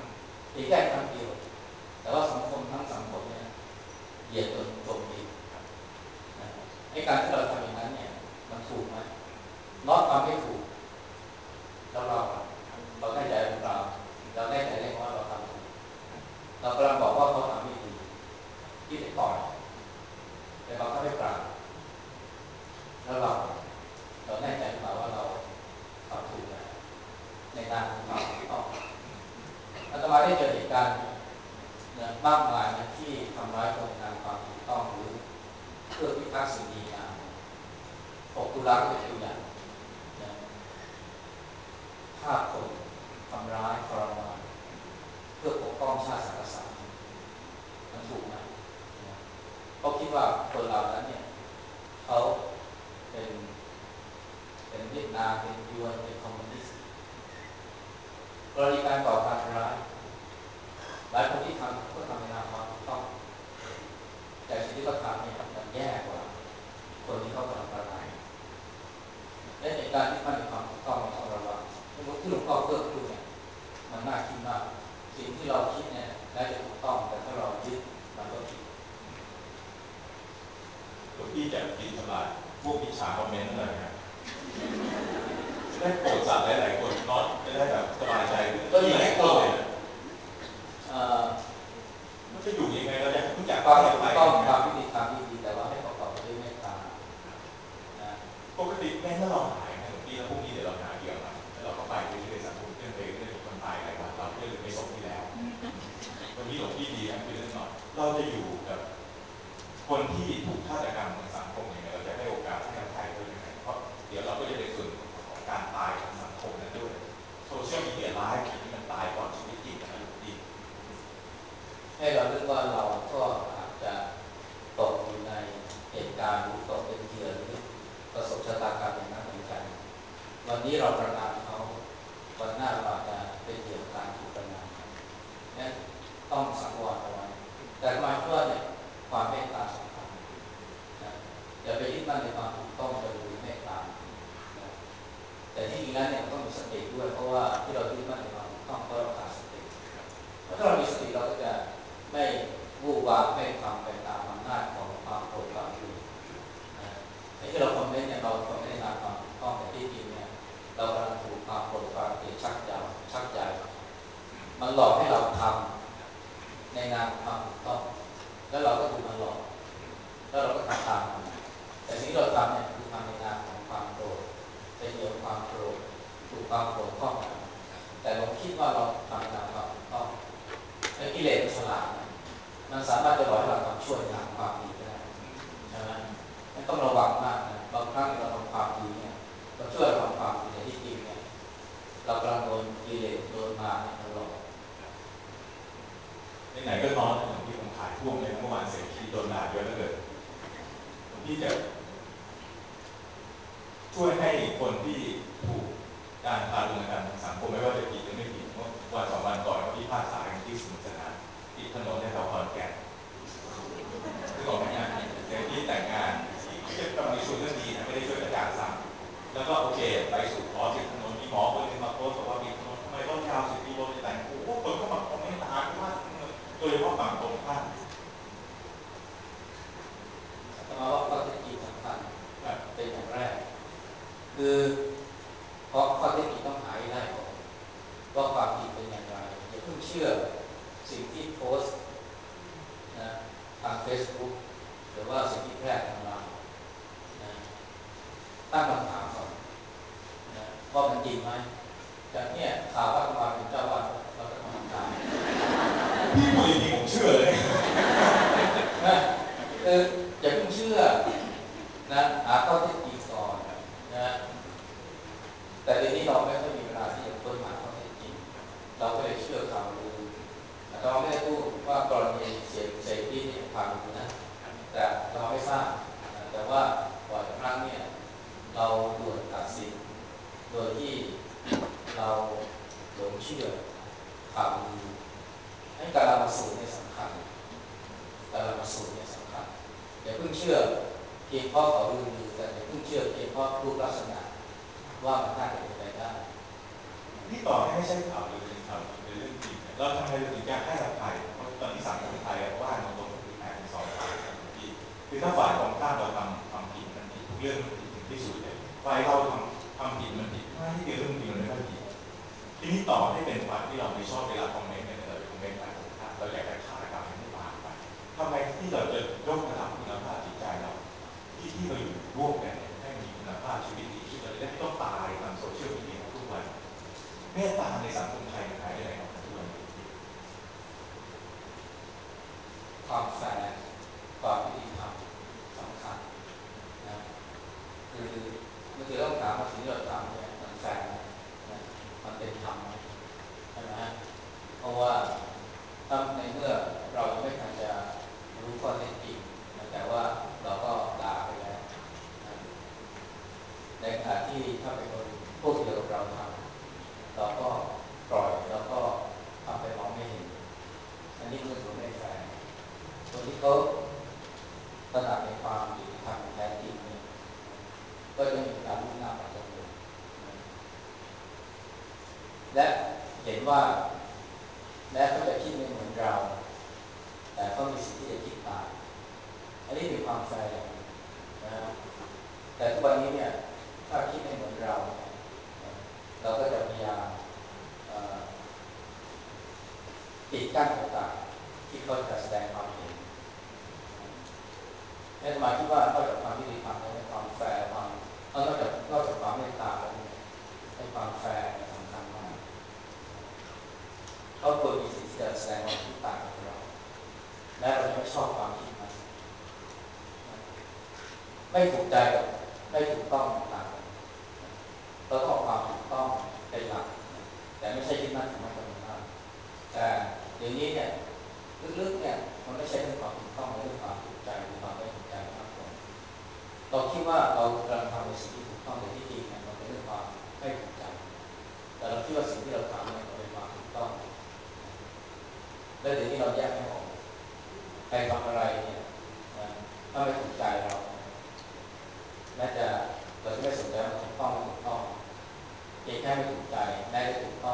เพียงแค่ครั้งเดียวแต่ว่าสังคมทั้งสังคมเนี่ยเหยียดจนจมดินนะไอ้การที่เราทำอย่างนั้นเนี่ยมันถูกไหมน็อตทำไม่ถูกแล้วเราเราแน่ใจของเราเราแน่ใจได้ว่าเราทำถูกเรากำลังบอกว่าเขาทำไม่ดีที่ไปต่อยแต่เราก็ไม่ปราบแล้วเราเราแน่ใจของเราว่าเราทำถูกนะในทางของเราถูกต้องอาตมาได้เจอเหตุการณ์มากมายนะที่ทำร้ายคนในทางความถูกต้องหรือเพื่อพิทักษ์สิ่งดีงามหกตุลาก็เป็นตัวอย่างนะฆ่าคนทำร้ายทรมานเพื่อปกป้องชาติศาสนามันถูกไหมนะเพราะคิดว่าคนเหล่านั้นเนี่ยเขาเป็นเป็นเวียดนามเป็นยวนเป็นคอมมิวนิสต์กรณีการก่อการร้ายหลายคนที่ทำก็ทำในนามความถูกต้องแต่สิ่งที่เขาทำเนี่ยมันแย่กว่าคนที่เขากำลังประนามและในการที่มันมีความถูกต้องต้องระวังที่หลวงพ่อเพิ่มพูดเนี่ยมันน่าคิดมากสิ่งที่เราคิดเนี่ยได้จะถูกต้องแต่ถ้าเรายึดมันก็ผิดหลวงพี่จะกินฉลาดพวกมิจฉาคอมเมนต์นั่นแหละครับจะได้โปรดสัตว์หลายๆคนน็อตจะได้แบบสบายใจก็มีหลายคนเลยนะมันจะอยู่ยังไงเราจะรู้จักความถูกต้องคความวิธีการที่ดีแต่ว่าให้ประกอบไปด้วยเมตตาปกติแม้ถ้าเราหายนะหลวงพี่แล้วพวกนี้เดี๋ยวเราหาเดี่ยวมาแล้วเราก็ไปเรื่อยๆสังคมเรื่องไปเรื่อยๆคนตายหลายวันเราเรื่องหรือไม่สมที่แล้ววันนี้หลวงพี่ดีนะคือเรื่องน็อตเราจะอยู่กับคนที่ถูกฆาตกรรมในสังคมอย่างไรเราจะให้โอกาสให้อภัยด้วยยังไงเพราะเดี๋ยวเราก็จะเป็นส่วนของการตายของสังคมนั้นด้วยโซเชียลมีเดียไลฟ์ที่มันตายก่อนชีวิตจริงนะหลวงพี่ให้เราเลือกว่าเราก็อาจจะตกอยู่ในเหตุการณ์หรือตกเป็นเหยื่อหรือประสบชะตากรรมอย่างนั้นเหมือนกันวันนี้เราประนามเขาวันหน้าเราอาจจะเป็นเหยื่อการถูกประนามนั้นต้องสังวรเอาไว้แต่หมายความว่าเนี่ยความเมตตาสำคัญนะอย่าไปยึดมั่นในความถูกต้องจะลืมเมตตานะแต่ที่จริงแล้วเนี่ยต้องมีสติด้วยเพราะว่าที่เรายึดมั่นในความถูกต้องเพราะเราขาดสติถ้าเรามีสติเราก็จะไม่วู่วามไม่ทำไปตามอำนาจของความโกรธความเกลียดนะไอ้ที่เราคอมเมนต์เนี่ยเราคอมเมนต์ในนามความถูกต้องแต่ที่จริงเนี่ยเรากำลังถูกความโกรธความเกลียดชักยาวชักใหญ่มันหลอกให้เราทำในนามความถูกต้องแล้วเราก็ถูกมันหลอกแล้วเราก็ทำตามมันแต่สิ่งที่เราทำเนี่ยคือทำในนามของความโกรธเป็นเหยื่อความโกรธถูกความโกรธครอบงำแต่เราคิดว่าเราทำในนามความถูกต้องไอ้กิเลสมันฉลาดนะมันสามารถจะหลอกให้เราทำชั่วในนามความดีได้ใช่ไหมมันต้องระวังมากนะบางครั้งเราทำความดีเนี่ยเราช่วยเราทำความดีแต่ที่จริงเนี่ยเรากำลังโดนกิเลสโดนมารเนี่ยมันหลอกไหนๆก็นอนหลวงพี่ผมขายพ่วงเลยเมื่อวานเสร็จที่โดนด่าเยอะแล้วเกิดหลวงพี่จะช่วยให้คนที่ถูกการทารุณกรรมทางสังคมไม่ว่าจะผิดหรือไม่ผิดเมื่อวันสองวันก่อนเขาพิพากษากันที่สมุทรสาครติดถนนในแถวขอนแก่นคือออกงานแต่ที่แต่งงานที่จะกำลังช่วยเรื่องดีนะไม่ได้ช่วยประจานซ้ำแล้วก็โอเคไปสู่ขอติดถนนมีหมอคนนึงมาโพสต์บอกว่าปิดถนนทำไมรถยาวสิบกิโลจะแต่งโอ้โหคนก็มาคอมเมนต์ด่าว่าโดยเฉพาะฝั่งตรงข้ามแต่ว่าข้อเท็จจริงสำคัญเป็นอย่างแรกคือเพราะข้อเท็จจริงต้องหาให้ได้ก่อนว่าความจริงเป็นอย่างไรอย่าเพิ่งเชื่อสิ่งที่โพสต์นะทาง Facebook หรือว่าสิ่งที่แพร่ทางไลน์นะตั้งคำถามก่อนนะว่ามันจริงไหมจากนี้ข่าวว่าประมาณเป็นเจ้าว่าเราจะทำตามพี่พูดจริงๆผมเชื่อเลยนะคืออย่าเพิ่งเชื่อนะหาข้อเท็จจริงก่อนนะแต่ทีนี้เราไม่ค่อยมีเวลาที่จะค้นหาข้อเท็จจริงเราก็เลยเชื่อข่าวลือเราไม่ได้พูดว่ากรณีเสียเสรีเนี่ยผ่านนะแต่เราไม่ทราบแต่ว่าบ่อยครั้งเนี่ยเราด่วนตัดสินโดยที่เราหลงเชื่อข่าวลือให้การละสูตรเนี่ยสำคัญการละสูตรเนี่ยสำคัญอย่าเพิ่งเชื่อเพียงเพราะเขาลือแต่อย่าเพิ่งเชื่อเพียงเพราะรูปลักษณะว่ามันน่าจะเป็นไปได้ที่ต่อให้ไม่ใช่ข่าวเลยเป็นข่าวเป็นเรื่องจริงเราทำไมเราถึงจะคือถ้าฝ่ายตรงข้ามเราทำทำผิดมันผิดทุกเรื่องมันผิดถึงที่สุดเลยฝ่ายเราทำทำผิดมันผิดไม่ที่เดียวเรื่องจริงมันไม่ค่อยผิดทีนี้ต่อให้เป็นฝ่ายที่เราไม่ชอบเวลาคอมเมนต์เนี่ยเราไปคอมเมนต์ฝ่ายตรงข้ามเราอยากจะฆ่ากรรมให้บาปไปทำไมที่เราจะยกระดับคุณภาพจิตใจเราที่ที่เราอยู่ร่วมกันให้มีคุณภาพชีวิตดีขึ้นเราจะได้ไม่ต้องตายทางโซเชียลมีเดียทุกวันเมตตาในสังคมไทยมันหายไปไหนครับทุกวันนี้ความแฟร์ความยุติธรรมสำคัญนะคือเมื่อกี้เราถามว่าสิ่งที่เราทำเนี่ยมันแฟร์นะมันเป็นธรรมไหมใช่ไหมฮะเพราะว่าถ้าในเมื่อเรายังไม่ทันจะรู้ข้อเท็จจริงนะแต่ว่าเราก็ด่าไปแล้วนะในขณะที่ถ้าเป็นคนพวกเดียวกับเราทำเราก็ปล่อยแล้วก็ทำไปมองไม่เห็นอันนี้คือตัวไม่แฟร์คนที่เขาตระหนักในความยุติธรรมแท้จริงเนี่ยก็จะมีการมุ่งหน้าไปตรงนี้และเห็นว่าแม้เขาจะคิดไม่เหมือนเราแต่เขามีสิทธิ์ที่จะคิดต่างอันนี้เป็นความแฟร์อย่างหนึ่งนะแต่ทุกวันนี้เนี่ยถ้าคิดไม่เหมือนเราเราก็จะพยายามปิดกั้นโอกาสที่เขาจะแสดงความเห็นและมาคิดว่านอกจากความยุติธรรมและความแฟร์ความนอกจากนอกจากความเมตตาแล้วให้ความแฟร์สำคัญมากเขาควรมีสิทธิ์ที่จะแสดงความคิดต่างกับเราและเราจะไม่ชอบความคิดนั้นไม่ถูกใจกับไม่ถูกต้องต่างกันเราต้องเอาความถูกต้องเป็นหลักแต่ไม่ใช่ที่นั่นสำคัญมากแต่เดี๋ยวนี้เนี่ยลึกๆเนี่ยมันไม่ใช่เรื่องความถูกต้องเรื่องความถูกใจหรือความไม่ถูกใจมากกว่าเราคิดว่าเรากำลังทำในสิ่งที่ถูกต้องแต่ที่จริงเนี่ยมันเป็นเรื่องความไม่ถูกใจแต่เราคิดว่าสิ่งที่เราทำเนี่ยมันเป็นความถูกต้องและเดี๋ยวนี้เราแยกไม่ออกใครทำอะไรเนี่ยถ้าไม่ถูกใจเราแม้จะเราจะไม่สนใจว่าถูกต้องไม่ถูกต้องเพียงแค่ไม่ถูกใจแม้จะถูกต้อง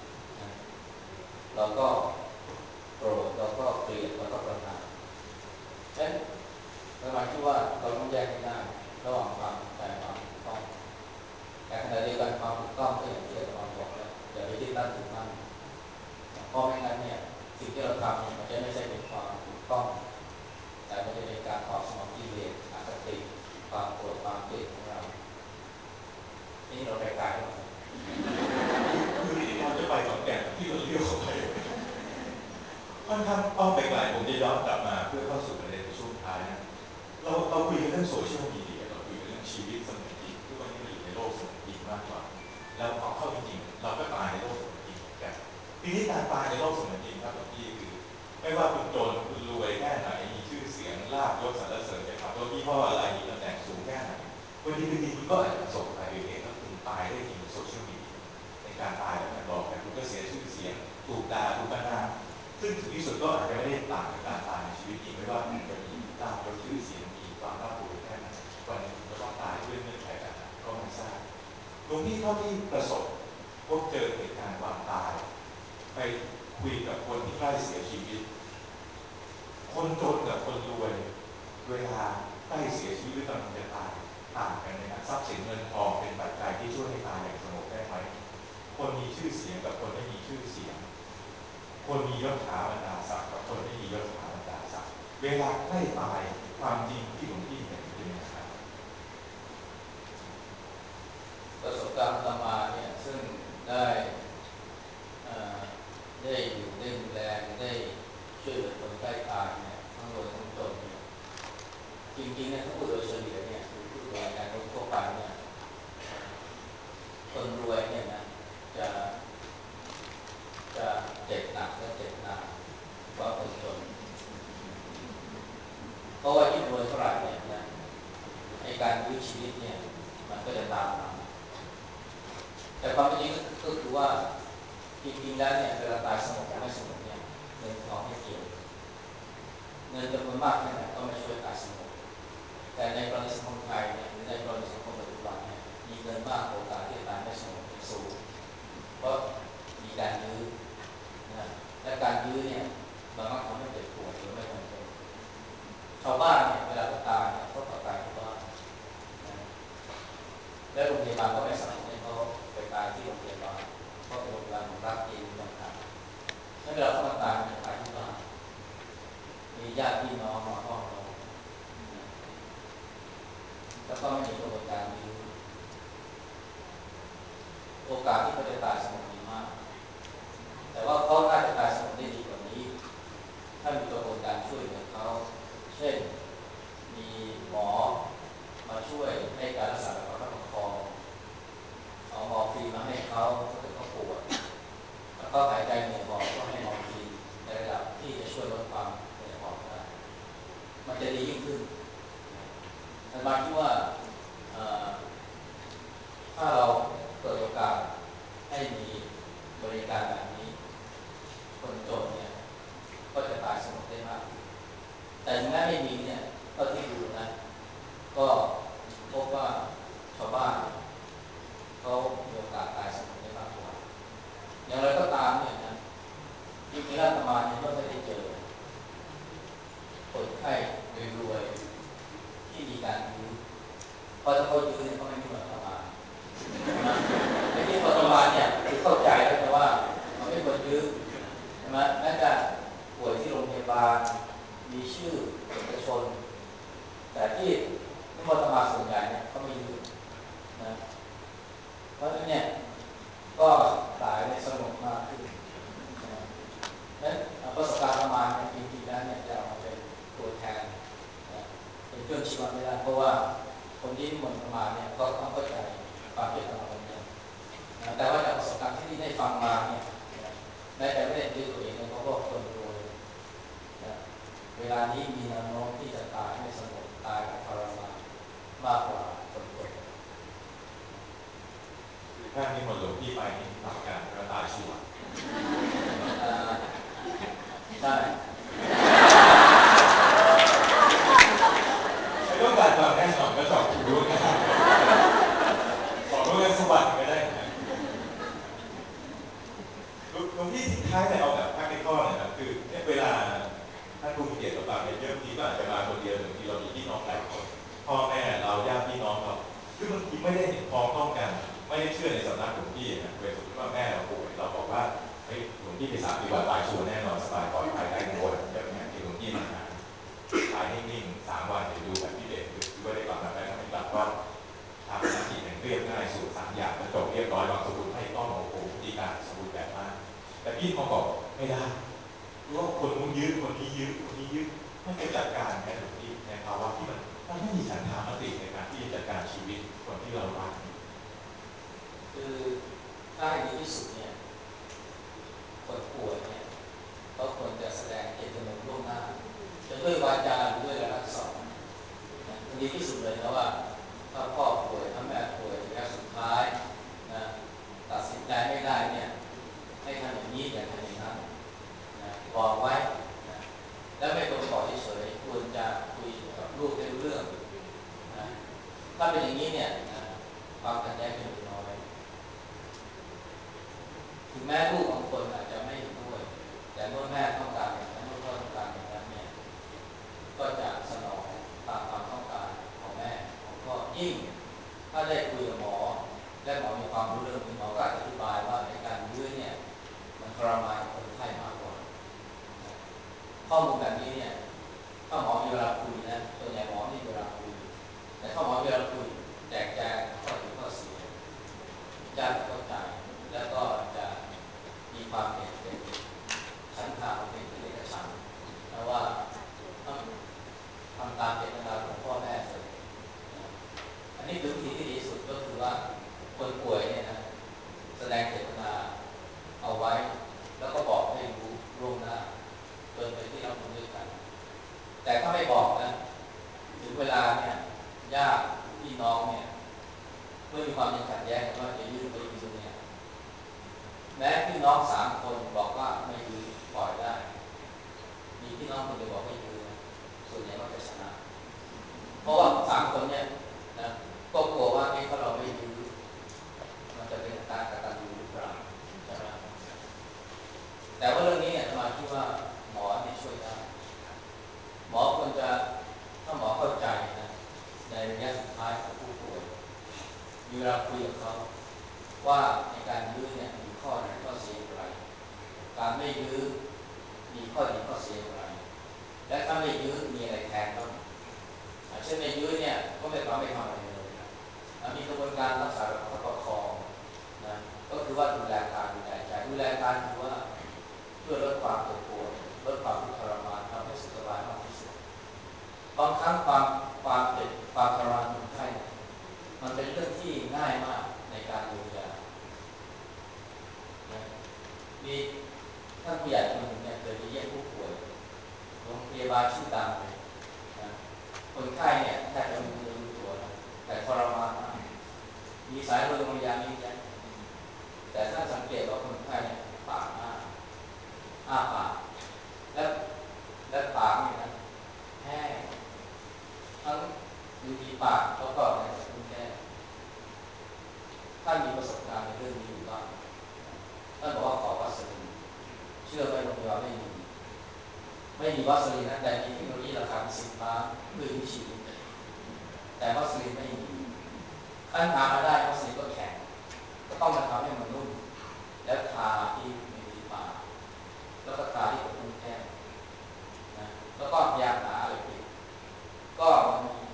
เราก็โกรธเราก็เกลียดเราก็ประณามฉะนั้นเราหมายคิดว่าเราต้องแยกให้ได้ระหว่างความถูกใจความถูกต้องแต่ขณะเดียวกันความถูกต้องก็อย่างที่อาจารย์บอกแล้วอย่าไปยึดมั่นถือมั่นเพราะไม่งั้นเนี่ยสิ่งที่เราทำมันจะไม่ใช่เป็นความถูกต้องแต่มันจะเป็นการตอบสนองกิเลสอคติความโกรธความเกลียดของเรานี่เราไปไกลแล้วคือที่เราจะไปสองแก่ที่เราเลี้ยวเข้าไปค่อนข้างอ้อมไปไกลผมจะย้อนกลับมาเพื่อเข้าสู่ประเด็นในช่วงท้ายนะเราเราคุยกันเรื่องโซเชียลมีเดียเราคุยกันเรื่องชีวิตเสมือนจริงทุกวันนี้เราอยู่ในโลกเสมือนจริงมากกว่าแล้วพอเข้าจริงๆเราก็ตายในโลกเสมือนจริงเหมือนกันทีนี้การตายในโลกเสมือนจริงครับหลวงพี่คือไม่ว่าคุณจนคุณรวยแค่ไหนมีชื่อเสียงลาภยศสรรเสริญจะขับรถยี่ห้ออะไรมีตำแหน่งสูงแค่ไหนวันนี้คือจริงคุณก็อาจจะประสบอุบัติเหตุแล้วคุณตายได้จริงในโซเชียลมีเดียในการตายแล้วมันบอกแต่คุณก็เสียชื่อเสียงถูกด่าถูกประณามซึ่งถึงที่สุดก็อาจจะไม่ได้ต่างกับการตายในชีวิตจริงไม่ว่าคุณจะมีลาภยศชื่อเสียงมีความร่ำรวยแค่ไหนวันหนึ่งคุณก็ต้องตายด้วยเงื่อนไขแบบนั้นก็ไม่ทราบหลวงพี่เท่าที่ประสบพบเจอเหตุการณ์ความตายไปคุยกับคนที่ใกล้เสียชีวิตคนจนกับคนรวยเวลาใกล้เสียชีวิตหรือกำลังจะตายต่างกันนะครับทรัพย์สินเงินทองเป็นปัจจัยที่ช่วยให้ตายอย่างสงบได้ไหมคนมีชื่อเสียงกับคนไม่มีชื่อเสียงคนมียศถาบรรดาศักดิ์กับคนไม่มียศถาบรรดาศักดิ์เวลาใกล้ตายความจริงที่หลวงพี่เห็นเป็นยังไงครับประสบการณ์อาตมาเนี่ยซึ่งได้ได้อยู่ได้ดูแลได้ช่วยเหลือคนใกล้ตายเนี่ยทั้งรวยทั้งจนเนี่ยจริงๆเนี่ยถ้าพูดโดยเฉลี่ยเนี่ยคือพูดโดยการทั่วไปเนี่ยคนรวยเนี่ยนะจะจะเจ็บหนักและเจ็บนานกว่าคนจนเพราะว่ายิ่งรวยเท่าไหร่เนี่ยนะไอ้การยื้อชีวิตเนี่ยมันก็จะตามมาแต่ความจริงก็คือว่าจริงๆแล้วเนี่ยเวลาตายสงบไม่สงบเนี่ยเงินทองไม่เกี่ยวเงินจำนวนมากแค่ไหนก็ไม่ช่วยตายสงบแต่ในกรณีสังคมไทยเนี่ยหรือในกรณีสังคมปัจจุบันเนี่ยมีเงินมากโอกาสที่จะตายไม่สงบสูงเพราะมีการยื้อนะและการยื้อเนี่ยบางครั้งทำให้เจ็บปวดหรือไม่จำเป็นชาวบ้านเนี่ยเวลาตายเวลาเขาตายจะตายที่บ้านมีญาติพี่น้องมาห้องเราแล้วก็ไม่มีกระบวนการยื้อโอกาสที่เขาจะตายสงบดีมากแต่ว่าเขาน่าจะตายสงบได้ดีกว่านี้ถ้ามีกระบวนการช่วยเหลือเขาเช่นมีหมอมาช่วยให้การรักษาแบบประคับประคองเอามอร์ฟีนมาให้เขาถ้าเกิดเขาปวดแล้วก็หายใจเหนื่อยหอบก็ให้มอร์ฟีนในระดับที่จะช่วยลดความเหนื่อยหอบได้มันจะดียิ่งขึ้นแต่บางที่ว่าถ้าเราเปิดโอกาสให้มีบริการแบบนี้คนจนเนี่ยก็จะตายสงบได้มากแต่ถึงแม้ไม่มีเนี่ยก็ที่ดูนะก็พบว่าชาวบ้านเขามีโอกาสตายสงบได้มากกว่าอย่างไรก็ตามเนี่ยนะจริงๆแล้วอาตมาเนี่ยก็ไม่ได้เจอคนไข้รวยๆที่มีการยื้อเพราะถ้าเขายื้อเนี่ยเขาไม่มีอาตมาไอ้ที่อาตมาเนี่ยคือเข้าใจแล้วแต่ว่ามันไม่ควรยื้อใช่ไหมแม้แต่ป่วยที่โรงพยาบาลมีชื่อเอกชนแต่ที่นิมนต์มาส่วนใหญ่เนี่ยเขาไม่ยื้อนะเพราะฉะนั้นเนี่ยก็ตายได้สงบมากขึ้นนั้นประสบการณ์ประมาณเนี่ยจริงๆแล้วเนี่ยจะเอามาเป็นตัวแทนเป็นเครื่องชี้วัดไม่ได้เพราะว่าคนที่นิมนต์มาเนี่ยก็ต้องเข้าใจความเป็นของคนเนี่ยแต่ว่าจากประสบการณ์ที่ได้ฟังมาเนี่ยแม้แต่ไม่ได้ด้วยตัวเองเนี่ยเพราะว่าคนรวยเวลานี้มีแนวโน้มที่จะตายไม่สงบตายแบบทรมานมากกว่าคนจนคือถ้ามีคนหลงที่ไปนี่หลักการก็ตายชัวร์ใช่ไม่ต้องการความแน่นอนก็สอบรู้นะขอรู้เรื่องสวัสดิ์ก็ได้นะหลวงพี่ทิ้งท้ายแต่เอาแบบภาคในข้อหน่อยนะคือเวลาท่านผู้มีเกียรติกับเราเนี่ยเยอะทีก็อาจจะมาคนเดียวหรือบางทีเรามีพี่น้องหลายคนพ่อแม่เราญาติพี่น้องเราคือบางทีไม่ได้เห็นพ้องต้องกันไม่ได้เชื่อในสำนักหลวงพี่นะโดยสมมติว่าแม่เราป่วยเราบอกว่าเฮ้ยหลวงพี่ไปสามปีวันตายชัวร์แน่นอนสบายปลอดภัยได้ทั้งหมดแบบนี้ที่หลวงพี่มาหาตายนิ่งๆสามวันเดี๋ยวดูแบบพี่เบสคือว่าได้กลับมาได้ก็ไม่กลับก็ทำหน้าที่อย่างเรียบง่ายสูตรสามอย่างก็จบเรียบร้อยบางสมุนให้ต้องโอ้โหวิธีการสมุนแบบมากแต่พี่พอบอกไม่ได้รู้ว่าคนนู้นยื้อคนนี้ยื้อคนนี้ยื้อไม่ไปจัดการแค่หลวงพี่ในภาวะที่มันมันไม่มีฉันทามติในการที่จะจัดการชีวิตคนที่เรารักคือถ้าให้ดีที่สุดเนี่ยคนป่วยเนี่ยเขาควรจะแสดงเจตจำนงล่วงหน้าจะด้วยวาจาหรือด้วยการรักษาดีที่สุดเลยนะว่าถ้าพ่อป่วยถ้าแม่ป่วยระยะสุดท้ายนะตัดสินใจไม่ได้เนี่ยให้ทำอย่างนี้อย่าทำอย่างนั้นนะบอกไว้นะแล้วไม่ต้องบอกเฉยๆควรจะคุยกับลูกให้รู้เรื่องนะถ้าเป็นอย่างนี้เนี่ยนะความขัดแย้งจะมีน้อยถึงแม้ลูกบางคนอาจจะไม่เห็นด้วยแต่เมื่อแม่ต้องการอย่างนั้นลูกก็ต้องการอย่างนั้นเนี่ยก็จะสนองตามความต้องการของแม่ของพ่อยิ่งถ้าได้คุยกับหมอและหมอมีความรู้เรื่องหมอก็อธิบายว่าในการยื้อเนี่ยมันทรมานคนไข้มากกว่าข้อมูลแบบนี้เนี่ยถ้าหมอมีเวลาคุยนะส่วนใหญ่หมอไม่มีเวลาคุยแต่ถ้าหมอมีเวลาคุยแจกแจงข้อดีข้อเสียญาติเข้าใจแล้วก็จะมีความเห็นเป็นฉันทาเป็นเอกฉันท์เพราะว่าทำตามเจตนาของพ่อแม่เสร็จอันนี้คือวิธีที่ดีสุดก็คือว่าคนป่วยเนี่ยนะแสดงเจตนาเอาไว้แล้วก็บอกให้รู้ล่วงหน้าจนเป็นที่รับรู้ด้วยกันแต่ถ้าไม่บอกนะถึงเวลาเนี่ยญาติพี่น้องเนี่ยเมื่อมีความขัดแย้งกันว่าจะยืดไปยืดเนี่ยแม้พี่น้องสามคนบอกว่าไม่ยืดปล่อยได้มีพี่น้องคนเดียวบอกไม่ยืดส่วนใหญ่ก็จะชนะเพราะว่าสามคนเนี่ยนะก็กลัวว่าถ้าเราไม่ยื้อมันจะเป็นการกระตันยูหรือเปล่าใช่ไหมแต่ว่าเรื่องนี้เนี่ยมาคิดว่าหมอเนี่ยช่วยได้หมอควรจะถ้าหมอเข้าใจนะในระยะสุดท้ายของผู้ป่วยมีเวลาคุยกับเขาว่าในการยื้อเนี่ยมีข้อไหนข้อเสียอะไรการการไม่ยื้อมีข้อดีข้อเสียอย่างไรและถ้าไม่ยื้อมีอะไรแทนบ้างเช่นไม่ยื้อเนี่ยก็ไม่ทำไม่ทำอะไรเลยมีกระบวนการรักษาแบบประคองนะก็คือว่าดูแลกายดูแลใจดูแลกายคือว่าเพื่อลดความเจ็บปวดลดความทุกข์ทรมานทำให้สุขสบายมากที่สุดบางครั้งความความเจ็บความทรมานของคนไข้มันเป็นเรื่องที่ง่ายมากในการดูแลมีท่านผู้ใหญ่คนหนึ่งเนี่ยเคยไปเยี่ยมผู้ป่วยโรงพยาบาลชื่อดังเลยนะคนไข้เนี่ยแทบจะไม่รู้ตัวนะแต่ทรมานมากมีสายลมพยายามมีแค่แต่ถ้าสังเกตว่าคนไข้เนี่ยปากอ้าอ้าปากและและปากนี่นะแห้งทั้งดูดีปากแล้วก็ในคุณแก้ท่านมีประสบการณ์ในเรื่องนี้อยู่บ้างท่านบอกว่าขอวัสดุเชื่อไหมโรงพยาบาลไม่มีไม่มีวัสดุนะแต่มีเทคโนโลยีราคาสิบล้านเพื่อวิชีวิตแต่วัสดุไม่มีขั้นหามาได้วัสดุก็แข็งก็ต้องมาทำให้มันนุ่มแล้วทาที่มีดีปากแล้วก็ทาที่กระพุ้งแก้มนะแล้วก็พยายามหาอะไรปิดก็มันมี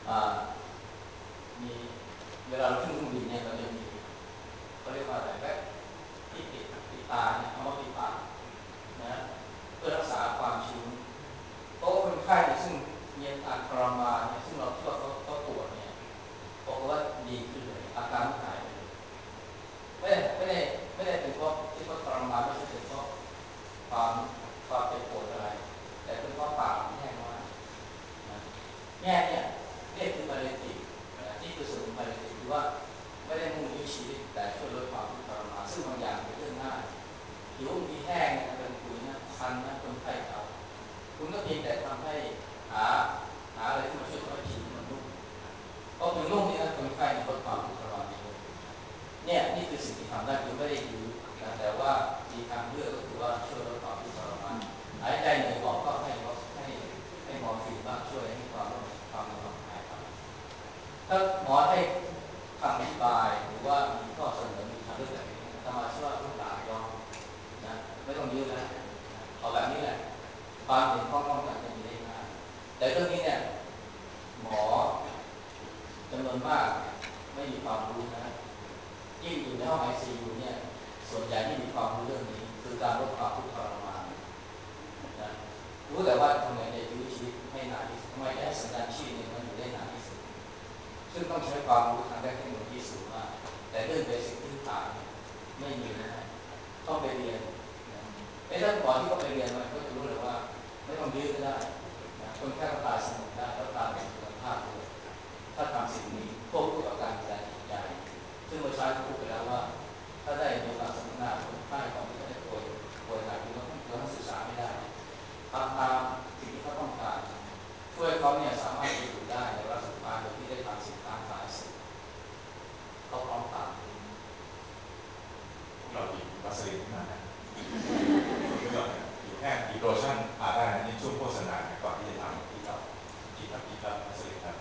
มีเวลาเราขึ้นเครื่องบินเนี่ยมันจะมีเขาเรียกว่าอะไรแบ็คที่ปิดปิดตาเนี่ยเอามาปิดปากนะเพื่อรักษาความชื้นโต๊ะคนไข้เนี่ยซึ่งมีอาการทรมานเนี่ยซึ่งเราคิดว่าเขาเขาปวดเนี่ยบอกว่าดีขึ้นเลยอาการหายไปเลยไม่ได้ไม่ได้ไม่ได้เป็นเพราะที่เขาทรมานไม่ใช่เป็นเพราะความความเจ็บปวดอะไรแต่เป็นเพราะปากแห้งมากนะแง่เนี่ยนี่คือพาเลติฟนี่คือส่วนของพาเลติฟคือว่าไม่ได้มุ่งยื้อชีวิตแต่ช่วยลดความทุกข์ทรมานซึ่งบางอย่างเป็นเรื่องง่ายผิวมีแห้งเนี่ยเป็นปุ๋ยนะคันนะคนไข้เอาคุณก็เพียงแต่ทำให้หาหาอะไรที่มาช่วยทำให้ผิวมันนุ่มเพราะผิวนุ่มนี่นะคนไข้เนี่ยลดความทุกข์ทรมานเนี่ยนี่คือสิ่งที่ทำได้คือไม่ได้ยื้อนะแต่ว่ามีทางเลือกก็คือว่าช่วยลดความทุกข์ทรมานหายใจเหนื่อยออกก็ให้ให้ให้มอร์ฟีนบ้างช่วยให้ความความระบายหายไปถ้าหมอให้คำอธิบายหรือว่ามีข้อเสนอมีทางเลือกแบบนี้ธรรมะชื่อว่าลูกหลานยอมนะไม่ต้องยื้อแล้วเอาแบบนี้แหละความเห็นข้อป้องกันจะมีได้ง่ายแต่เรื่องนี้เนี่ยหมอจำนวนมากไม่มีความรู้นะยิ่งอยู่ในห้อง ไอ ซี ยู เนี่ยส่วนใหญ่ที่มีความรู้เรื่องนี้คือการลดความทุกข์ทรมานนะรู้แต่ว่าทำไงจะยื้อชีวิตให้นานที่สุดทำไมจะให้สัญญาณชีพเนี่ยมันอยู่ได้นานที่สุดซึ่งต้องใช้ความรู้ทางด้านเทคโนโลยีสูงมากแต่เรื่องเบสิกพื้นฐานไม่มีนะต้องไปเรียนไอ้ท่านหมอที่เขาไปเรียนมันก็จะรู้เลยว่าไม่ต้องยื้อก็ได้นะคนแค่ตายสงบได้แล้วตายเป็นคุณภาพด้วยถ้าทำสิ่งนี้ควบคู่กับการดูแลจิตใจซึ่งเมื่อเช้าพูดไปแล้วว่าถ้าได้มีโอกาสสนทนาคนไข้ก่อนที่จะได้ป่วยป่วยหนักเราต้องเราต้องศึกษาไม่ได้ทำตามสิ่งที่เขาต้องการช่วยเขาเนี่ยสามารถอยู่ได้ในระดับสุดท้ายโดยที่ได้ทำสิ่งตามสายสุดเขาพร้อมตามพวกเราหยิบวัสดุขึ้นมานะคือก่อนอยู่แค่อีโรชั่นอาได้ในช่วงโฆษณาก่อนที่จะทำที่เราหยิบครับหยิบครับวัสดุครับ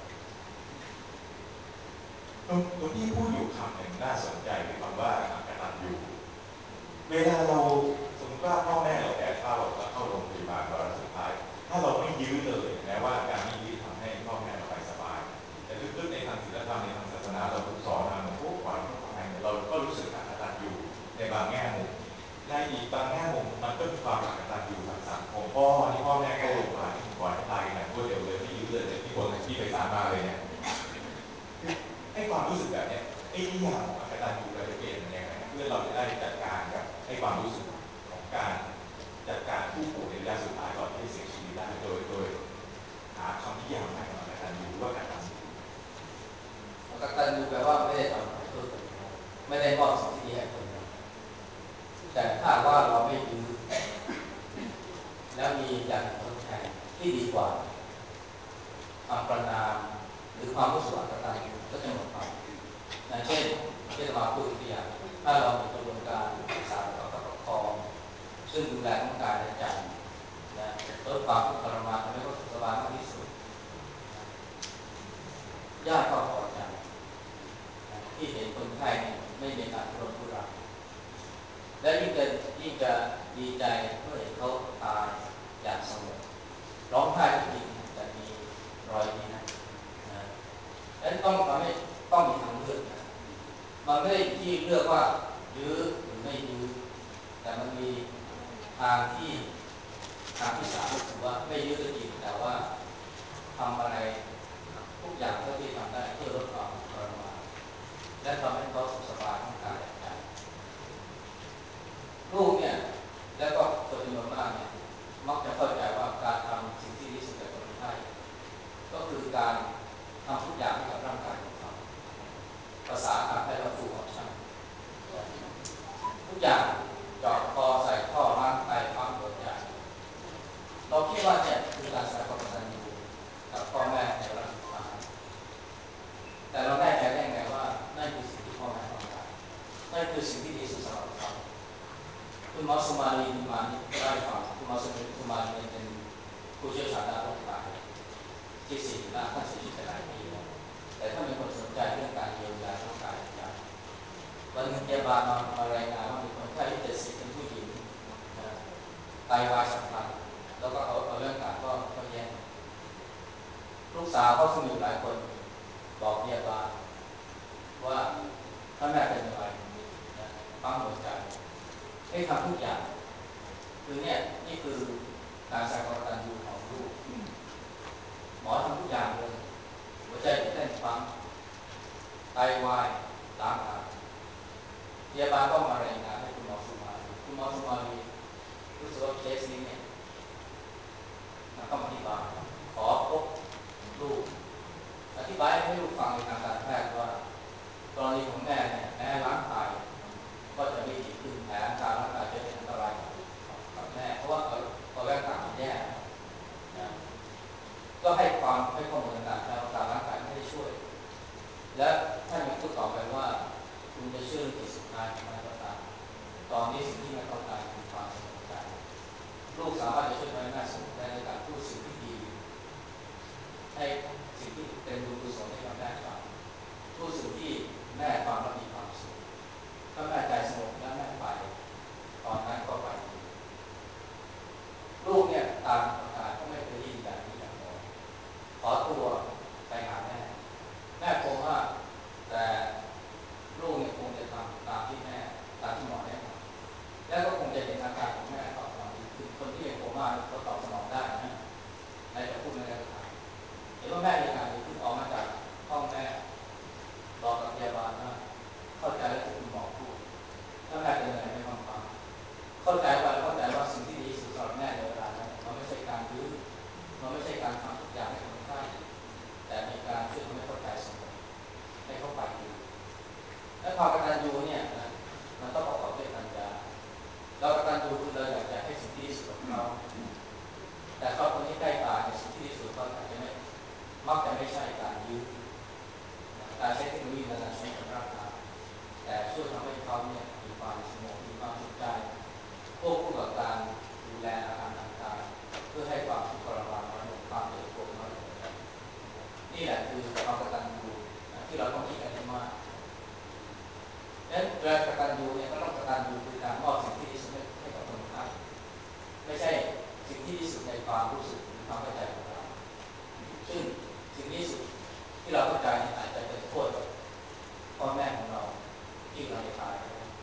ตรงตรงที่พูดอยู่คำหนึ่งน่าสนใจคือคำว่าอักตันยูเวลาเราสมมติว่าพ่อแม่เราแก่เฒ่าเราเข้าโรงพยาบาลเราสุดท้ายถ้าเราไม่ยื้อเลยแม้ว่าการไม่ยื้อทำให้พ่อแม่เราไปสบายแต่ลึกๆในทางศีลธรรมในทางศาสนาเราถูกสอนมาเหมือนพวกความต้องการเราก็รู้สึกอักตันยูในบางแง่มุมในอีกบางแง่มุมมันก็มีความอักตันยูทางสังคมพ่อที่พ่อแม่เข้าโรงพยาบาลก่อนให้ตายกันพูดเร็วเลยไม่ยื้อเลยที่คนที่ไปสามมาเลยเนี่ยให้ความรู้สึกแบบนี้ไอ้นิยามของอักตันยูเราจะเปลี่ยนมันยังไงเพื่อเราจะได้จัดการกับให้ความรู้สึกของการจัดการผู้ป่วยในระยะสุดท้ายก่อนที่จะเสียชีวิตได้โดยโดยหาคำนิยามใหม่ของอักตันยูว่ากตันยูกตัญญูแปลว่าไม่ได้ทำเพื่อคนไม่ได้มอบสิ่งที่ดีให้คนแต่ถ้าว่าเราไม่ยื้อแล้วมีอย่างทดแทนที่ดีกว่าคำประนามหรือความรู้สึกกตัญญูก็จะหมดไปอย่างเช่นที่เราพูดตัวอย่างถ้าเรามีกระบวนการศึกษาประคับประคองซึ่งดูแลทั้งกายและใจนะลดความทุกข์ทรมานทำให้เขาสุขสบายมากที่สุดญาติก็พอใจที่เห็นคนไข้เนี่ยไม่มีการทุรนทุรายและยิ่งจะยิ่งจะดีใจเมื่อเห็นเขาตายอย่างสงบร้องไห้ก็จริงแต่มีรอยยิ้มนะและต้องทำให้ต้องมีทางเลือกนะมันไม่ได้ที่เลือกว่ายื้อหรือไม่ยื้อแต่มันมีทางที่ทางที่สามก็คือว่าไม่ยื้อก็จริงแต่ว่าทำอะไรทุกอย่างเท่าที่ทำได้เพื่อลดความทรมานและทำให้เขาสุขสบายทั้งกายและใจลูกเนี่ยแล้วก็คนจำนวนมากเนี่ยมักจะเข้าใจว่าการทำสิ่งที่ดีสุดกับคนไข้ก็คือการทำทุกอย่างให้กับร่างกายของเขาภาษาการแพทย์เราฟูลออปชั่นทุกอย่างเจาะคอใส่ท่อร่างกายปั๊มหัวใจเราคิดว่าเนี่ยคือการแสดงความกตัญญูกับพ่อแม่ในระดับสุดท้ายแต่เราแน่ใจได้ไงว่านั่นคือสิ่งที่พ่อแม่ต้องการนั่นคือสิ่งที่ดีสุดสำหรับเขาคุณหมอสุมาลีมานี่ได้ฟังคุณหมอสุมาลีเป็นผู้เชี่ยวชาญด้านโรคไตที่ศิริราชท่านเสียชีวิตไปหลายปีแล้วแต่ท่านเป็นคนสนใจเรื่องการเยียวยาร่างกายใจวันหนึ่งพยาบาลมามารายงานว่ามีคนไข้อายุเจ็ดสิบเป็นผู้หญิงไตวายฉับพลันแล้วก็เอาเอาเรื่องการก็ก็แย่ลูกสาวเขาซึ่งมีหลายคนบอกพยาบาลว่าถ้าแม่เป็นอะไรปั๊มหัวใจให้ทำทุกอย่างคือเนี่ยนี่คือการแสดงความกตัญญูของลูกหมอทำทุกอย่างเลยหัวใจเต้นปั๊มไตวายล้างขาพยาบาลก็มารายงานให้คุณหมอสุมาลีคุณหมอสุมาลีรู้สึกว่าเคสนี้เนี่ยมันต้องอธิบายขอพบลูกอธิบายให้ลูกฟังในทางการแพทย์ว่ากรณีของแม่เนี่ยแม่ล้างไตก็จะไม่ดีขึ้นแผลการล้างไตจะเป็นอันตรายกับแม่เพราะว่าเอาแรกต่างมันแย่นะก็ให้ความให้ข้อมูลต่างๆแล้วการล้างไตไม่ได้ช่วยและท่านยังพูดต่อไปว่าคุณจะเชื่อในจิตสุดท้ายของมันก็ตามตอนนี้สิ่งที่มันต้องการคือความสงบใจลูกสามารถจะช่วยแม่สงบได้ในการพูดสิ่งที่ดีให้สิ่งที่เป็นบุญกุศลให้กับแม่ฟังพูดสิ่งที่แม่ฟังแล้วมีความสุขถ้าแม่ใจสงบแล้วแม่ไปตอนนั้นก็ไปลูกเนี่ยตามประกาศก็ไม่เคยยินแบบนี้อย่างน้อยขอตัวไปหาแม่แม่คงว่าแต่ลูกเนี่ยคงจะทำตามที่แม่ตามที่หมอแนะนำแล้วก็คงจะเห็นอาการของแม่ตอบสนองดีขึ้นคนที่เป็นโคม่าเขาตอบสนองได้นะในจะพูดในกระถางเห็นว่าแม่มีอาการดีขึ้นออกมาจากห้องแม่บอกกับพยาบาลว่าเข้าใจแล้วที่คุณหมอพูดถ้าแม่เป็นอะไรไม่ฟังฟังเข้าใจว่าเข้าใจว่าสิ่งที่ดีสุดสำหรับแม่ในเวลานั้นมันไม่ใช่การยื้อมันไม่ใช่การทำทุกอย่างให้คนไข้แต่เป็นการช่วยทำให้เข้าใจสงบให้เข้าไปดีและความกตัญญูเนี่ยนะมันต้องประกอบด้วยปัญญาเรากตัญญูคือเราอยากจะให้สิ่งที่ดีสุดของเขาแต่เขาคนที่ใกล้ตายสิ่งที่ดีสุดเขาอาจจะไม่มักจะไม่ใช่การยื้อการใช้เทคโนโลยีในการใช้กับร่างกายแต่ช่วยทำให้เขาเนี่ยมีความสงบมีความสุขใจควบคู่กับการดูแลอาการต่างๆเพื่อให้ความทุกข์ทรมานน้อยลงความเจ็บปวดน้อยลงนี่แหละคือความกตัญญูที่เราต้องคิดกันให้มากและเวลากตัญญูเนี่ยก็ต้องกตัญญูคือการมอบสิ่งที่ดีสุดให้กับคนไข้ไม่ใช่สิ่งที่ดีสุดในความรู้สึกหรือความเข้าใจของเราซึ่งสิ่งที่สุดที่เราเข้าใจอาจจะเป็นโทษกับพ่อแม่ของเราที่เราจะตาย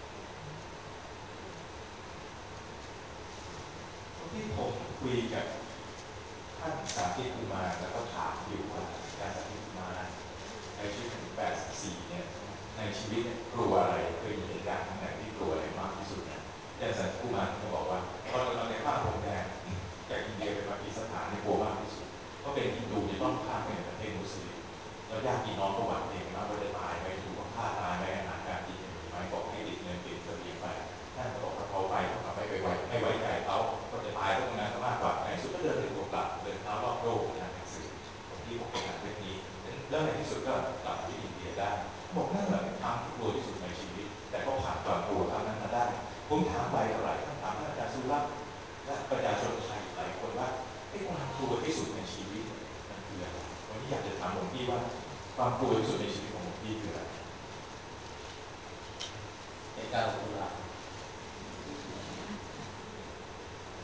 ที่ผมคุยกับท่านสาธิตกุมารแล้วก็ถามอยู่ว่าการสาธิตกุมารในชีวิตถึงแปดสิบสี่เนี่ยในชีวิตเนี่ยกลัวอะไรเคยมีเหตุการณ์ไหนที่กลัวอะไรมากที่สุดเนี่ยอาจารย์สาธิตกุมารก็บอกว่าตอนเราในภาคผมแดงจากอินเดียไปปากีสถานในกลัวมากที่สุดเพราะเป็นฮินดูจะต้องข้ามไปในประเทศมุสลิมแล้วญาติพี่น้องก็หวั่นเองนะว่าจะตายไหมถูกฆ่าตายไหมอาหารการกินจะมีไหมบอกให้ติดเงินติดเสบียงไปท่านก็บอกว่าเขาไปเขาทำไม่ไปไว้ไม่ไว้ใจเขาก็จะตายตรงนั้นมากกว่าในสุดก็เดินถึงตัวกลับเดินเท้ารอบโลกอ่านหนังสือผมที่ผมอ่านเรื่องนี้แล้วในที่สุดก็กลับมาที่อินเดียได้บอกนั่นแหละเป็นทางที่กลัวที่สุดในชีวิตแต่ก็ผ่านความกลัวครั้งนั้นมาได้ผมถามไปหลายท่านถามท่านอาจารย์สุรัตน์และประชาชนไทยหลายคนว่าไอ้ความกลัวที่สุดในชีวิตมันคืออะไรวันนี้อยากจะถามหลวงพี่ว่าความกลัวที่สุดในชีวิตของหลวงพี่คืออะไรในการตุลา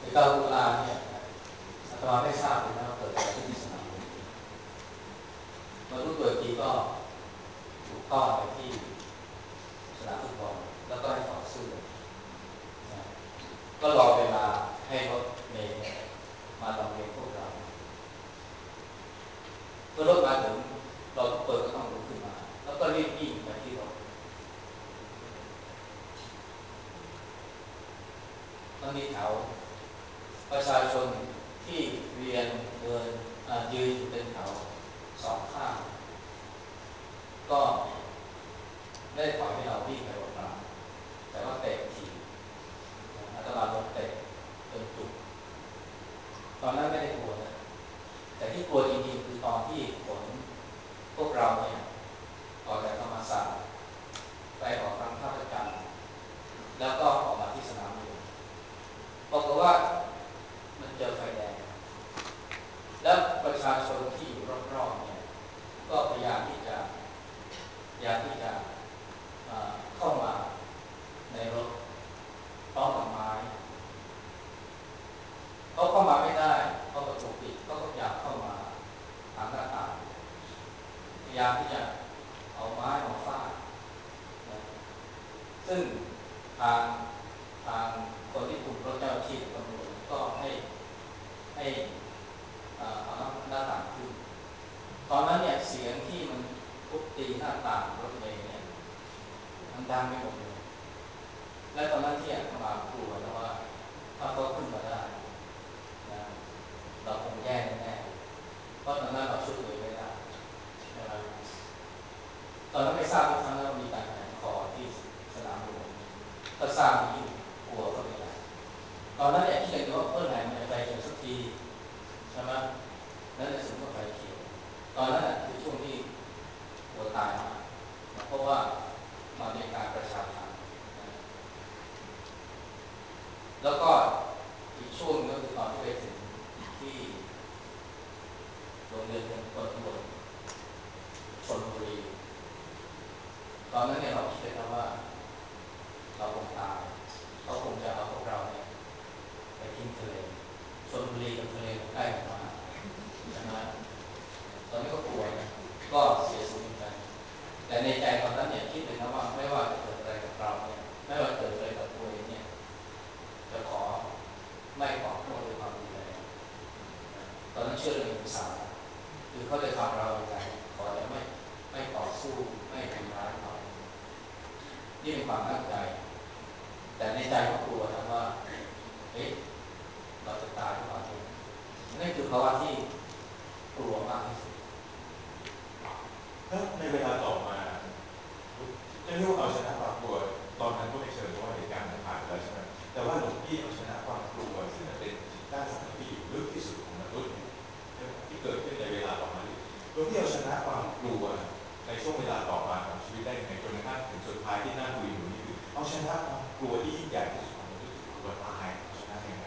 เก้าตุลาเนี่ยอาตมาไม่ทราบเลยนะว่าเกิดอะไรขึ้นที่สนามบินมารู้ตัวทีก็ถูกต้อนไปที่สนามฟุตบอลแล้วก็ให้ถอดเสื้อนะก็รอเวลาให้รถเมล์มาลำเลียงพวกเราเมื่อรถมาถึงเราทุกคนก็ต้องลุกขึ้นมาแล้วก็รีบวิ่งไปที่รถมันมีแถวประชาชนที่เวียนเดินยืนอยู่เป็นแถวสองข้างก็ไม่ได้ปล่อยให้เราวิ่งไปเปล่าๆแต่ว่าเตะทีอาตมาโดนเตะจนจุกตอนนั้นไม่ได้กลัวนะแต่ที่กลัวจริงๆคือตอนที่ขนพวกเราเนี่ยออกจากธรรมศาสตร์ไปออกทางท่าประจันทร์แล้วก็ออกมาที่สนามหลวงบอกว่ามันเจอไฟแดงแล้วประชาชนที่อยู่รอบๆเนี่ยก็พยายามที่จะพยายามที่จะเข้ามาในรถพร้อมกับไม้เขาเข้ามาไม่ได้เพราะประตูปิดเขาก็พยายามเข้ามาทางหน้าต่างพยายามที่จะเอาไม้มาฟาดนะซึ่งทางทางคนที่คุมรถเจ้าหน้าที่ตำรวจก็ให้ให้เอาหน้าต่างขึ้นตอนนั้นเนี่ยเสียงที่มันทุบตีหน้าต่างรถเมล์เนี่ยมันดังไม่หมดเลยและตอนนั้นที่อาตมากลัวนะว่าถ้าเขาขึ้นมาได้นะเราคงแย่แน่ๆเพราะตอนนั้นเราช่วยตัวเองไม่ได้ใช่ไหมตอนนั้นไม่ทราบว่าครั้งนั้นมีการแข่งคอที่สนามหลวงถ้าทราบยิ่งกลัวก็ไม่ได้ตอนนั้นเนี่ยคิดอย่างว่าเมื่อไหร่มันจะไปถึงสักทีใช่ไหมนั่นในสุดก็ไฟเขียวตอนนั้นคือช่วงที่กลัวตายมากเพราะว่ามันเป็นการประชาทันแล้วก็อีกช่วงนึงก็คือตอนที่ไปถึงที่โรงเรียนพลตำรวจชลบุรีตอนนั้นเนี่ยเราคิดเลยนะว่าเราคงตายเขาคงจะเอาพวกเราเนี่ยไปทิ้งทะเลชลบุรีกับทะเลใกล้กันมากใช่ไหมตอนนี้ก็กลัวนะก็เสียสูญไปแต่ในใจตอนนั้นเนี่ยคิดเลยนะว่าไม่ว่าจะเกิดอะไรกับเราเนี่ยไม่ว่าเกิดอะไรกับตัวเองเนี่ยจะขอไม่ตอบโต้ด้วยความรุนแรงตอนนั้นเชื่อเรื่องภาษาคือเขาจะทำเราอย่างไรขอจะไม่ไม่ต่อสู้ไม่ทำร้ายเขานี่เป็นความตั้งใจแต่ในใจก็กลัวนะว่าเอ๊ะเราจะตายหรือเปล่าเนี่ยนั่นคือภาวะที่กลัวมากที่สุดแล้วในเวลาต่อมาจะเรียกว่าเอาชนะความกลัวตอนนั้นก็ไม่เชิงเพราะว่าเหตุการณ์มันผ่านแล้วใช่ไหมแต่ว่าหลวงพี่เอาชนะความกลัวซึ่งมันเป็นจิตใต้สำนึกที่อยู่ลึกที่สุดของมนุษย์ที่เกิดขึ้นในเวลาต่อมาหลวงพี่เอาชนะความกลัวในช่วงเวลาต่อมาของชีวิตได้ยังไงจนกระทั่งถึงสุดท้ายที่นั่งคุยอยู่นี่คือเอาชนะความกลัวที่ยิ่งใหญ่ที่สุดของมนุษย์คือกลัวตายเอาชนะยังไง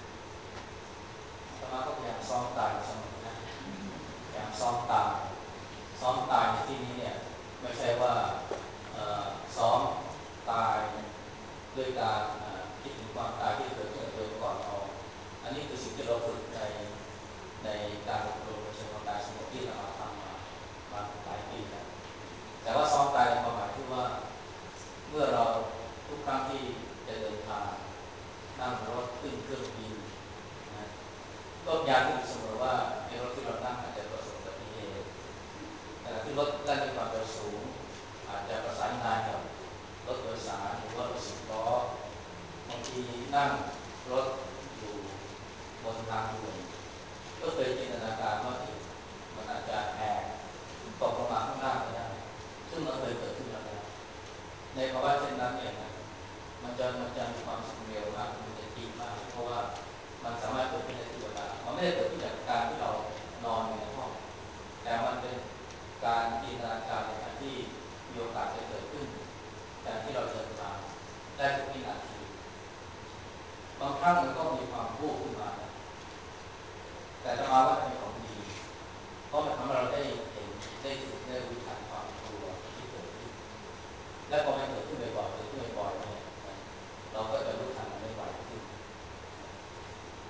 สมาก็พยายามซ้อมตายเสมอนะพยายามซ้อมตายซ้อมตายในที่นี้เนี่ยไม่ใช่ว่าซ้อมตายด้วยการคิดถึงความตายที่เกิดขึ้นกับตัวเองก่อนนอนอันนี้คือสิ่งที่เราฝึกในในการอบรมเชิงของการสงบที่เราทำมามาหลายปีแล้วแต่ว่าซ้อมตายในความหมายที่ว่าเมื่อเราทุกครั้งที่จะเดินทางนั่งรถขึ้นเครื่องบินนะก็ย้ำอยู่เสมอว่าในรถที่เรานั่งอาจจะประสบอุบัติเหตุขณะที่รถแล่นด้วยความเร็วสูงอาจจะประสานงานกับรถโดยสารหรือว่ารถสิบล้อบางทีนั่งรถอยู่บนทางด่วนก็เคยจินตนาการว่ามันอาจจะแหกตกลงมาข้างล่างก็ได้ซึ่งมันเคยเกิดขึ้นแล้วในภาวะเช่นนั้นเนี่ยมันจะมันจะมีความสุขเร็วมากมันจะจริงมากเพราะว่ามันสามารถเกิดขึ้นในทุกเวลามันไม่ได้เกิดขึ้นจากการที่เรานอนอยู่ในห้องแต่มันเป็นการจินตนาการในการที่มีโอกาสจะเกิดขึ้นแต่ที่เราเดินทางได้ทุกวินาทีบางครั้งมันก็มีความวูบขึ้นมาแต่จะมาว่าเป็นของดีเพราะมันทำให้เราได้เห็นได้ถึงได้รู้ทันความกลัวที่เกิดขึ้นและพอมันเกิดขึ้นบ่อยๆเกิดขึ้นบ่อยๆเนี่ยเราก็จะรู้ทันมันได้ไวขึ้น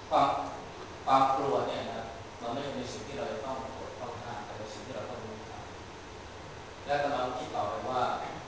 ความความกลัวเนี่ยนะมันไม่ใช่เป็นสิ่งที่เราจะต้องกดเข้าหน้าแต่เป็นสิ่งที่เราต้องรู้ทันและกำลังคิดต่อไปว่า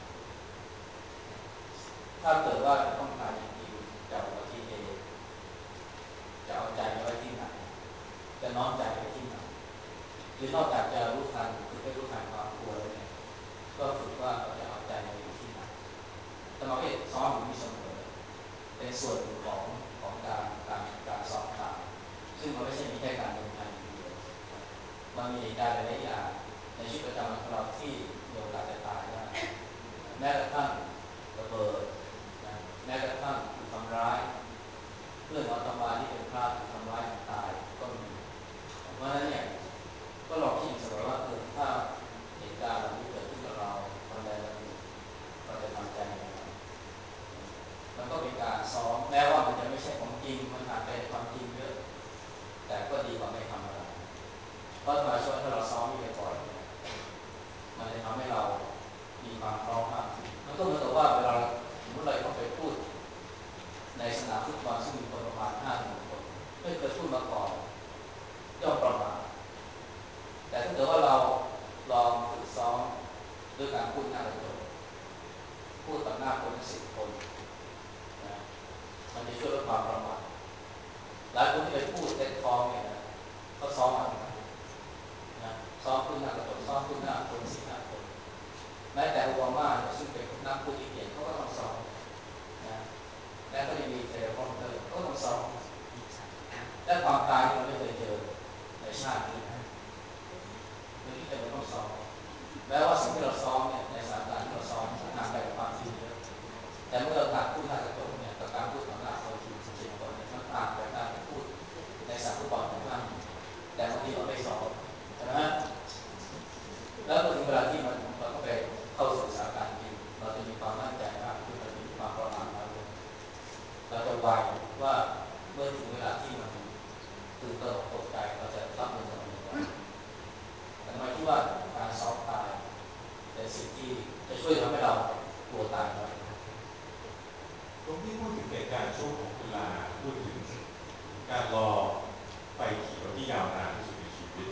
ถ้าเกิดว่าต้องตายจริงๆจะอุบัติเหตุจะเอาใจไว้ที่ไหนจะน้อมใจไปที่ไหนหรือนอกจากจะรู้ทันคือไม่รู้ทันความกลัวแล้วเนี่ยก็ฝึกว่าเราจะเอาใจไปที่ไหนแต่เราเห็นซ้อมอยู่ที่เสมอเป็นส่วนหนึ่งของของการการการซ้อมตามซึ่งมันไม่ใช่มีแค่การเดินทางอย่างเดียวมันมีเหตุการณ์หลายอย่างในชีวิตประจำวันของเราที่มีโอกาสจะตายได้แม้กระทั่งระเบิดนะแม้กระทั่งถูกทำร้ายเพื่อนอาตมาที่เป็นพระถูกทำร้ายจนตายก็มีเพราะฉะนั้นเนี่ยก็ลองคิดเสมอว่าเออถ้าเหตุการณ์เหล่านี้เกิดขึ้นกับเราวันใดวันหนึ่งเราจะทำใจยังไงมันก็เป็นการซ้อมแม้ว่ามันจะไม่ใช่ของจริงมันอาจเป็นความจริงเยอะแต่ก็ดีกว่าไม่ทำอะไรเพราะมาช่วยถ้าเราซ้อมมีบ่อยๆมันจะทำให้เรามีความพร้อมมากขึ้นมันก็เหมือนกับว่าเวลาสมมติเราต้องไปพูดในสนามฟุตบอลซึ่งมีคนประมาณห้าหมื่นคนไม่เคยพูดมาก่อนย่อมประมาทแต่ถ้าเกิดว่าเราลองฝึกซ้อมด้วยการพูดหน้ากระจกพูดต่อหน้าคนสิบคนนะมันจะช่วยลดความประมาทหลายคนที่ไปพูดเท็จท้องเนี่ยนะเขาซ้อมมานะซ้อมพูดหน้ากระจกซ้อมพูดหน้าคนสี่ห้าคนแม้แต่โอบามาเนี่ยซึ่งเป็นนักพูดที่เก่งเขาก็ต้องซ้อมนะแม้ก็จะมีเทเลคอมเตอร์ก็ต้องซ้อมและความตายที่เราไม่เคยเจอในชาตินี้ไม่ที่จะไม่ต้องซ้อมแม้ว่าสิ่งที่เราซ้อมเนี่ยในสถานการณ์ที่เราซ้อมห่างไกลกับความจริงเยอะแต่เมื่อเราการพูดหน้ากระจกเนี่ยกับการพูดต่อหน้าคนสิบสิบคนเนี่ยมันต่างจากการพูดในสนามฟุตบอลของท่านแต่บางทีเราไม่ซ้อมใช่ไหมฮะแล้วพอถึงเวลาที่มันเราก็ไปเข้าสู่สถานการณ์จริงเราจะมีความมั่นใจมากขึ้นเราจะมีความประมาทน้อยลงเราจะไวว่าเมื่อถึงเวลาที่มันตื่นตระหนกตกใจเราจะรับมือกับมันยังไงแต่หมายที่ว่าการซ้อมตายเป็นสิ่งที่จะช่วยทำให้เรากลัวตายน้อยลงตรงที่พูดถึงเหตุการณ์ช่วงของตุลาพูดถึงการรอไฟเขียวที่ยาวนานที่สุดในชีวิต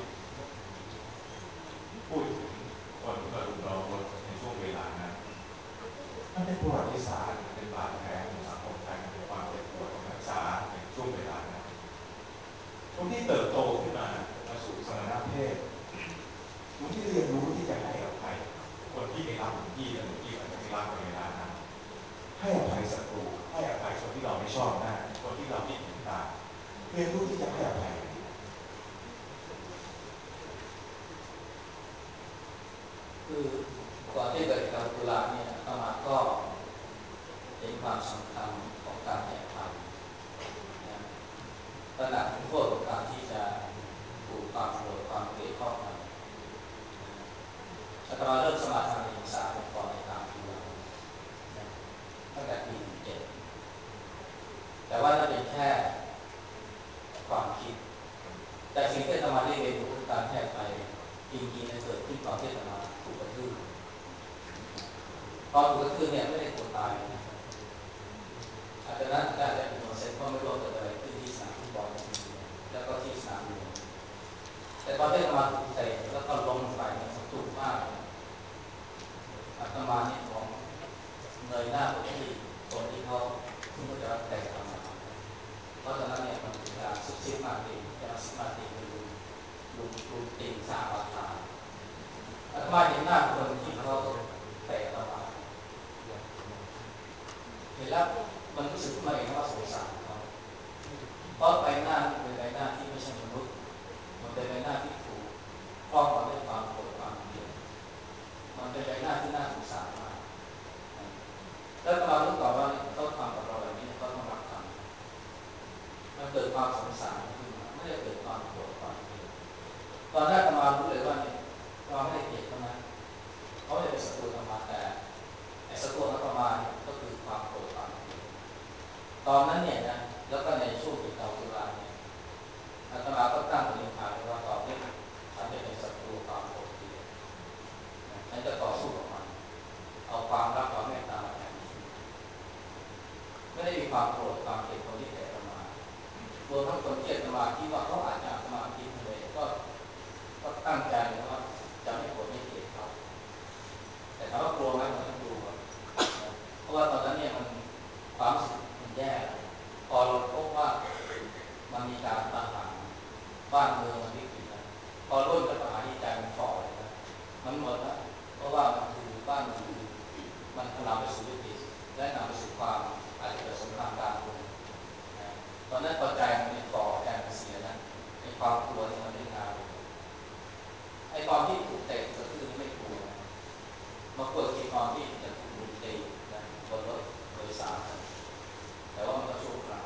พูดถึงคนกระดุมล้อมรถในช่วงเวลานั้นมันเป็นประวัติศาสตร์เป็นบาดแผลของสังคมไทยเป็นความเจ็บปวดของนักศึกษาในช่วงเวลานั้นคนที่เติบโตขึ้นมามาสู่สมณเพศคนที่เรียนรู้ที่จะให้อภัยคนที่ไม่รักที่และคนที่อาจจะไม่รักในเวลานั้นให้อภัยศัตรูให้อภัยคนที่เราไม่ชอบหน้าคนที่เราไม่ถึงตาเรียนรู้ที่จะให้อภัยคือก่อนที่เกิดการตุลาเนี่ยอามาก็เห็นความสำคัญของการให้อภัยนะตระหนักถึงโทษของการที่จะถูกความโกรธความเกลียดครอบงำอาตมาเริ่มสมาทานในสายองค์กรในทางตุลาตั้งแต่ปีหนึ่งเจ็ดแต่ว่านั่นเป็นแค่ความคิดแต่สิ่งที่อาตมาได้เรียนรู้คือการให้อภัยจริงๆเกิดขึ้นตอนที่อาตมาถูกกระทืบตอนถูกกระทืบเนี่ยไม่ได้กลัวตายนะอาจจะนั้นได้แต่เป็นโนเซนเพราะไม่รู้เกิดอะไรขึ้นที่สนามฟุตบอลแล้วก็ที่สนามหลวงแต่ตอนที่อาตมาถูกเตะแล้วก็ล้มลงไปเนี่ยมันถูกมากอาตมาเนี่ยมองเงยหน้าไปที่คนที่เขาที่เขาจะเตะอาตมาเพราะตอนนั้นเนี่ยมันเป็นการซุบซิบมาตีจะมาซิบมาตีคือลุงลุงลุงตีสร้างอาคารอาตมาเห็นหน้าคนที่เขาเตะอาตมาเห็นแล้วมันรู้สึกขึ้นมาเองว่าสงสารเขาเพราะใบหน้าเป็นใบหน้าที่ไม่ใช่มนุษย์มันเป็นใบหน้าที่ถูกครอบมาด้วยความโกรธความเกลียดมันเป็นใบหน้าที่น่าสงสารมากแล้วตอนรู้ต่อว่าเขาทำกับเราแบบนี้เขาต้องรับกรรมมันเกิดความสงสารขึ้นมาไม่ได้เกิดความโกรธความเกลียดตอนแรกตมารู้เลยว่าเนี่ยเราไม่ได้เกลียดเขานะเขาไม่ได้เป็นศัตรูตมาแต่ไอ้ศัตรูของตมาเนี่ยก็คือความโกรธความเกลียดตอนนั้นเนี่ยนะแล้วก็ในช่วงที่เก่าตุลาเนี่ยอาตมาก็ตั้งปณิธานไว้ว่าต่อไปฉันจะเป็นศัตรูความโกรธเกลียดฉันจะต่อสู้กับมันเอาความรักความเมตตามาแทนที่ไม่ได้มีความโกรธความเกลียดคนที่เตะอาตมารวมทั้งคนที่อาตมาคิดว่าเขาอาจจะอาตมาคิดเลยก็ก็ตั้งใจนะว่าจะไม่โกรธไม่เกลียดเขาแต่ถามว่ากลัวไหมมันไม่กลัวเพราะว่าตอนนั้นเนี่ยมันความรู้สึกมันแย่พอเราพบว่ามันมีการประหารบ้านเมืองมันวิกฤตแล้วพอรุ่นก็ประหารที่ใจมันฝ่อเลยนะมันหมดแล้วเพราะว่ามันคือบ้านเมืองคือมันนำไปสู่วิกฤตและนำไปสู่ความอาจจะเกิดสงครามกลางเมืองตอนนั้นพอใจมันฝ่อใจมันเสียนะไอ้ความกลัวที่มันไม่งานไอ้ตอนที่ถูกเตะกระทืบไม่กลัวมากลัวที่ตอนที่จะถูกลุมตีนะบนรถโดยสารแต่ว่ามันก็ชั่วคราว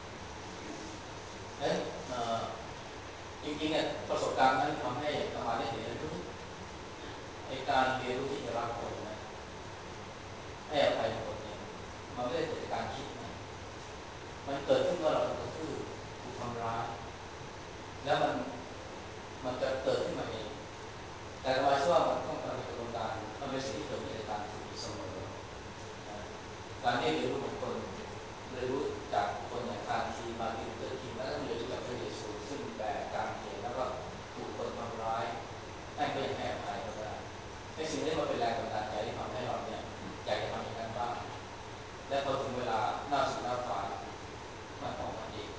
นั้นจริงๆเนี่ยประสบการณ์นั้นทำให้สมาธิเห็นรู้ไอ้การเรียนรู้ที่จะรักคนนะให้อภัยคนเนี่ยมันไม่ได้เกิดจากการคิดนะมันเกิดขึ้นเมื่อเราถูกกระทืบถูกทำร้ายแล้วมันมันจะเกิดขึ้นมาเองแต่ธรรมชาติมันต้องการเป็นกระบวนการมันเป็นสิ่งที่เกิดขึ้นในการฝึกเสมอการเรียนรู้ของคนเรียนรู้จากคนอย่างการทีมาติวเตอร์ทีแล้วก็เรียนรู้จากพระเยซูซึ่งแบกการเขียนแล้วก็ถูกคนทำร้ายให้ก็ยังให้อภัยเขาได้ในสิ่งนี้มันเป็นแรงบันดาลใจที่ทำให้เราเนี่ยอยากจะทำอย่างนั้นบ้างและพอถึงเวลาหน้าสู่หน้าฝ่ายมันออกมาเอง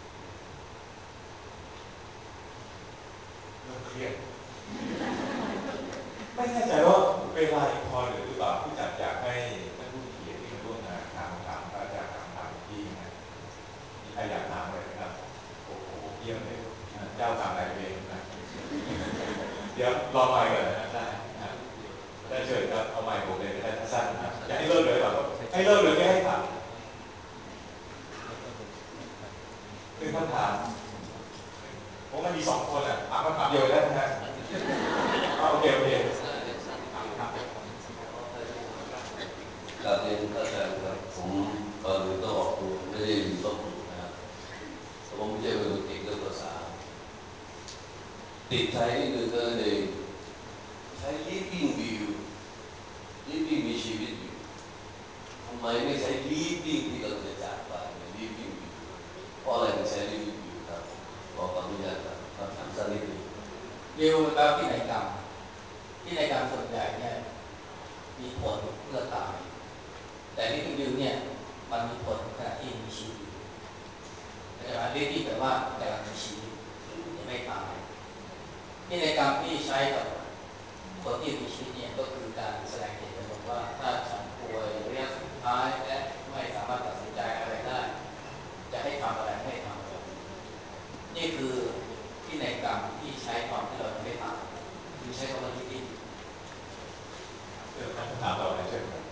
เริ่มเครียดไม่แน่ใจว่าเวลาพอหรือเปล่าผู้จัดอยากให้ท่านผู้เขียนที่มาร่วมงานถามคำถามพระอาจารย์ถามคำถามที่นะมีใครอยากถามอะไรไหมครับโอ้โหเยี่ยมเลยเจ้ากรรมนายเวรนะเดี๋ยวรอไมค์ก่อนนะได้ได้เชิญครับเอาไมค์ผมเลยก็ได้สั้นๆนะอยากให้เลิกเลยหรือเปล่าให้เลิกเลยไม่ให้ถามคือคำถามผมมันมีสองคนอ่ะถามคำถามเดียวได้ไหมฮะโอเคโอเคการเรียนอาจารย์ครับผมก่อนอื่นต้องออกตัวไม่ได้มีลบหลู่นะครับผมไม่ใช่เป็นคนติดเรื่องภาษาติดใช้นี่คือก็เลยใช้ living view living มีชีวิตอยู่ทำไมไม่ใช้ living ที่เราจะจากไป living view เพราะอะไรไม่ใช้ living view ครับขออนุญาตครับคำถามสั้นนิดนึงวิวแปลว่าพินัยกรรมพินัยกรรมส่วนใหญ่เนี่ยมีผลเมื่อตายแต่ลิฟต์วิวเนี่ยมันมีผลขณะที่มีชีวิตอยู่แต่ว่าลิฟต์แปลว่ากำลังมีชีวิตยังไม่ตายพินัยกรรมที่ใช้กับคนที่มีชีวิตเนี่ยก็คือการแสดงเจตจำนงว่าถ้าฉันป่วยระยะสุดท้ายและไม่สามารถตัดสินใจอะไรได้จะให้ทำอะไรให้ทำอะไรนี่คือพินัยกรรมที่ใช้ตอนที่เราไม่ตายคือใช้คำว่าลิฟต์เชิญคำถามเราเลยเชิญครับ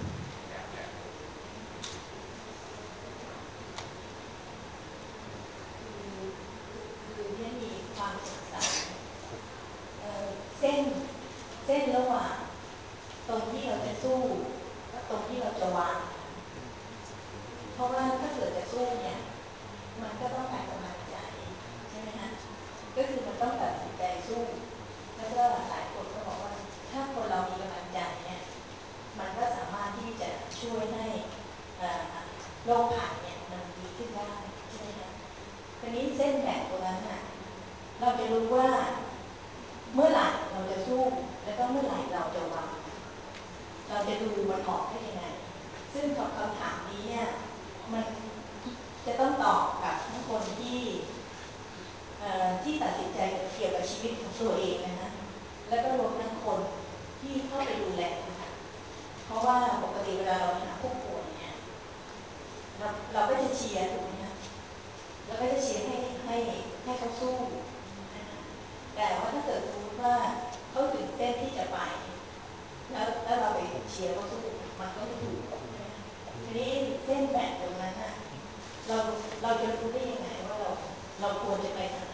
คือเรียนมีความสงสัยเส้นเส้นระหว่างตรงที่เราจะสู้กับตรงที่เราจะวางเพราะว่าถ้าเกิดจะสู้เนี่ยมันก็ต้องการกำลังใจใช่ไหมฮะก็คือมันต้องตัดสินใจสู้แล้วก็หลายคนก็บอกว่าถ้าคนเรามีกำลังใจเนี่ยมันก็สามารถที่จะช่วยให้โรคภัยเนี่ยมันดีขึ้นได้ใช่ไหมคะทีนี้เส้นแบ่งตรงนั้นน่ะเราจะรู้ว่าเมื่อไหร่เราจะสู้แล้วก็เมื่อไหร่เราจะวางเราจะดูมันออกได้ยังไงซึ่งคำถามนี้เนี่ยมันจะต้องตอบกับทั้งคนที่ที่ตัดสินใจเกี่ยวกับชีวิตของตัวเองนะแล้วก็รวมทั้งคนที่เข้าไปดูแลนะคะเพราะว่าปกติเวลาเราหาผู้ป่วยเนี่ยเราเราก็จะเชียร์ถูกไหมคะเราก็จะเชียร์ให้ให้ให้เขาสู้นะคะแต่ว่าถ้าเกิดสมมติว่าเขาถึงเส้นที่จะไปแล้วแล้วเราไปเชียร์เขาสู้มันก็ไม่ถูกใช่ไหมคะทีนี้เส้นแบ่งตรงนั้นน่ะเราเราจะรู้ได้ยังไงว่าเราเราควรจะไปทางไหน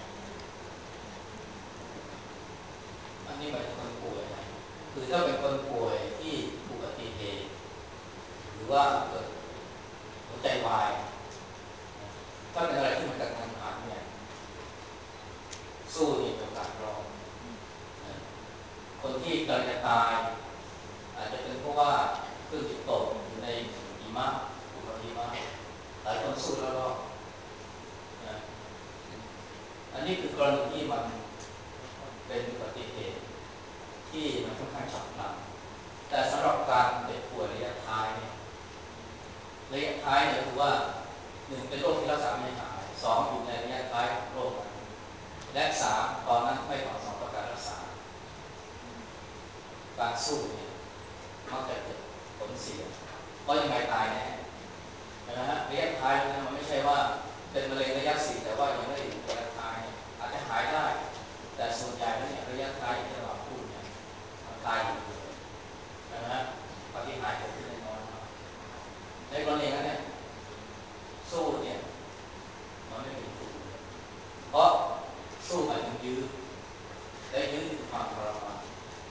อันนี้หมายถึงคนป่วยนะคือถ้าเป็นคนป่วยที่อุบัติเหตุหรือว่าเกิดหัวใจวายถ้าเป็นอะไรที่มันกระทันหันเนี่ยสู้เนี่ยเป็นการรอดคนที่กำลังจะตายอาจจะเป็นเพราะว่าเครื่องบินตกอยู่ในหิมะภูเขาหิมะหลายคนสู้แล้วรอดนี้คือกรณีที่มันเป็นอุบัติเหตุที่มันค่อนข้างฉับพลันแต่สำหรับการเจ็บป่วยระยะท้ายเนี่ยระยะท้ายเนี่ยคือว่าหนึ่งเป็นโรคที่รักษาไม่หายสองอยู่ในระยะท้ายของโรคนั้นและสามตอนนั้นไม่ตอบสนองต่อการรักษาการสู้เนี่ยมักจะเกิดผลเสียเพราะยังไงตายแน่นะฮะระยะท้ายนั้นมันไม่ใช่ว่าเป็นมะเร็งระยะสี่แต่ว่ายังไม่ได้อยู่ระยะท้ายอาจจะหายได้แต่ส่วนใหญ่แล้วเนี่ยระยะท้ายที่เราพูดเนี่ยมันตายอยู่เลยนะฮะปฏิหารย์เกิดขึ้นน้อยมากในกรณีนั้นเนี่ยสู้เนี่ยมันไม่มีสู้เพราะสู้หมายถึงยื้อและยื้อคือความทรมาน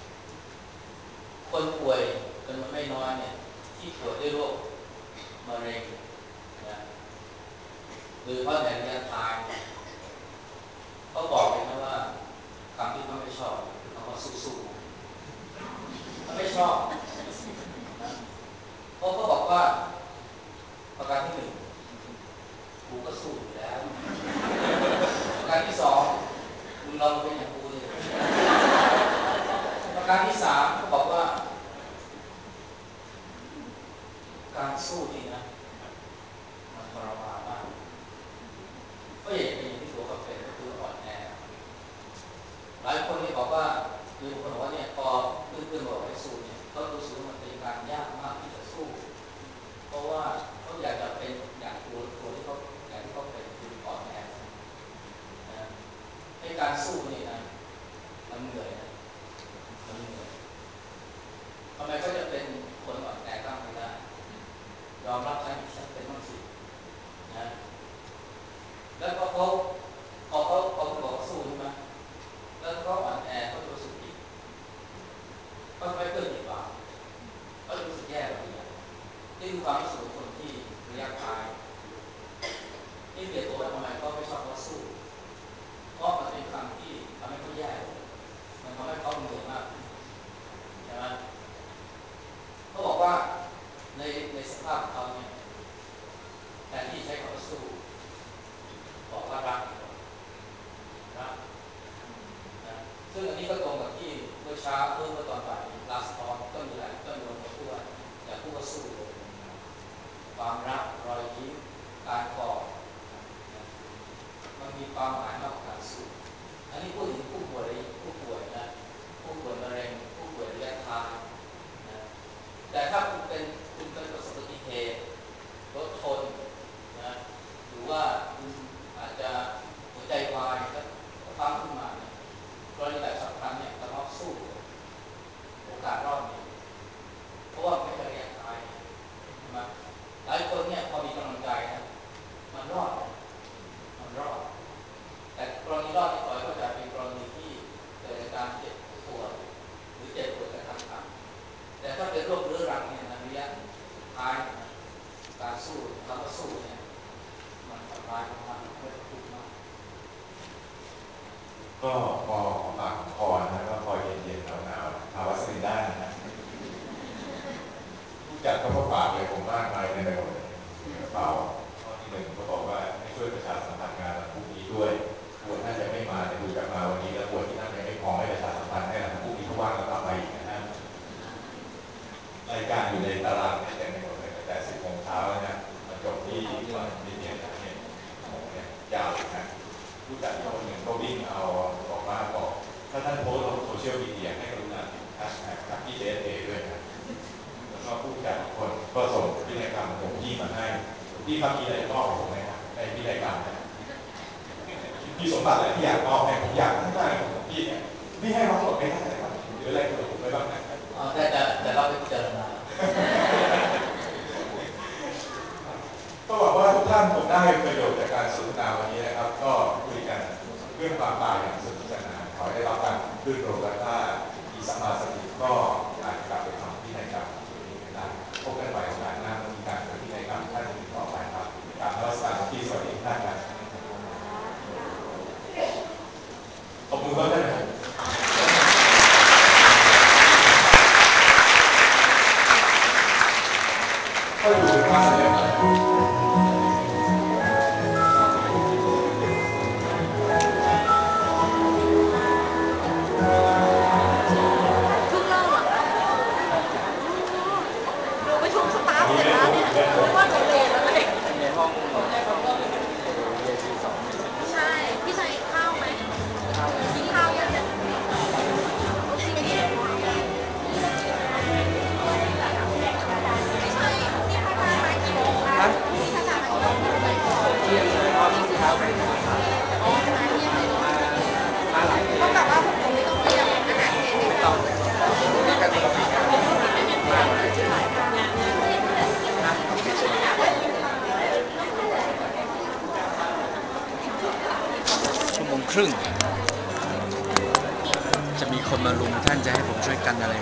คนป่วยจำนวนไม่น้อยเนี่ยที่ป่วยด้วยโรคมะเร็งนะหรือว่าในระยะท้ายเขาบอกเลยนะว่าคำที่เขาไม่ชอบคือคำว่าสู้ๆเขาไม่ชอบนะเพราะเขาบอกว่าประการที่หนึ่งกูก็สู้อยู่แล้วประการที่สองมึงลองเป็นอย่างกูเลยประการที่สามเขาบอกว่าการสู้นี่นะมันทรมานมากก็อย่างเป็นอย่างที่ตัวเขาเป็นก็คืออ่อนแอหลายคนที่บอกว่าคือคนบอกว่าเนี่ยพอเพื่อนๆบอกให้สู้เนี่ยเขารู้สึกว่ามันเป็นการยากมากที่จะสู้เพราะว่าเขาอยากจะเป็นอย่างตัวตัวที่เขาอย่างที่เขาเป็นคืออ่อนแอนะให้การสู้นี่นะมันเหนื่อยนะมันเหนื่อยทำไมเขาจะเป็นคนอ่อนแอบ้างไม่ได้ยอมรับใช้ฉันเป็นบ้างสินะแล้วก็เขาพอเขาเขาบอกสู้ใช่ไหมแล้วก็อ่อนแอเขารู้สึกผิดเขาไม่เกิดผิดหวังเขารู้สึกแย่แบบนี้นี่คือความรู้สึกของคนที่ระยะท้ายที่เปลี่ยนตัวทำไมเขาไม่ชอบเขาสู้เพราะมันเป็นคำที่ทำให้เขาแย่มันทำให้เขาเหนื่อยมากใช่ไหมเขาบอกว่าในในสภาพของเขาเนี่ยแทนที่ใช้คำว่าสู้บอกว่ารักรักนะซึ่งอันนี้ก็ตรงกับที่เมื่อเช้าเมื่อตอนบ่ายลาสตอนก็มีหลายก็มีคนพูดว่าอย่าพูดว่าสู้เลยความรักรอยยิ้มการกอดมันมีความหมายมากกว่าการสู้อันนี้พูดถึงผู้ป่วยผู้ป่วยนะผู้ป่วยมะเร็งผู้ป่วยระยะท้ายนะแต่ถ้าคุณเป็นคุณเป็นประสบอุบัติเหตุรถชนนะหรือว่าคุณอาจจะหัวใจวายแล้วปั๊มขึ้นมาเนี่ยกรณีแบบฉับพลันเนี่ยเราต้องสู้โอกาสรอดมีเพราะว่าไม่ใช่ระยะท้ายใช่ไหมหลายคนเนี่ยพอมีกำลังใจนะมันรอดมันรอดแต่กรณีรอดที่ต่อยก็จะเป็นกรณีที่เกิดการเจ็บปวดหรือเจ็บปวดกระทันหันแต่ถ้าเป็นโรคเรื้อรังเนี่ยนะระยะสุดท้ายนะการสู้คำว่าสู้เนี่ยมันทำร้ายมากๆไม่ต้องพูดมากก็พอปากคอนะก็พอเย็นๆหนาวๆภาวะสลินได้นะผู้จัดก็ฝากเลยผมมากมายในในหมดเลยกระเป๋าข้อที่หนึ่งเขาบอกว่าให้ช่วยประชาสัมพันธ์งานวันพรุ่งนี้ด้วยบวชน่าจะไม่มาแต่ดูจากมาวันนี้แล้วบวชที่นั่นยังไม่พอให้ประชาสัมพันธ์ให้หลังพรุ่งนี้เขาว่างแล้วกลับมาอีกนะฮะรายการอยู่ในตารางเต็มไปหมดเลยตั้งแต่สิบโมงเช้านะมาจบที่วันมีเดียนเนี่ยโมงเนี่ยยาวนะผู้จัดอีกคนหนึ่งก็วิ่งเอาบอกว่าบอกถ้าท่านโพสต์ลงโซเชียลมีเดียให้กรุณาติดแฮชแท็กกับพี่เจสเอด้วยนะแล้วก็ผู้จัดอีกคนก็ส่งพินัยกรรมผมพี่มาให้พี่ครับมีอะไรมอบผมไหมครับในพินัยกรรมนะพี่สมบัติอะไรที่อยากมอบให้ผมอยากทั้งหน้าของพี่เนี่ยไม่ให้มาหมดไม่ได้เลยครับหรืออะไรคุณผมไปบ้างนะแต่แต่แต่เราไปพิจารณาก็หวังว่าทุกท่านคงได้ประโยชน์จากการสนทนาวันนี้นะครับก็คุยกันเรื่องความตายอย่างสนุกสนานขอให้ได้รับการรื่นรมและถ้ามีสัมมาสติก็อาจจะกลับไปทำพินัยกรรมตัวนี้กันได้พบกันใหม่โอกาสหน้าเมื่อมีการทำพินัยกรรมท่านอื่นต่อไปครับกราบนมัสการที่สวัสดีท่านครับขอบคุณครับท่านครับก็อยู่ในบ้านเลยครับครึ่ง จะมีคนมารุมท่านจะให้ผมช่วยกันอะไร